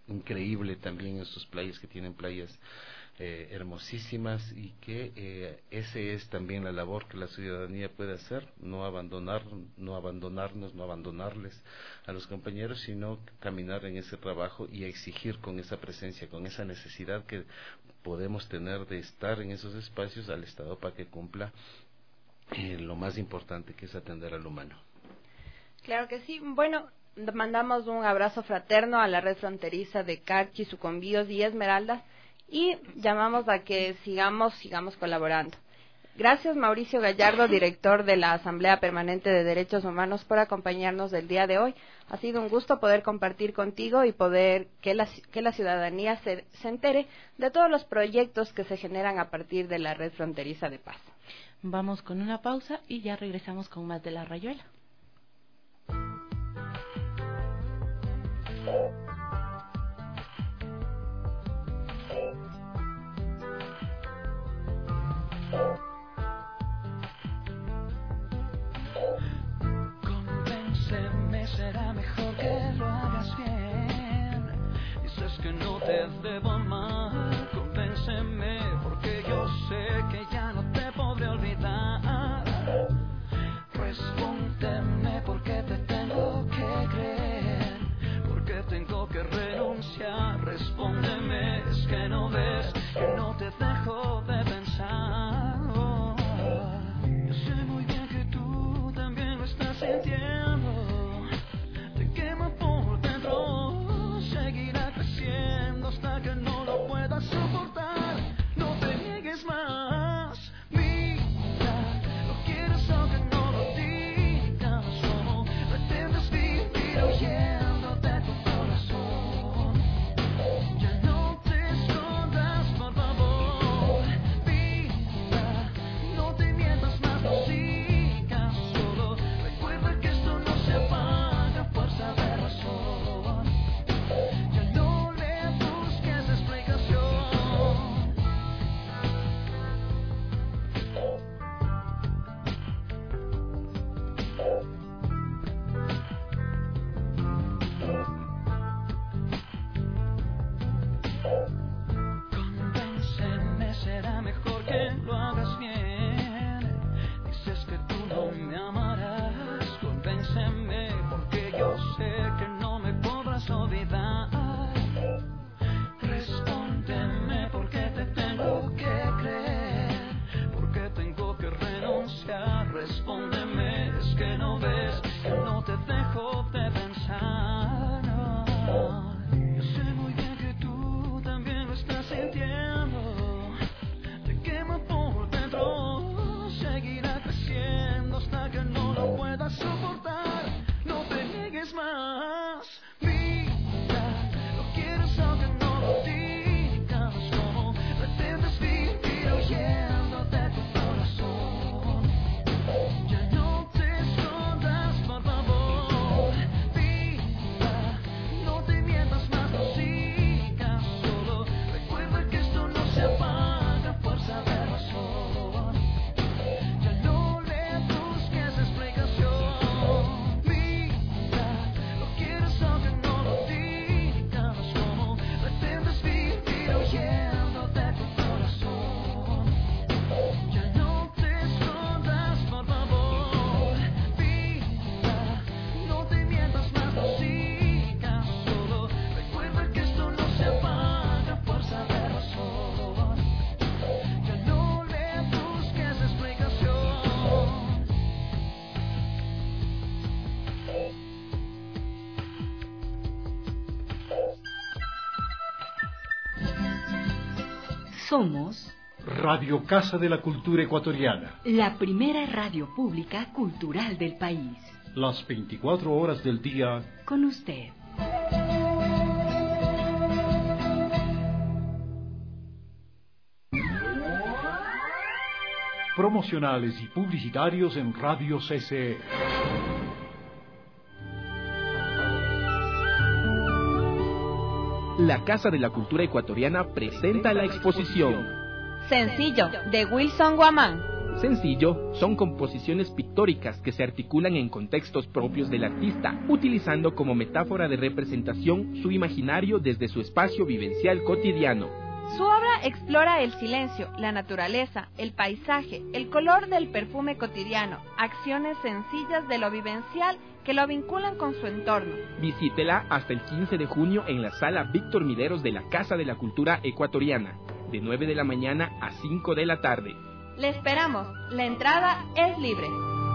increíble también en sus playas, que tienen playas eh, hermosísimas, y que eh, ese es también la labor que la ciudadanía puede hacer, no abandonar, no abandonarnos, no abandonarles a los compañeros, sino caminar en ese trabajo y exigir con esa presencia, con esa necesidad que podemos tener de estar en esos espacios al Estado para que cumpla eh, lo más importante, que es atender al humano. Claro que sí. Bueno, mandamos un abrazo fraterno a la red fronteriza de Carchi, Sucumbíos y Esmeraldas, y llamamos a que sigamos, sigamos colaborando. Gracias, Mauricio Gallardo, director de la Asamblea Permanente de Derechos Humanos, por acompañarnos el día de hoy. Ha sido un gusto poder compartir contigo y poder que la, que la ciudadanía se, se entere de todos los proyectos que se generan a partir de la red fronteriza de paz. Vamos con una pausa y ya regresamos con más de La Rayuela. Convénceme, será mejor que lo hagas bien. Dices que no te debo amar. Convénceme, porque yo sé que ya no te podré olvidar. Respóndeme, porque te tengo que creer, porque tengo que renunciar. Respóndeme, es que no ves que no te dejo de pensar. Oh, yo sé muy bien que tú también lo estás sintiendo. Te quema por dentro, seguirá creciendo hasta que no lo puedas soportar. No te niegues más, mira, lo quieres aunque no lo digas. Como pretendes vivir huyendo de tu corazón. Ya no te escondas, por favor, mira, no te mientas más, no sigas. Solo recuerda que esto no se apaga a fuerza de razón. Ya no le busques explicación. Convénceme, será mejor que lo hagas bien. Dices que tú no me amarás. Convénceme, porque yo sé que no me podrás olvidar. Respóndeme, porque te tengo que creer, porque tengo que renunciar. Respóndeme, es que no ves que no te dejo de pensar. No. Yo sé muy bien que tú también lo estás sintiendo. Te quema por dentro, seguirá creciendo hasta que no lo puedas soportar. No te niegues más, mira, lo quieres aunque no lo digas. Como pretendes vivir huyendo de tu corazón. Ya no te escondas, por favor, mira, no te mientas más, no sigas. Solo recuerda que esto no se apaga a fuerza de razón. Ya no le busques explicación, mira, lo quieres aunque no lo digas. Como pretendes vivir huyendo de tu corazón. Ya no te escondas, por favor, mira, no te mientas más, no sigas. Solo recuerda que esto no se apaga a fuerza de razón. Ya no le busques explicación. Somos Radio Casa de la Cultura Ecuatoriana. la primera radio pública cultural del país. Las veinticuatro horas del día. Con usted. Promocionales y publicitarios en Radio C C E. La Casa de la Cultura Ecuatoriana presenta la exposición Sencillo, de Wilson Guamán. Sencillo, son composiciones pictóricas que se articulan en contextos propios del artista, utilizando como metáfora de representación su imaginario desde su espacio vivencial cotidiano. Su obra explora el silencio, la naturaleza, el paisaje, el color del perfume cotidiano, acciones sencillas de lo vivencial que lo vinculan con su entorno. Visítela hasta el quince de junio en la sala Víctor Mideros de la Casa de la Cultura Ecuatoriana, de nueve de la mañana a cinco de la tarde. Le esperamos. La entrada es libre.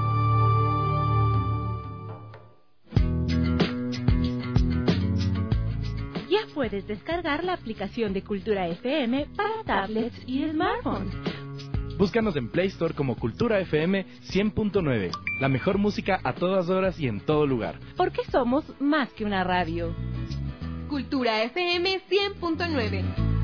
Ya puedes descargar la aplicación de Cultura F M para tablets y smartphones. Búscanos en Play Store como Cultura F M cien punto nueve. La mejor música a todas horas y en todo lugar. Porque somos más que una radio. Cultura F M cien punto nueve.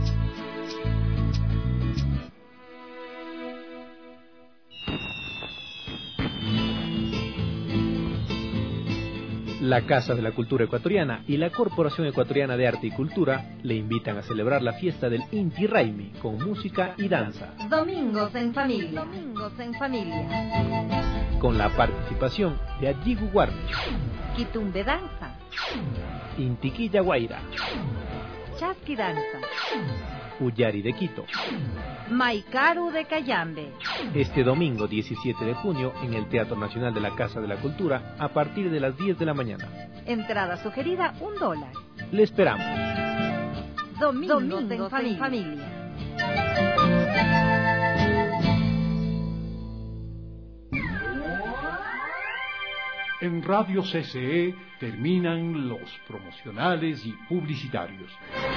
La Casa de la Cultura Ecuatoriana y la Corporación Ecuatoriana de Arte y Cultura le invitan a celebrar la fiesta del Inti Raymi con música y danza. Domingos en familia. Domingos en familia. Con la participación de Ayigu Guarne, Quitumbe Danza, Intiquilla Guaira, Chasqui Danza, Uyari de Quito, Maicaru de Cayambe. Este domingo diecisiete de junio en el Teatro Nacional de la Casa de la Cultura a partir de las diez de la mañana. Entrada sugerida un dólar. Le esperamos. Domingos, Domingos en, familia. en familia. En Radio C C E terminan los promocionales y publicitarios.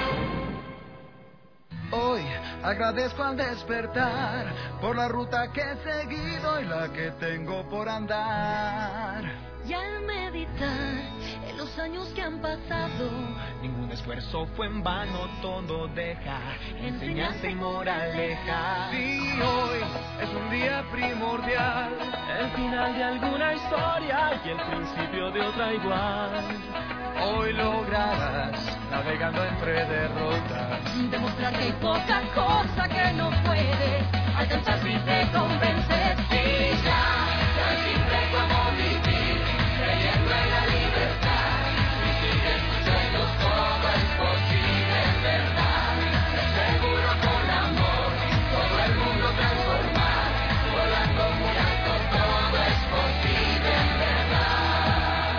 Hoy agradezco al despertar por la ruta que he seguido y la que tengo por andar. Y al meditar en los años que han pasado, ningún esfuerzo fue en vano, todo deja enseñanza y moraleja. Sí, hoy es un día primordial, el final de alguna historia y el principio de otra igual. Hoy lograrás, navegando entre derrotas, demostrar que hay poca cosa que no puedes alcanzar si te convences. Y ya, tan simple como vivir, creyendo en la libertad. Si sigues tus sueños, todo es posible en verdad. Te seguro con amor, todo el mundo transformar. Volando muy alto, todo es posible en verdad.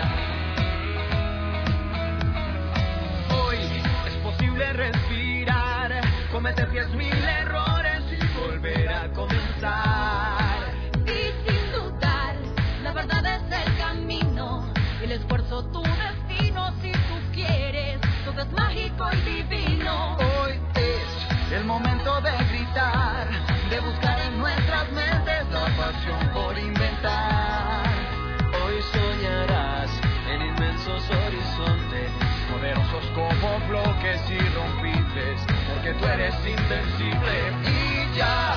Hoy es posible respirar, cometer diez mil errores y volver a comenzar. Y sin dudar, la verdad es el camino, el esfuerzo tu destino. Si tú quieres, todo es mágico y divino. Hoy es el momento de gritar, de buscar en nuestras mentes la pasión por inventar. Hoy soñarás en inmensos horizontes, poderosos como bloques irrompibles, porque tú eres invencible y ya.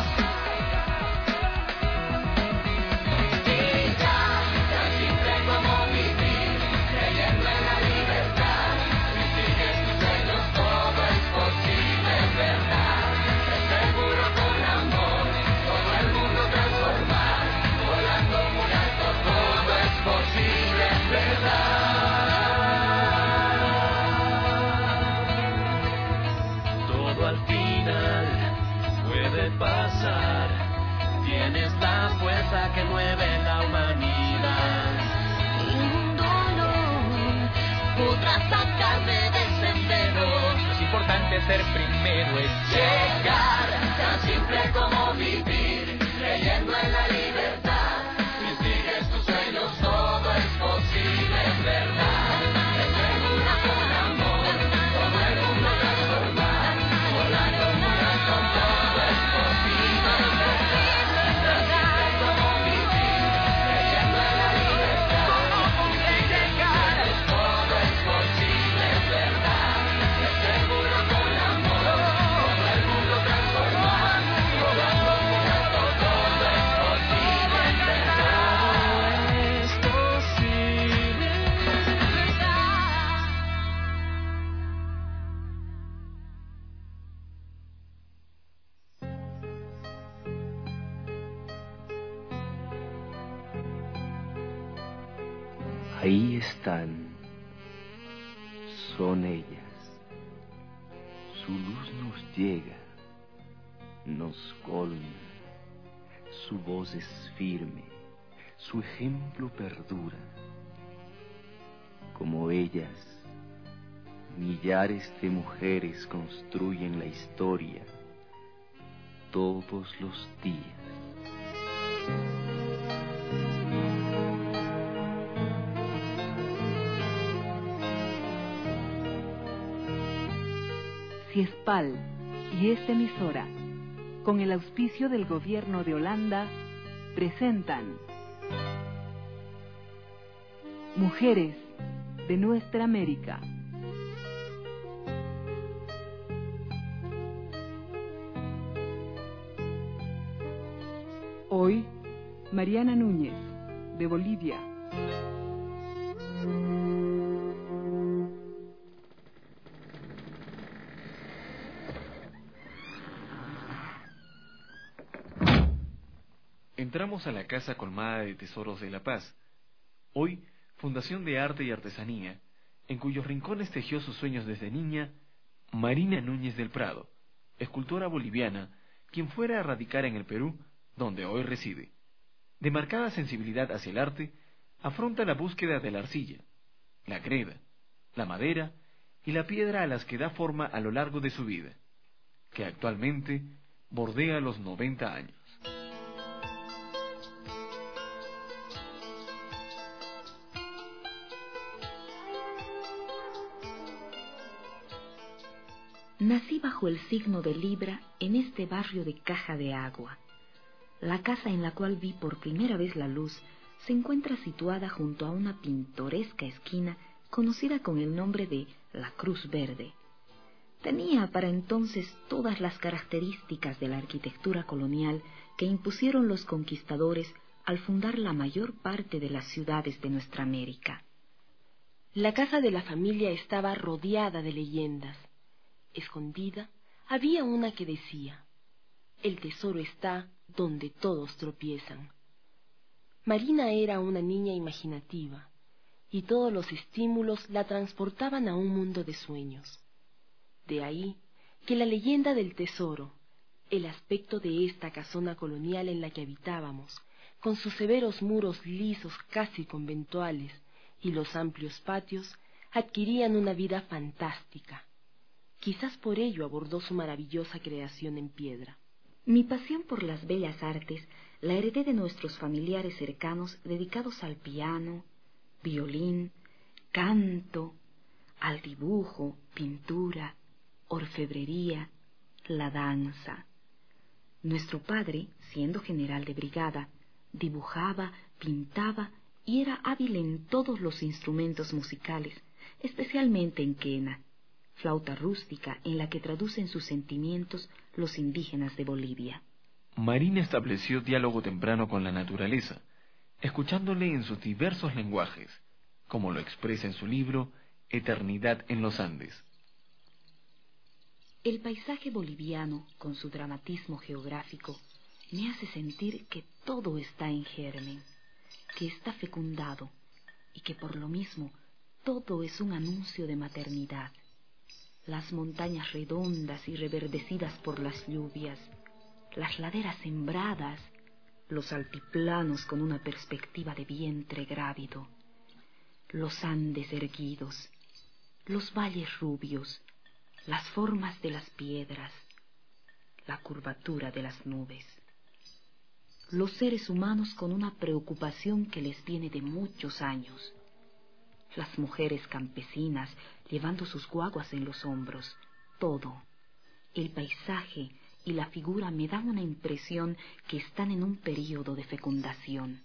Y ya, tan simple como vivir, creyendo en la libertad. Si sigues tus sueños, todo es posible en verdad. Te seguro con amor, todo el mundo transformar. Volando muy alto, todo es posible en verdad. Al final puede pasar, tienes la fuerza que mueve la humanidad. Ningún dolor podrá sacarme del sendero. Lo es importante ser primero, es llegar, tan simple como vivir, creyendo en la libertad. Si sigues tus sueños, todo es posible en verdad. Te seguro con amor, todo el mundo transformar. Volando muy alto, todo es posible en verdad. Como vivir, creyendo en la libertad. Si llegar, todo es posible en verdad. Te seguro con amor, todo el mundo transformar. Volando muy alto, todo es posible. Ahí están, son ellas. Su luz nos llega, nos colma, su voz es firme, su ejemplo perdura. Como ellas, millares de mujeres construyen la historia todos los días. Ciespal y esta emisora, con el auspicio del Gobierno de Holanda, presentan Mujeres de Nuestra América. Hoy, Mariana Núñez, de Bolivia. Entramos a la Casa Colmada de Tesoros de La Paz, hoy Fundación de Arte y Artesanía, en cuyos rincones tejió sus sueños desde niña Marina Núñez del Prado, escultora boliviana, quien fuera a radicar en el Perú, donde hoy reside. De marcada sensibilidad hacia el arte, afronta la búsqueda de la arcilla, la greda, la madera y la piedra a las que da forma a lo largo de su vida, que actualmente bordea los noventa años. Nací bajo el signo de Libra en este barrio de Caja de Agua. La casa en la cual vi por primera vez la luz se encuentra situada junto a una pintoresca esquina conocida con el nombre de La Cruz Verde. Tenía para entonces todas las características de la arquitectura colonial que impusieron los conquistadores al fundar la mayor parte de las ciudades de nuestra América. La casa de la familia estaba rodeada de leyendas. Escondida, había una que decía: el tesoro está donde todos tropiezan. Marina era una niña imaginativa, y todos los estímulos la transportaban a un mundo de sueños. De ahí que la leyenda del tesoro, el aspecto de esta casona colonial en la que habitábamos, con sus severos muros lisos casi conventuales y los amplios patios, adquirían una vida fantástica. Quizás por ello abordó su maravillosa creación en piedra. Mi pasión por las bellas artes la heredé de nuestros familiares cercanos dedicados al piano, violín, canto, al dibujo, pintura, orfebrería, la danza. Nuestro padre, siendo general de brigada, dibujaba, pintaba y era hábil en todos los instrumentos musicales, especialmente en quena, flauta rústica en la que traducen sus sentimientos los indígenas de Bolivia. Marina estableció diálogo temprano con la naturaleza, escuchándole en sus diversos lenguajes, como lo expresa en su libro Eternidad en los Andes. El paisaje boliviano, con su dramatismo geográfico, me hace sentir que todo está en germen, que está fecundado, y que por lo mismo todo es un anuncio de maternidad. Las montañas redondas y reverdecidas por las lluvias, las laderas sembradas, los altiplanos con una perspectiva de vientre grávido, los Andes erguidos, los valles rubios, las formas de las piedras, la curvatura de las nubes. Los seres humanos con una preocupación que les viene de muchos años. Las mujeres campesinas llevando sus guaguas en los hombros. Todo, el paisaje y la figura me dan una impresión que están en un período de fecundación.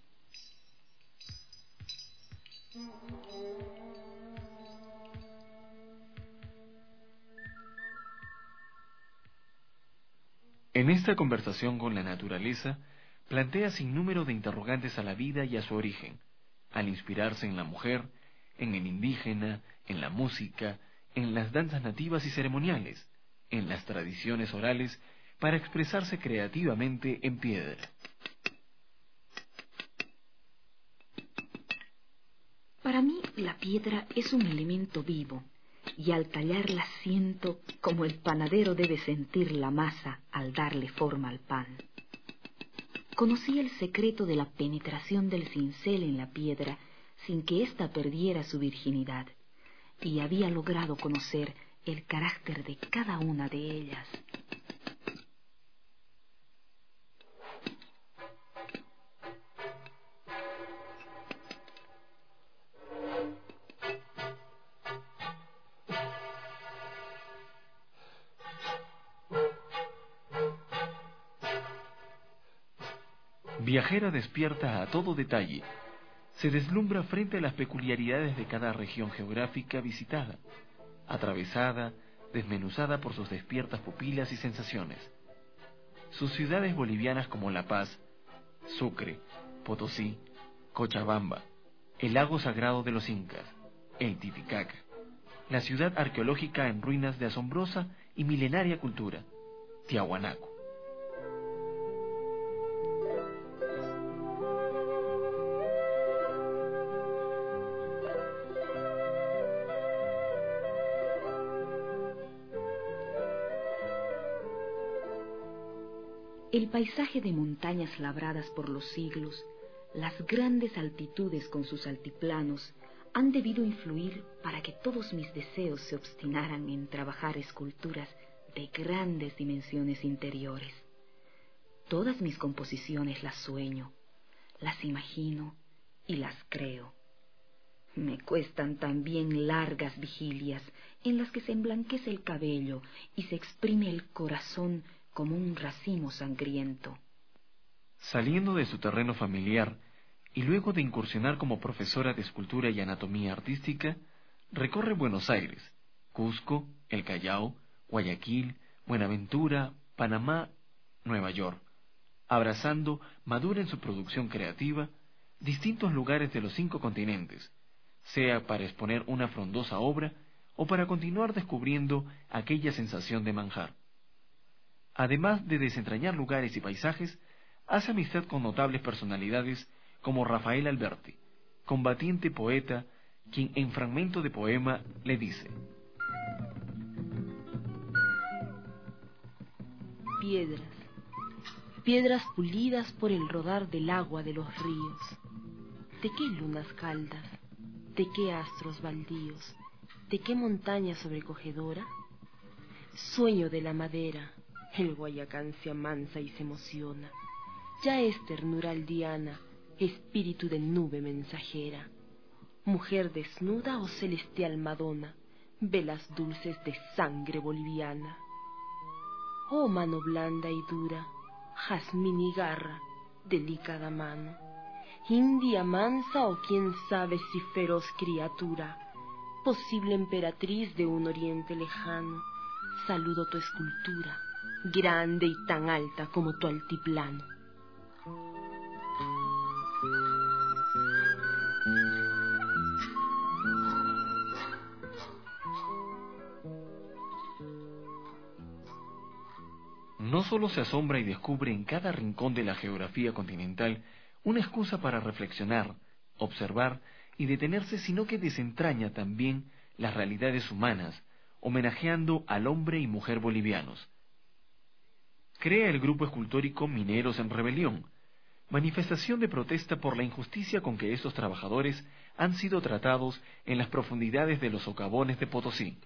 En esta conversación con la naturaleza, plantea sin número de interrogantes a la vida y a su origen, al inspirarse en la mujer, en el indígena, en la música, en las danzas nativas y ceremoniales, en las tradiciones orales, para expresarse creativamente en piedra. Para mí la piedra es un elemento vivo, y al tallarla siento como el panadero debe sentir la masa al darle forma al pan. Conocí el secreto de la penetración del cincel en la piedra sin que ésta perdiera su virginidad, y había logrado conocer el carácter de cada una de ellas. Viajera despierta a todo detalle, se deslumbra frente a las peculiaridades de cada región geográfica visitada, atravesada, desmenuzada por sus despiertas pupilas y sensaciones. Sus ciudades bolivianas como La Paz, Sucre, Potosí, Cochabamba, el lago sagrado de los incas, el Titicaca, la ciudad arqueológica en ruinas de asombrosa y milenaria cultura, Tiahuanaco. El paisaje de montañas labradas por los siglos, las grandes altitudes con sus altiplanos, han debido influir para que todos mis deseos se obstinaran en trabajar esculturas de grandes dimensiones interiores. Todas mis composiciones las sueño, las imagino y las creo. Me cuestan también largas vigilias en las que se emblanquece el cabello y se exprime el corazón como un racimo sangriento. Saliendo de su terreno familiar y luego de incursionar como profesora de escultura y anatomía artística, recorre Buenos Aires, Cusco, El Callao, Guayaquil, Buenaventura, Panamá, Nueva York, abrazando, madura en su producción creativa, distintos lugares de los cinco continentes, sea para exponer una frondosa obra o para continuar descubriendo aquella sensación de manjar. Además de desentrañar lugares y paisajes, hace amistad con notables personalidades como Rafael Alberti, combatiente poeta, quien en fragmento de poema le dice: Piedras, piedras pulidas por el rodar del agua de los ríos. ¿De qué lunas caldas? ¿De qué astros baldíos? ¿De qué montaña sobrecogedora? Sueño de la madera. El Guayacán se amansa y se emociona. Ya es ternura aldeana, espíritu de nube mensajera. Mujer desnuda o celestial Madonna, velas dulces de sangre boliviana. Oh mano blanda y dura, jazmín y garra, delicada mano. India mansa o quién sabe si feroz criatura, posible emperatriz de un oriente lejano. Saludo tu escultura, grande y tan alta como tu altiplano. No solo se asombra y descubre en cada rincón de la geografía continental una excusa para reflexionar, observar y detenerse, sino que desentraña también las realidades humanas, homenajeando al hombre y mujer bolivianos. Crea el grupo escultórico Mineros en Rebelión, manifestación de protesta por la injusticia con que estos trabajadores han sido tratados en las profundidades de los socavones de Potosí.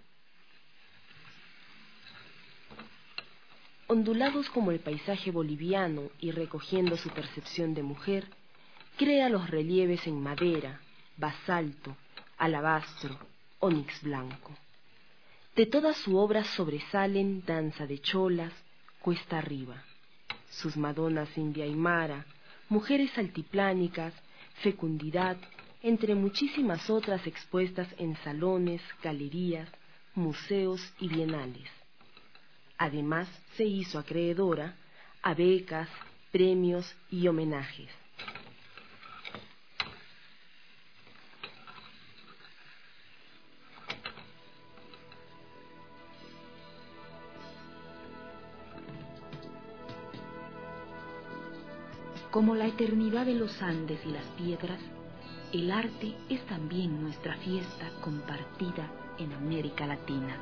Ondulados como el paisaje boliviano y recogiendo su percepción de mujer, crea los relieves en madera, basalto, alabastro, ónix blanco. De toda su obra sobresalen Danza de Cholas, Cuesta Arriba, sus Madonas India Aymara, Mujeres Altiplánicas, Fecundidad, entre muchísimas otras expuestas en salones, galerías, museos y bienales. Además, se hizo acreedora a becas, premios y homenajes. Como la eternidad de los Andes y las piedras, El arte es también nuestra fiesta compartida en América Latina.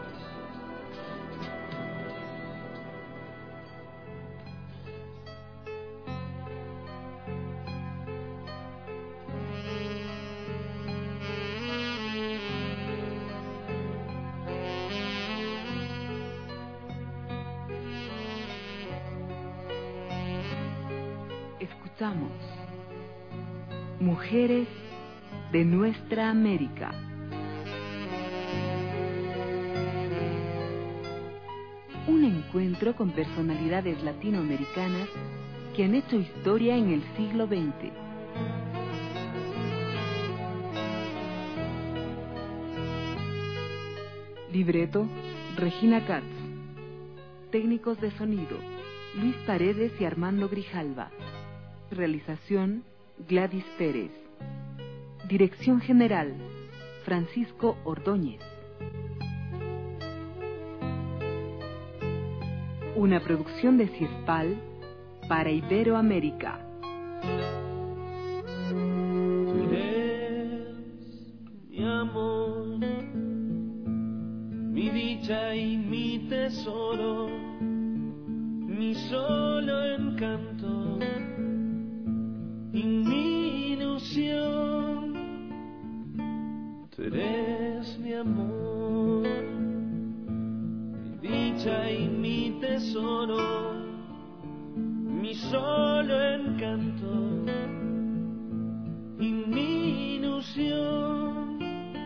Escuchamos Mujeres de nuestra América. Un encuentro con personalidades latinoamericanas que han hecho historia en el siglo veinte. Libreto, Regina Katz. Técnicos de sonido, Luis Paredes y Armando Grijalva. Realización, Gladys Pérez. Dirección General, Francisco Ordóñez. Una producción de CIESPAL para Iberoamérica. Tú eres mi amor, mi dicha y mi tesoro, mi solo encanto y mi ilusión. Tú eres mi amor, mi dicha y mi tesoro, mi solo encanto y mi ilusión.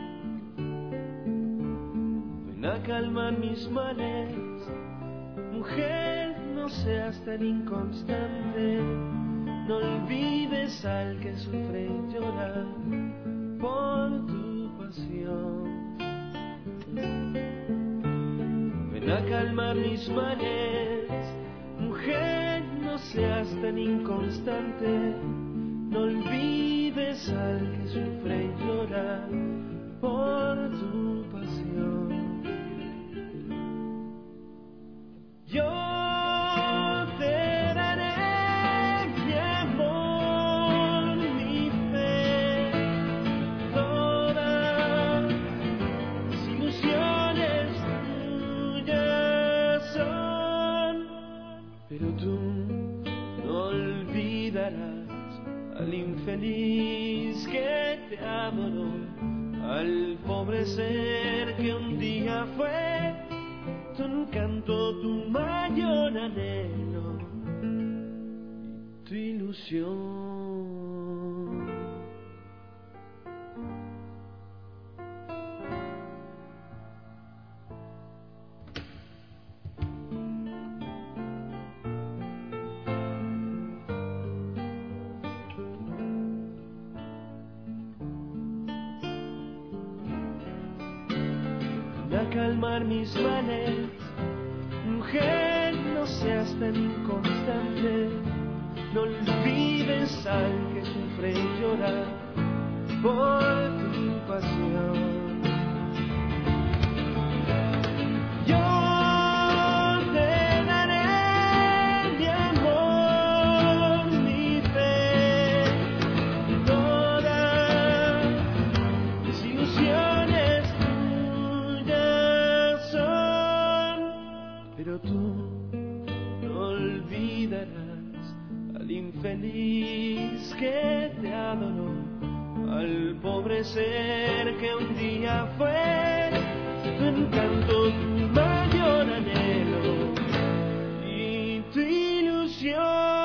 Ven a calmar mis males, mujer, no seas tan inconstante. No olvides al que sufre y llora por tu pasión. Ven a calmar mis males, mujer, no seas tan inconstante. No olvides al que sufre y llora por tu pasión. Yo al infeliz que te adoró, al pobre ser que un día fue tu encanto, tu mayor anhelo y tu ilusión. Calmar mis males, mujer, no seas tan inconstante. No olvides al que sufre y llora por tu pasión. Feliz que te adoró, al pobre ser que un día fue tu encanto, tu mayor anhelo y tu ilusión.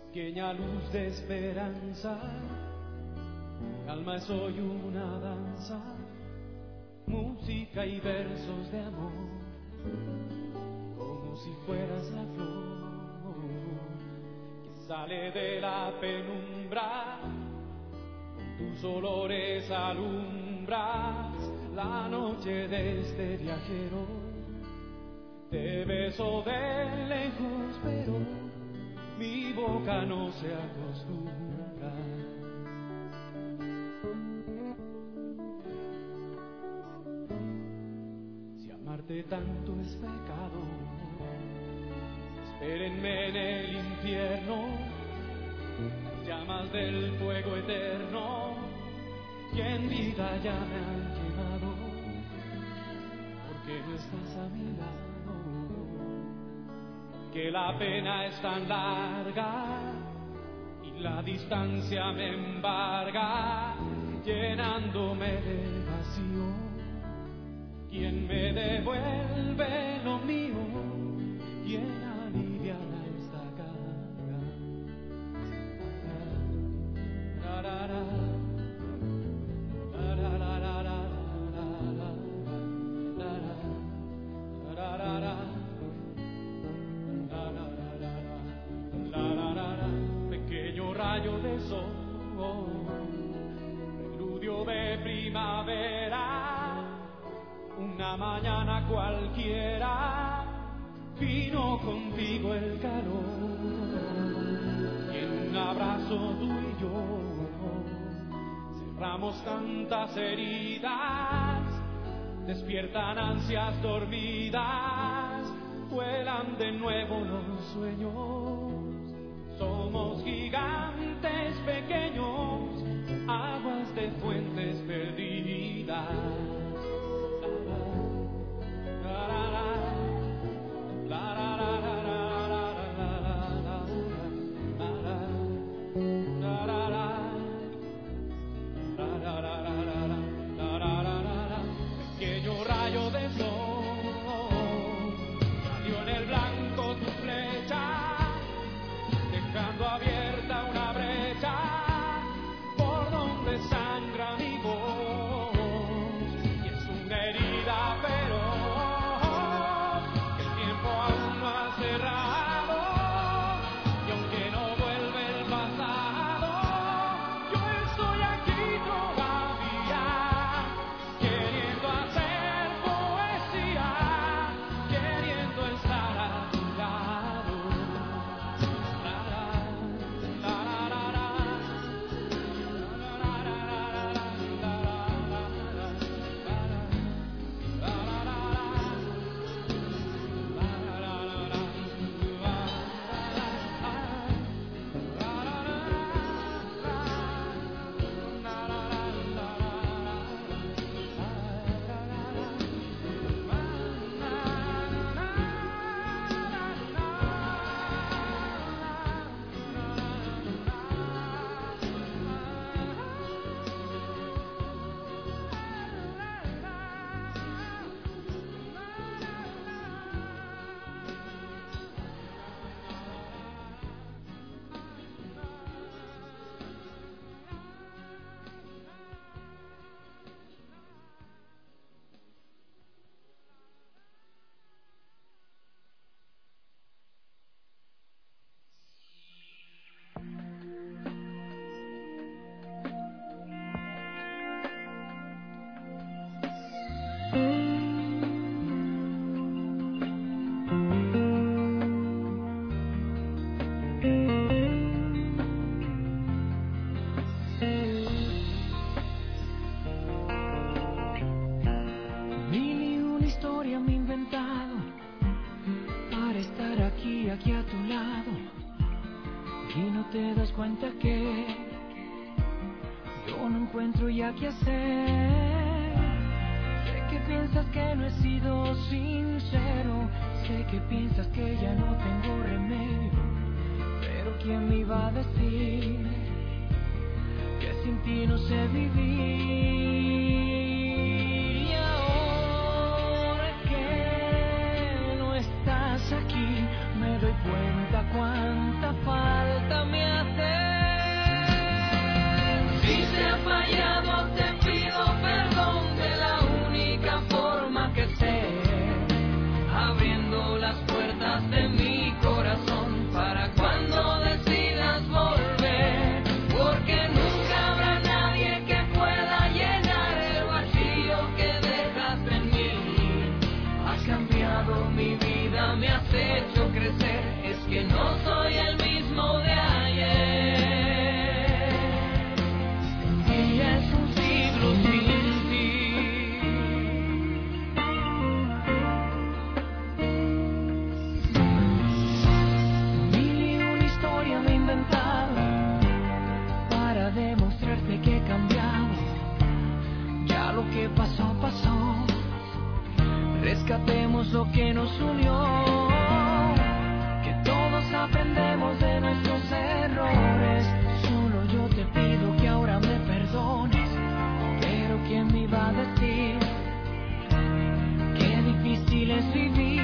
pequeña luz de esperanza, calma es hoy una danza, música y versos de amor, como si fueras la flor que sale de la penumbra, con tus olores alumbras la noche de este viajero. Te beso de lejos, pero mi boca no se acostumbra. Si amarte tanto es pecado, espérenme en el infierno, llamas del fuego eterno, que en vida ya me han llevado, porque no estás a mi lado. Que la pena es tan larga y la distancia me embarga, llenándome de vacío. ¿Quién me devuelve lo mío? ¿Quién aliviana esta carga? La, la, la, la, la, la, la, la, la, la, la, la. Pequeño rayo de sol, preludio de primavera, una mañana cualquiera, vino contigo el calor, y en un abrazo tú y yo cerramos tantas heridas, despiertan ansias dormidas, vuelan de nuevo los sueños. Somos gigantes pequeños, aguas de fuentes perdidas. La, la, la, la, la, la, la, la, pequeño rayo de sol, salió en el blanco tu flecha, dejando abierta una brecha por donde sangra mi voz, y es una herida feroz que el tiempo aún no ha cerrado, y aunque no vuelve el pasado, yo estoy aquí todavía, queriendo hacer poesía, queriendo estar a tu lado. te das cuenta que yo no encuentro ya qué hacer. Sé que piensas que no he sido sincero, sé que piensas que ya no tengo remedio, pero ¿quién me iba a decir que sin ti no sé vivir? Y ahora que no estás aquí, me doy cuenta cuánta falta me me has hecho crecer, es que no soy el mismo de ayer. Un día es un siglo sin ti. Mil y una historia me he inventado para demostrarte que he cambiado. Ya lo que pasó, pasó. Rescatemos lo que nos unió, que todos aprendemos de nuestros errores. Solo yo te pido que ahora me perdones, pero ¿quién me iba a decir qué difícil es vivir?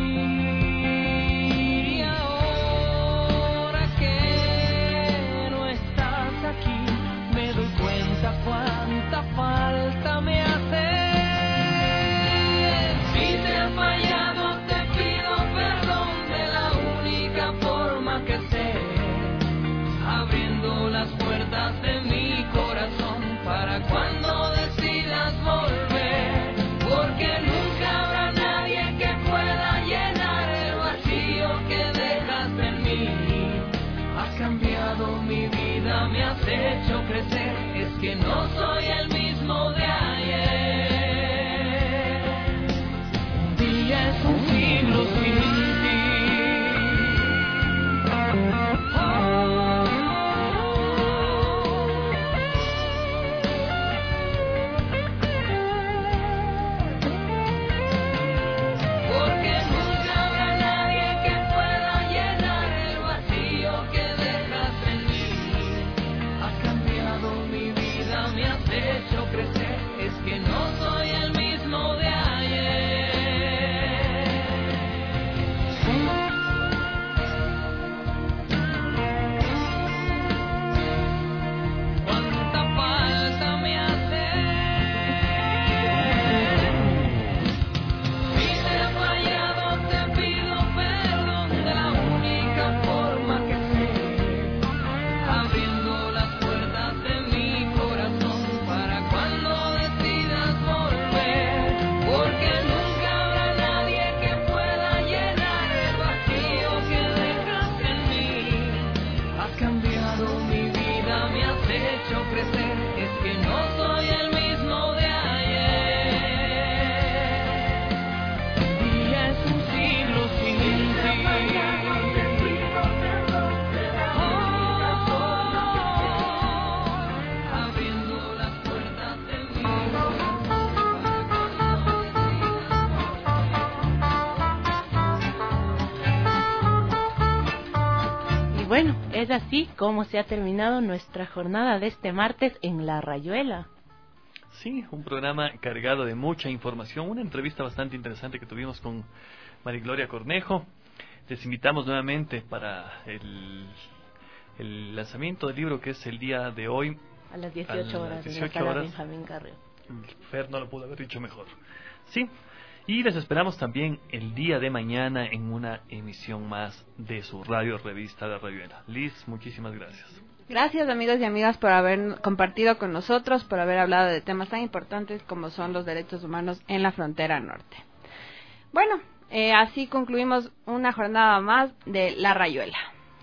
Y ahora que no estás aquí, me doy cuenta cuánta falta me hace. Me has hecho crecer, es que no soy el mismo de ayer. Un día es un siglo sin ti. Oh. Porque nunca habrá nadie que pueda llenar el vacío que dejas en mí. Has cambiado mi vida, me has hecho crecer, es que no soy el mismo de ayer. Cuánta falta me hace. Si te he fallado te pido perdón de la única forma que sé, abriendo las puertas de mi corazón para cuando decidas volver, porque nunca habrá nadie que pueda llenar el vacío que dejas en mí. Has cambiado mi vida, me has hecho crecer, es que no soy el mismo de ayer. Un día es un siglo sin ti. Abriendo las puertas de mi Y bueno, es así como se ha terminado nuestra jornada de este martes en La Rayuela. Sí, un programa cargado de mucha información, una entrevista bastante interesante que tuvimos con María Gloria Cornejo. Les invitamos nuevamente para el, el lanzamiento del libro, que es el día de hoy. A las dieciocho horas, en la dieciocho sala horas. Benjamín Carreo. Fer no lo pudo haber dicho mejor. Sí, y les esperamos también el día de mañana en una emisión más de su radio revista La Rayuela. Liz, muchísimas gracias. Gracias, amigos y amigas, por haber compartido con nosotros, por haber hablado de temas tan importantes como son los derechos humanos en la frontera norte. Bueno, eh, así concluimos una jornada más de La Rayuela.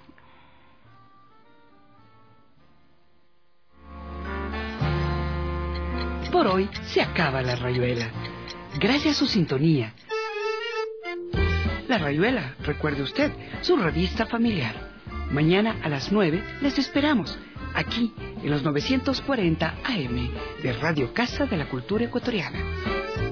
Por hoy se acaba La Rayuela. Gracias a su sintonía. La Rayuela, recuerde usted, su revista familiar. Mañana a las nueve les esperamos, aquí en los novecientos cuarenta A M de Radio Casa de la Cultura Ecuatoriana.